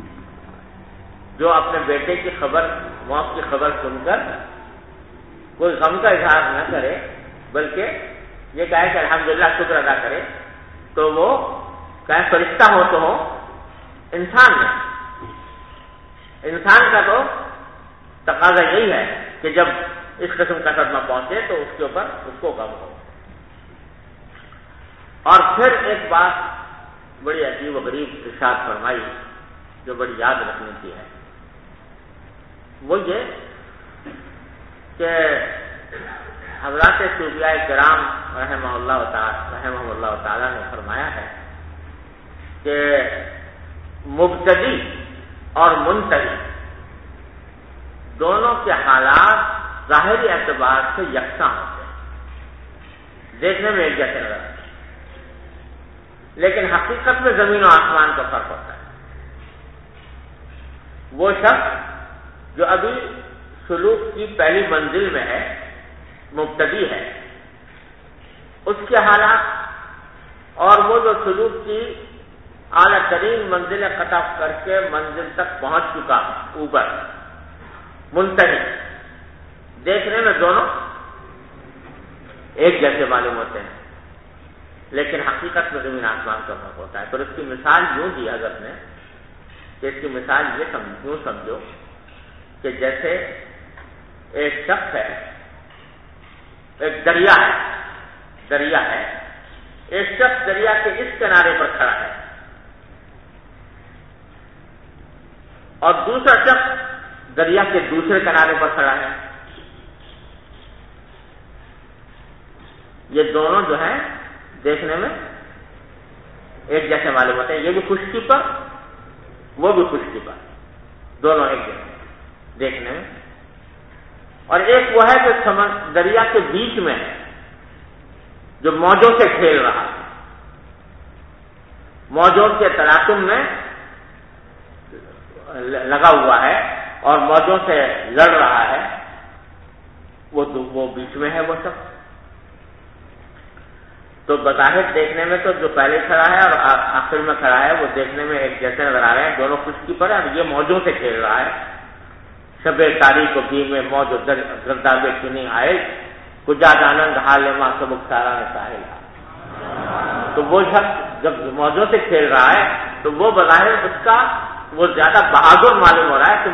B: جو اپنے بیٹے کی خبر، موت کی خبر سن کر کوئی غم کا اظہار نہ کرے بلکہ یہ کہے کہ الحمدللہ، شکر ادا کرے، تو وہ کہیں فرشتہ ہو تو ہو، انسان نہیں۔ انسان کا تو تقاضا یہی ہے کہ جب اس قسم کا صدمہ پہنچے تو اس کے اوپر اس کو غم ہو. اور پھر ایک بات بڑی عجیب و غریب ارشاد فرمائی جو بڑی یاد رکھنے کی ہے، وہ یہ کہ حضرات صوفیاء کرام رحمہ اللہ تعالی نے فرمایا ہے کہ مبتدی اور منتہی دونوں کے حالات ظاہری اعتبار سے یکساں ہوتے ہیں، دیکھنے میں ایک جیسے نظر آتے ہیں، لیکن حقیقت میں زمین و آسمان کا فرق ہوتا ہے. وہ شخص جو ابھی سلوک کی پہلی منزل میں ہے، مبتدی ہے، اس کے حالات، اور وہ جو سلوک کی اعلیٰ ترین منزلیں قطع کر کے منزل تک پہنچ چکا اوپر، منتہی، دیکھنے میں دونوں ایک جیسے معلوم ہوتے ہیں، لیکن حقیقت میں زمین آسمان کا فرق ہوتا ہے. تو اس کی مثال یوں دی حضرت نے کہ اس کی مثال یہ یوں سمجھو کہ جیسے ایک شخص ہے، ایک دریا ہے، ایک شخص دریا کے اس کنارے پر کھڑا ہے اور دوسرا شخص دریا کے دوسرے کنارے پر کھڑا ہے. یہ دونوں جو ہیں دیکھنے میں ایک جیسے معلوم ہوتے ہیں، یہ بھی خشکی پر وہ بھی خشکی پر، دونوں ایک جیسے دیکھنے میں. اور ایک وہ ہے جو دریا کے بیچ میں ہے، جو موجوں سے کھیل رہا ہے، موجوں کے تلاطم میں لگا ہوا ہے اور موجوں سے لڑ رہا ہے، وہ بیچ میں ہے وہ شخص. تو بظاہر دیکھنے میں تو جو پہلے کھڑا ہے اور آخر میں کھڑا ہے وہ دیکھنے میں ایک جیسے نظر آ رہے ہیں، دونوں خشکی پر ہیں، اور یہ موجوں سے کھیل رہا ہے. شب تاریخ و بھی میں موج و گرداب چنی آئے کجا دانند حال ماں سبک سارا نے ساحل. تو وہ شخص جب موجوں سے کھیل رہا ہے تو وہ بظاہر اس کا وہ زیادہ بہادر معلوم ہو رہا ہے کہ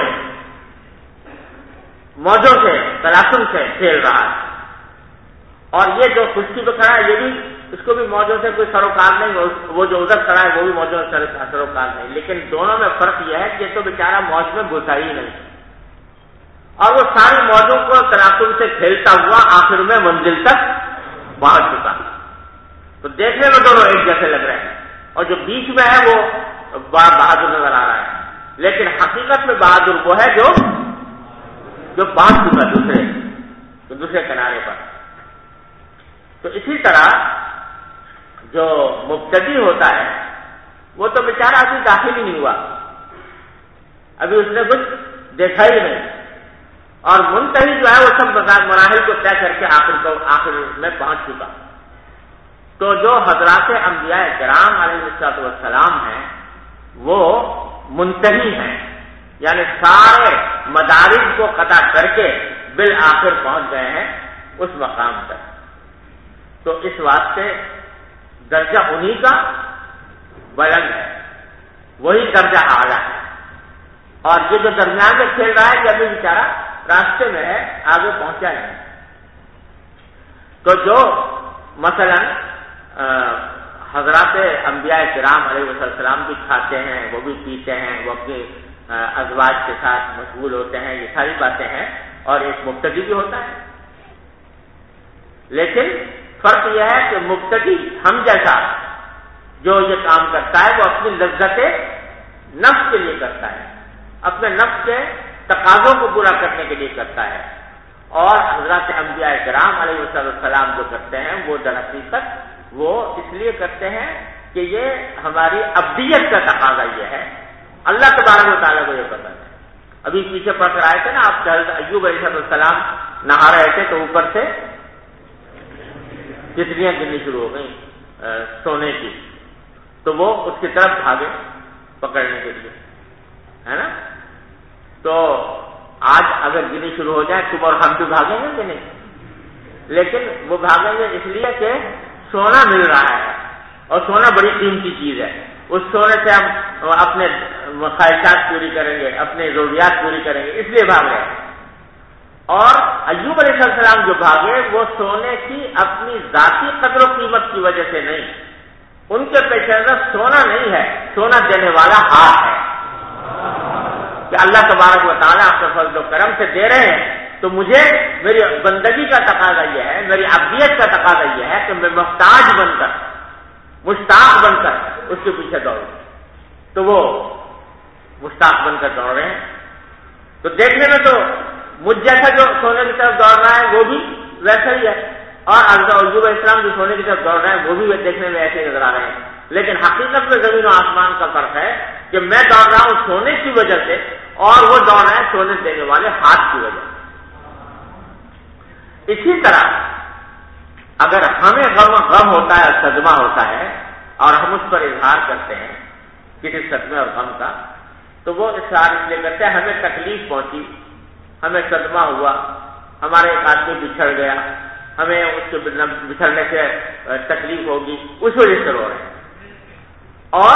B: موجوں سے تلاطم سے کھیل رہا ہے. اور یہ جو خشکی پہ کھڑا ہے یہ بھی اس کو بھی موجوں سے کوئی سروکار نہیں، وہ جو ادھر کھڑا ہے وہ بھی موجوں سے سروکار نہیں، لیکن دونوں میں فرق یہ ہے کہ یہ تو بیچارہ موج میں گھسا ہی نہیں، اور وہ ساری موجوں کو تلاطم سے کھیلتا ہوا آخر میں منزل تک پہنچ چکا. تو دیکھنے میں دونوں ایک جیسے لگ رہے ہیں، اور جو بیچ میں ہے وہ بہادر نظر آ رہا ہے، لیکن حقیقت میں بہادر وہ ہے جو پہنچ چکا دوسرے کنارے پر. تو اسی طرح جو مبتدی ہوتا ہے وہ تو بیچارہ ابھی داخل ہی نہیں ہوا، ابھی اس نے کچھ دیکھا ہی نہیں، اور منتہی جو ہے وہ سب مراحل کو طے کر کے آخر میں پہنچ چکا. تو جو حضرات انبیاء کرام علیہ السلام ہیں وہ منتہی ہیں، یعنی سارے مدارج کو قطع کر کے بالآخر پہنچ گئے ہیں اس مقام تک. تو اس واسطے درجہ انہی کا بلند ہے، وہی درجہ اعلیٰ ہے. اور یہ جو درمیان میں کھیل رہا ہے کہ ابھی بیچارہ راستے میں ہے، آگے پہنچا نہیں. تو جو مثلا حضرات انبیاء کرام علیہ السلام بھی کھاتے ہیں، وہ بھی پیتے ہیں، وہ اپنے ازواج کے ساتھ مشغول ہوتے ہیں، یہ ساری باتیں ہیں، اور ایک مبتدی بھی ہوتا ہے. لیکن فرق یہ ہے کہ مبتدی ہم جیسا جو یہ کام کرتا ہے وہ اپنی لذت نفس کے لیے کرتا ہے، اپنے نفس کے تقاضوں کو پورا کرنے کے لیے کرتا ہے. اور حضرات انبیاء کرام علیہ السلام جو کرتے ہیں وہ در حقیقت وہ اس لیے کرتے ہیں کہ یہ ہماری ابدیت کا تقاضا یہ ہے، اللہ تبارک و تعالیٰ کو یہ پتہ ہے. ابھی پیچھے پڑھ کر آئے تھے نا آپ، حضرت ایوب علیہ السلام نہا رہے تھے تو اوپر سے تتلیاں گرنی شروع ہو گئی سونے کی، تو وہ اس کی طرف بھاگے پکڑنے کے لیے، ہے نا. تو آج اگر گرنی شروع ہو جائے تم اور ہم بھی بھاگیں گے کہ نہیں؟ لیکن وہ بھاگیں گے اس لیے کہ سونا مل رہا ہے، اور سونا بڑی قیمتی چیز ہے. اس سونے سے ہم اپنے خواہشات پوری کریں گے، اپنی ضروریات پوری کریں گے، اس لیے بھاگ رہے ہیں۔ اور ایوب علیہ السلام جو بھاگے وہ سونے کی اپنی ذاتی قدر و قیمت کی وجہ سے نہیں، ان کے پیش نظر سونا نہیں ہے، سونا دینے والا ہاتھ ہے کہ اللہ تبارک و تعالیٰ اپنے فضل و کرم سے دے رہے ہیں، تو مجھے میری بندگی کا تقاضا یہ ہے، میری عبدیت کا تقاضا یہ ہے کہ میں محتاج بن کر، مشتاق بن کر اس کے پیچھے دوڑوں۔ تو وہ مشتاق بن کر دوڑ رہے ہیں، تو دیکھنے میں تو مجھ جیسا جو سونے کی طرف دوڑ رہا ہے وہ بھی ویسا ہی ہے، اور ایوب علیہ السلام جو سونے کی طرف دوڑ رہے ہیں وہ بھی دیکھنے میں ایسے نظر آ رہے ہیں، لیکن حقیقت میں زمین و آسمان کا فرق ہے کہ میں دوڑ رہا ہوں سونے کی وجہ سے اور وہ دوڑ رہا ہے سونے دینے والے ہاتھ کی وجہ سے۔ اسی طرح اگر ہمیں غم ہوتا ہے، صدمہ ہوتا ہے، اور ہم اس پر اظہار کرتے ہیں کسی صدمے اور غم کا، تو وہ اظہار اس لیے کرتے ہیں ہمیں تکلیف پہنچی، ہمیں صدمہ ہوا، ہمارے ایک آدمی بچھڑ گیا، ہمیں اس کے بچھڑنے سے تکلیف ہوگی، اس وجہ سے رو رہے ہیں۔ اور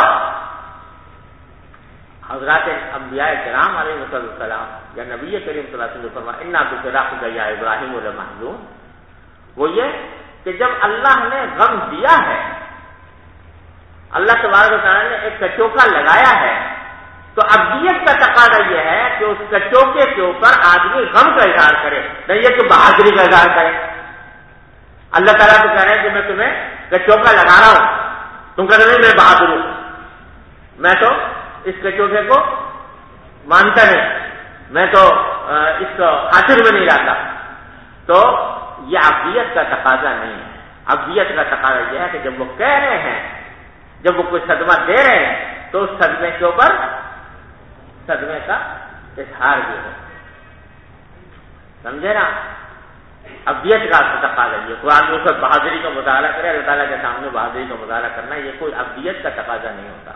B: حضرات انبیاء کرام علیہ السلام یا نبی کریم صلی اللہ علیہ وسلم نے فرمایا انا بفراقک یا ابراہیم لمحزون، وہ یہ کہ جب اللہ نے غم دیا ہے، اللہ تبارک و تعالیٰ نے ایک کچوکا لگایا ہے، تو ابدیت کا تقاضا یہ ہے کہ اس کچوکے کے اوپر آدمی غم کا اظہار کرے، نہیں یہ کہ بہادری کا اظہار کرے۔ اللہ تعالیٰ تو کہہ رہے ہیں کہ میں تمہیں کچوکا لگا رہا ہوں، تم کہتے نہیں میں بہادر ہوں، میں تو اس کچوکے کو مانتا نہیں، میں تو اس کو خاطر میں نہیں رہتا۔ تو یہ عبدیت کا تقاضا نہیں ہے۔ عبدیت کا تقاضا یہ ہے کہ جب وہ کہہ رہے ہیں، جب وہ کوئی صدمہ دے رہے ہیں، تو اس صدمے کے اوپر صدمے کا اظہار بھی ہو، سمجھے نا؟ عبدیت کا تقاضا یہ، قرآن میں اس بہادری کا مظاہرہ کرے، اللہ تعالیٰ کے سامنے بہادری کا مظاہرہ کرنا، یہ کوئی عبدیت کا تقاضا نہیں ہوتا۔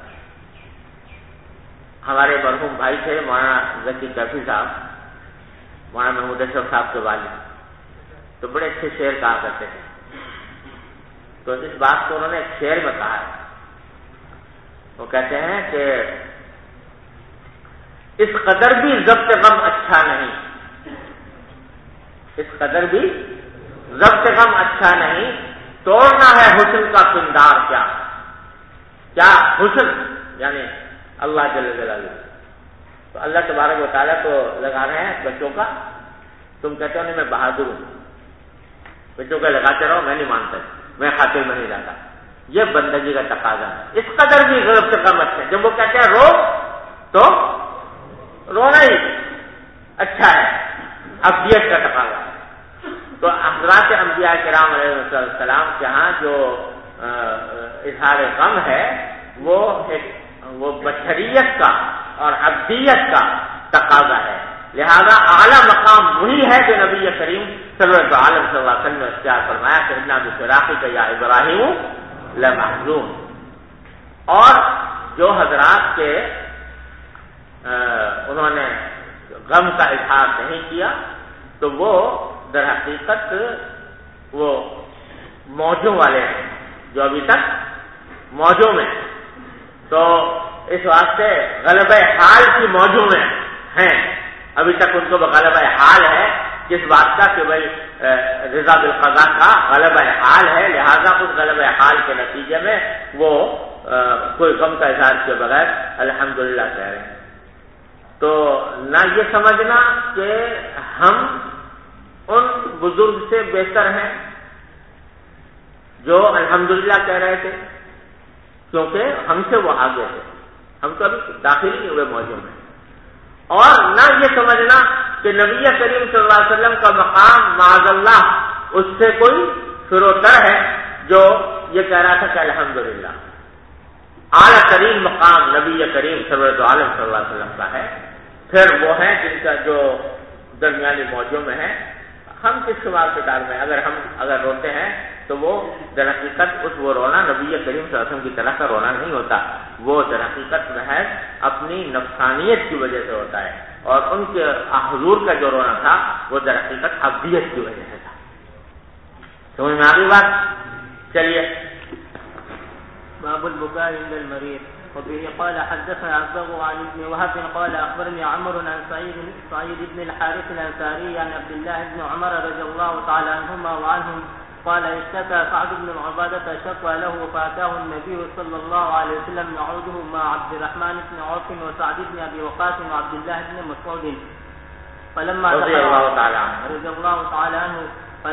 B: ہمارے مرحوم بھائی تھے مولانا ذکی کیفی صاحب، مولانا محمود اشرف صاحب کے والد، تو بڑے اچھے شعر کہا کرتے تھے۔ تو اس بات کو انہوں نے ایک شعر میں کہا ہے، وہ کہتے ہیں کہ اس قدر بھی ضبط غم اچھا نہیں، اس قدر بھی ضبط غم اچھا نہیں، توڑنا ہے حسن کا پندار کیا، کیا حسن یعنی اللہ جل جلالہ۔ تو اللہ تبارک و تعالیٰ تو لگا رہے ہیں بچوں کا، تم کہتے ہو نہیں میں بہادر ہوں، بچوں کا لگاتے رہو، میں نہیں مانتا، میں خاطر میں نہیں جاتا، یہ بندگی کا تقاضا ہے۔ اس قدر بھی ضبط غم اچھا ہے، جب وہ کہتے ہیں رو تو رونا ہی اچھا ہے، عبدیت کا تقاضا ہے۔ تو حضرات انبیاء کرام علیہ السلام کے ہاں جو اظہار غم ہے وہ بشریت کا اور عبدیت کا تقاضا ہے، لہذا اعلیٰ مقام وہی ہے جو نبی کریم سرورت عالم صلی اللہ علیہ وسلم نے اختیار فرمایا کہ انا بفراقک یا ابراہیم لمحزون۔ اور جو حضرات کے انہوں نے غم کا اظہار نہیں کیا، تو وہ در حقیقت وہ موجوں والے ہیں جو ابھی تک موجوں میں، تو اس واسطے غلبہ حال کی موجوں میں ہیں، ابھی تک ان کو غلبہ حال ہے کس بات کا کہ بھائی رضا بالقضاء کا غلبہ حال ہے، لہذا اس غلبہ حال کے نتیجے میں وہ کوئی غم کا اظہار کے بغیر الحمدللہ کہہ رہے ہیں۔ تو نہ یہ سمجھنا کہ ہم ان بزرگ سے بہتر ہیں جو الحمدللہ کہہ رہے تھے، کیونکہ ہم سے وہ آگے تھے، ہم تو ابھی داخل ہی ہوئے موضوع میں۔ اور نہ یہ سمجھنا کہ نبی کریم صلی اللہ علیہ وسلم کا مقام معاذ اللہ اس سے کوئی فروتر ہے جو یہ کہہ رہا تھا کہ الحمدللہ۔ اعلیٰ ترین مقام نبی کریم سرورت عالم صلی اللہ علیہ وسلم کا ہے، پھر وہ ہیں جن کا جو درمیانی موضوع میں ہے۔ ہم کس شمار کتاب میں اگر روتے ہیں تو وہ در حقیقت وہ رونا نبی کریم صلی اللہ علیہ وسلم کی طرح کا رونا نہیں ہوتا، وہ در حقیقت محض اپنی نفسانیت کی وجہ سے ہوتا ہے، اور ان کے حضور کا جو رونا تھا وہ در حقیقت عبدیت کی وجہ سے تھا۔ سمجھ میں آ گئی بات؟ چلیے
F: باب البكاء عند المريض۔ وبه قال حدثنا أبو عن ابن وهب قال أخبرني عمرو عن سعيد بن الحارث الأنصاري عن عبد الله بن عمر رضي الله تعالى عنهما وعنهم قال اشتكى سعد بن عبادة شكوى له فأتاه النبي صلى الله عليه وسلم يعوده مع عبد الرحمن بن عوف وسعد بن أبي وقاص وعبد الله بن مسعود
B: رضي الله
F: تعالى عنه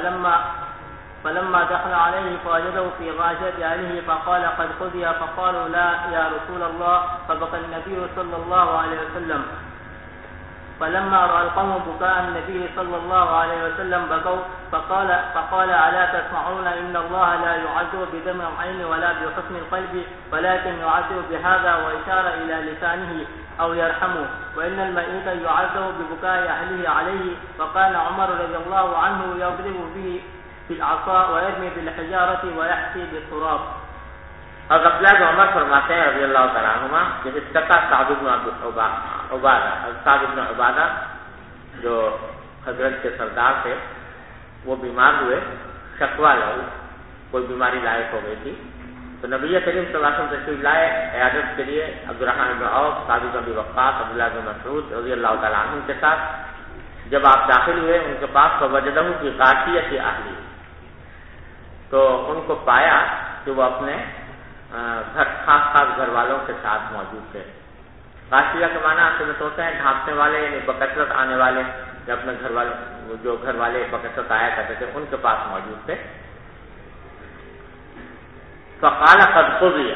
F: فلما دخل عليه فوجده في غاشية أهله فقال قد قضي فقالوا لا يا رسول الله فبكى النبي صلى الله عليه وسلم فلما رأى القوم بكاء النبي صلى الله عليه وسلم بكوا فقال ألا تسمعون إن الله لا يعذب بدمع العين ولا بحسن القلب ولكن يعذب بهذا وإشار إلى لسانه أو يرحمه وإن الميت يعذب ببكاء أهله عليه وكان عمر رضي الله عنه يضرب به بالعصا ويرمي بالحجارة ويحسي بالتراب.
B: اور عبداللہ بن عمر فرماتے ہیں رضی اللہ تعالیٰ عنہما کہ اشتکا سعد بن عبادہ جو حضرت کے سردار تھے وہ بیمار ہوئے، شکوہ لہو، کوئی بیماری لائق ہو گئی تھی، تو نبی کریم صلی اللہ علیہ وسلم تشریف لائے عیادت کے لیے عبد الرحمن بن عوف، سعد بن ابی وقاص، عبداللہ بن مسعود رضی اللہ تعالیٰ عنہ کے ساتھ. جب آپ داخل ہوئے ان کے پاس فوجدہ کی غاشیۃ اہلی، تو ان کو پایا کہ وہ اپنے خاص گھر والوں کے ساتھ موجود تھے. غاشیہ کے معنی اصل میں ہوتے ہیں ڈھانپنے والے، یعنی بکثرت آنے والے، یا اپنے گھر والے، جو گھر والے بکثرت آیا کرتے تھے ان کے پاس موجود تھے. فقال قد قضی،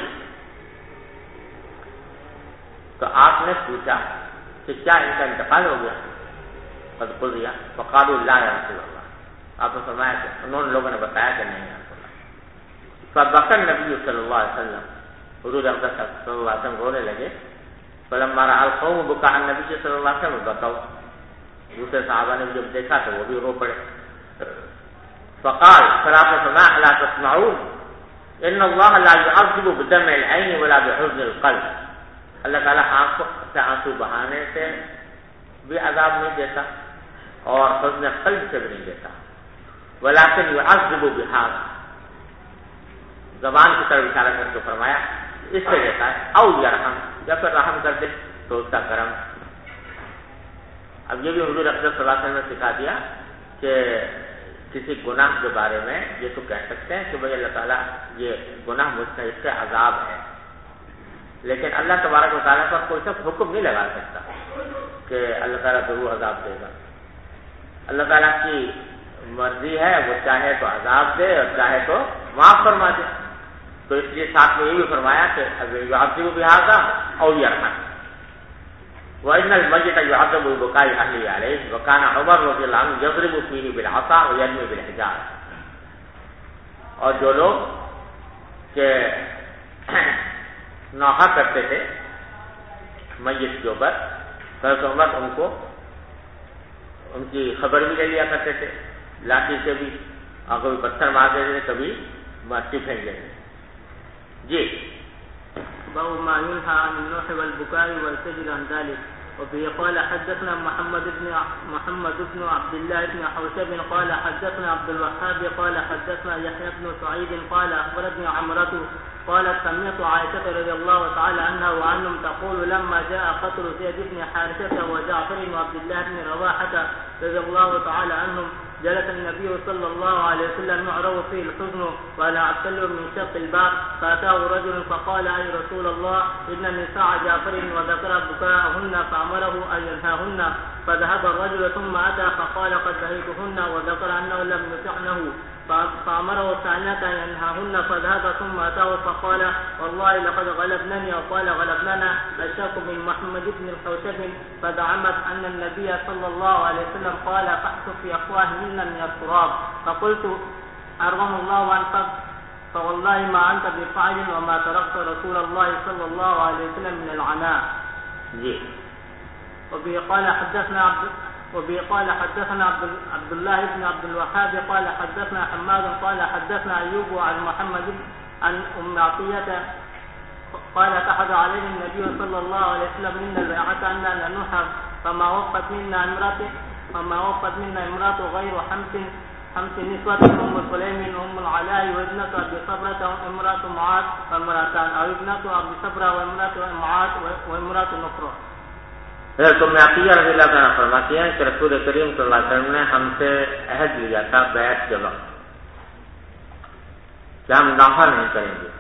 B: تو آپ نے پوچھا کہ کیا ان کا انتقال ہو گیا؟ قد قضی فقالوا لا یا رسول اللہ، آپ نے فرمایا کہ انہوں نے لوگوں نے بتایا کہ نہیں یا رسول اللہ. فبکى النبی صلی اللہ علیہ وسلم، حضور اقدس صلی اللہ علیہ وسلم رونے لگے. فلما رأى القوم بكاء النبی صلی اللہ علیہ وسلم بكوا، دوسرے صحابہ نے جب دیکھا تو وہ بھی رو پڑے. فقال، پھر آپ نے فرمایا الا تسمعون ان اللہ لا يعذب بدمع العین ولا بحزن القلب، اللہ تعالیٰ آنکھوں سے آنسو بہانے سے بھی عذاب نہیں دیتا اور حزن قلب سے بھی نہیں دیتا. ولكن يعذب بهذا، زبان کی طرف اشارہ کر کے فرمایا اس سے دیتا ہے، او یرحم، یا پھر رحم کر دے تو اس کا کرم. اب یہ بھی حضور اقدس صلی اللہ علیہ وسلم نے سکھا دیا کہ کسی گناہ کے بارے میں یہ تو کہہ سکتے ہیں کہ بھائی اللہ تعالیٰ یہ گناہ مجھ سے اس سے عذاب ہے، لیکن اللہ تبارک و تعالیٰ پر کوئی سب حکم نہیں لگا سکتا کہ اللہ تعالیٰ ضرور عذاب دے گا. اللہ تعالیٰ کی مرضی ہے، وہ چاہے تو عذاب دے اور چاہے تو معاف فرما دے. تو اس لیے ساتھ میں یہ بھی فرمایا کہ يعذب بهذا او يرحم. وان الميت يعذب ببكاء اهله عليه وكان عمر رضي الله عنه يضرب فيه بالعصا ويرمي بالحجاره. اور جو لوگ کہ نوحہ کرتے تھے میت کے اوپر، حضرت عمر ان کو ان کی خبر بھی لے لیا کرتے تھے، لاٹھی سے بھی، اور کبھی پتھر مار دیتے تھے، کبھی مٹی پھینک دیتے. جی
F: باب ما ينهى عن النوح والبكاء والزجر عن ذلك. وبه قال حدثنا محمد بن عبد الله بن حوشب قال حدثنا عبد الوهاب قال حدثنا يحيى بن سعيد قال اخبرتني عمرة قالت سمعت عائشة رضي الله تعالى عنها وعنهم تقول لما جاء قتل زيد بن حارثة وجعفر وعبد الله بن رواحة رضي الله تعالى عنهم جلس النبي صلى الله عليه وسلم يعرض فيه الحزن وانا ابتلع من شق الباب فاتاه رجل فقال اي رسول الله ان نساء جعفر وذكر بكاءهن فامره ان ينهاهن فذهب الرجل ثم اتى فقال قد نهيتهن وذكر انه لم يطعنه فامره ثانية ان ينهاهن فذهب ثم اتاه فقال والله لقد غلبنني وقال غلبننا الشك من محمد بن الحوشب فزعمت ان النبي صلى الله عليه وسلم قال فاحسب في افواههن من التراب فقلت أرغم الله عنك فوالله ما أنت بفاعل وما تركت رسول الله صلى الله عليه وسلم من العناء. وبه قال حدثنا عبد الله بن عبد الوهاب قال حدثنا حماد قال حدثنا أيوب عن محمد عن أم عطية قال أحد علينا النبي صلى الله عليه وسلم إن البيعة أن ننوح فما وقت منا امرأة غير حمس خمس نسوة أم سليم أم العلاء وابنة أبي صبرة وامرأة معاذ وامرأتان أو ابنة أبي صبرة وامرأة معاذ وامرأة أخرى.
B: تو عطیہ رضی اللہ عنہ فرماتی ہیں کہ رسول کریم صلی اللہ علیہ وسلم نے ہم سے عہد لیا تھا بیعت کے وقت کہ ہم نوحہ نہیں کریں گے.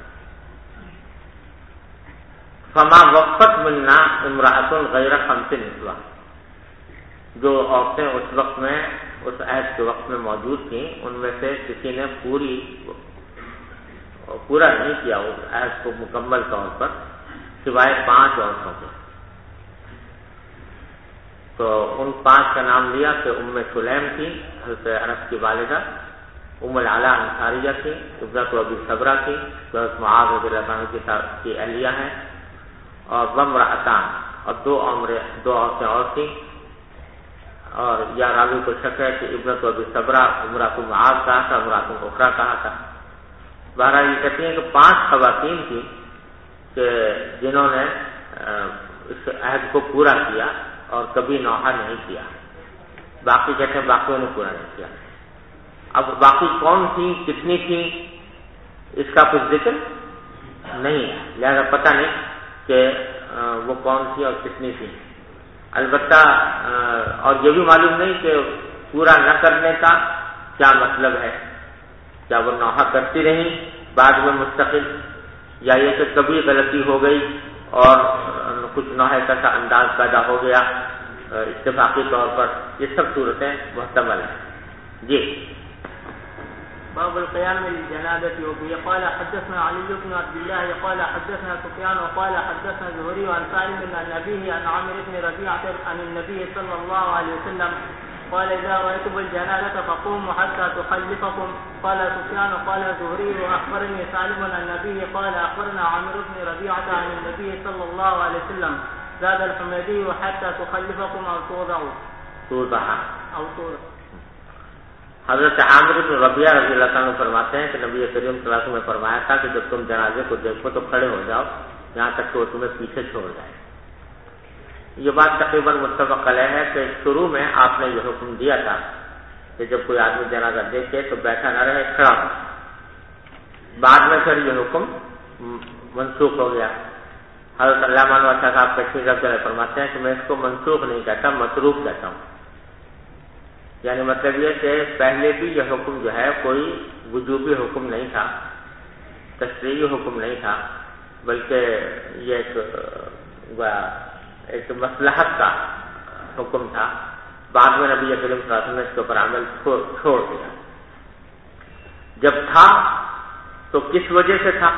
B: فما وقت منا امرأۃ غیر خمس نسوہ، جو عورتیں اس وقت میں اس عہد کے وقت میں موجود تھیں ان میں سے کسی نے پورا نہیں کیا اس عہد کو مکمل طور پر سوائے 5 عورتوں کے. تو ان 5 کا نام لیا کہ ام سلیم تھی حضرت انس کی والدہ، ام العلاء انصاریہ تھی، ابنۃ ابی صبرہ تھی جو حضرت معاذ رضی اللہ عنہ کی اہلیہ ہیں، اور وامرأتان اور 2 عورتیں اور تھیں. اور یا راوی کو شک ہے کہ ابنۃ ابی صبرہ امرأۃ معاذ کہا تھا، امرأۃ اخرى کہا تھا. بہرحال یہ کہتی ہیں کہ 5 خواتین تھیں کہ جنہوں نے اس عہد کو پورا کیا اور کبھی نوحہ نہیں کیا. باقی کہتے ہیں باقیوں نے پورا نہیں کیا. اب باقی کون تھی، کتنی تھی، اس کا کچھ ذکر نہیں ہے، لہذا پتہ نہیں کہ وہ کون تھی اور کتنی تھی. البتہ اور یہ بھی معلوم نہیں کہ پورا نہ کرنے کا کیا مطلب ہے. کیا وہ نوحہ کرتی رہیں بعد میں مستقل، یا یہ کہ کبھی غلطی ہو گئی اور کچھ نوحہ کا سا انداز پیدا ہو گیا اتفاقی طور پر. یہ سب صورتیں محتمل ہیں. جی.
F: باب القيام للجنازة. وفيه قال حدثنا علي بن عبد الله قال حدثنا سفيان وقال حدثنا زهري عن سالم عن أبيه عن عامر بن ربيعة عن النبي صلى الله عليه وسلم قال إذا رأيتم الجنازة فقوموا حتى تخلفكم. قال سفيان قال زهري وأخبرني سالم عن النبي قال أخبرنا عامر بن ربيعة عن النبي صلى الله عليه وسلم زاد الحميدي حتى تخلفكم أو توضعوا.
B: حضرت عامر بن ربیعہ رضی اللہ عنہ فرماتے ہیں کہ نبی کریم صلی اللہ علیہ وسلم نے فرمایا تھا کہ جب تم جنازے کو دیکھو تو کھڑے ہو جاؤ یہاں تک کہ وہ تمہیں پیچھے چھوڑ جائے. یہ بات تقریباً متفق علیہ ہے کہ شروع میں آپ نے یہ حکم دیا تھا کہ جب کوئی آدمی جنازہ دیکھے تو بیٹھا نہ رہے، کھڑا ہو. بعد میں پھر یہ حکم منسوخ ہو گیا. حضرت علامہ نوشہ صاحب کشمیر رضی اللہ فرماتے ہیں کہ میں اس کو منسوخ نہیں کہتا، متروک کہتا ہوں. یعنی مطلب یہ کہ پہلے بھی یہ حکم جو ہے کوئی وجوبی حکم نہیں تھا، تشریعی حکم نہیں تھا، بلکہ یہ ایک مصلحت کا حکم تھا. بعد میں نبی کریم صلی اللہ علیہ وسلم نے اس کے اوپر عمل چھوڑ دیا. جب تھا تو کس وجہ سے تھا،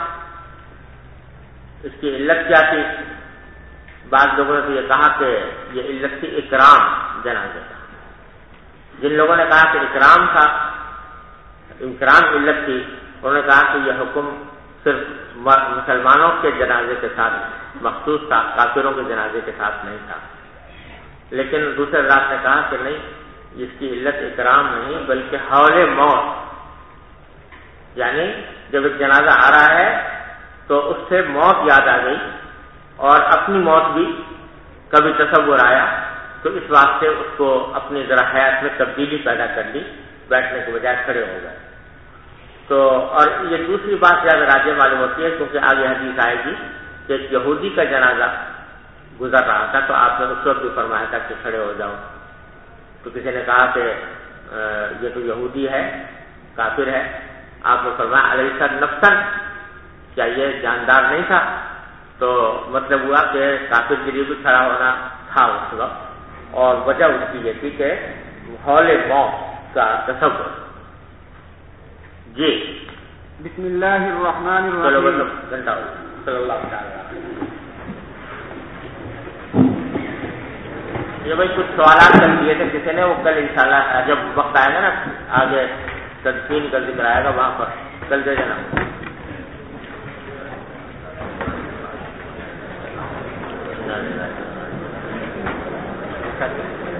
B: اس کی علت کیا تھی؟ بعض لوگوں نے تو یہ کہا کہ یہ علت تھی اکرام جنازے کا. جن لوگوں نے کہا کہ اکرام تھا، اکرام علت تھی، انہوں نے کہا کہ یہ حکم صرف مسلمانوں کے جنازے کے ساتھ مخصوص تھا، کافروں کے جنازے کے ساتھ نہیں تھا. لیکن دوسرے رات نے کہا کہ نہیں، اس کی علت اکرام نہیں بلکہ حول موت. یعنی جب ایک جنازہ آ رہا ہے تو اس سے موت یاد آ گئی اور اپنی موت بھی کبھی تصور آیا، تو اس واسطے اس کو اپنی ذرا حیات میں تبدیلی پیدا کر لی، بیٹھنے کے بجائے کھڑے ہو گئے. تو اور یہ دوسری بات زیادہ راجع معلوم ہوتی ہے کیونکہ آگے حدیث آئے گی کہ ایک یہودی کا جنازہ گزر رہا تھا تو آپ نے اس وقت بھی فرمایا تھا کہ کھڑے ہو جاؤ. تو کسی نے کہا کہ یہ تو یہودی ہے، کافر ہے. آپ نے فرمایا علیہ نفسن، کیا یہ جاندار نہیں تھا؟ تو مطلب ہوا کہ کافر کے لیے بھی کھڑا ہونا تھا اس وقت، اور وجہ اس کی یہ تھی کہ حول موت کا تصور. جی.
D: بسم اللہ الرحمن الرحیم.
B: صلی اللہ علیہ وسلم. یہ بھائی کچھ سوالات کر دیے تھے کسی نے، وہ کل انشاءاللہ جب وقت آئے گا نا آگے تدفین کا ذکر آئے گا وہاں پر کل دے دینا.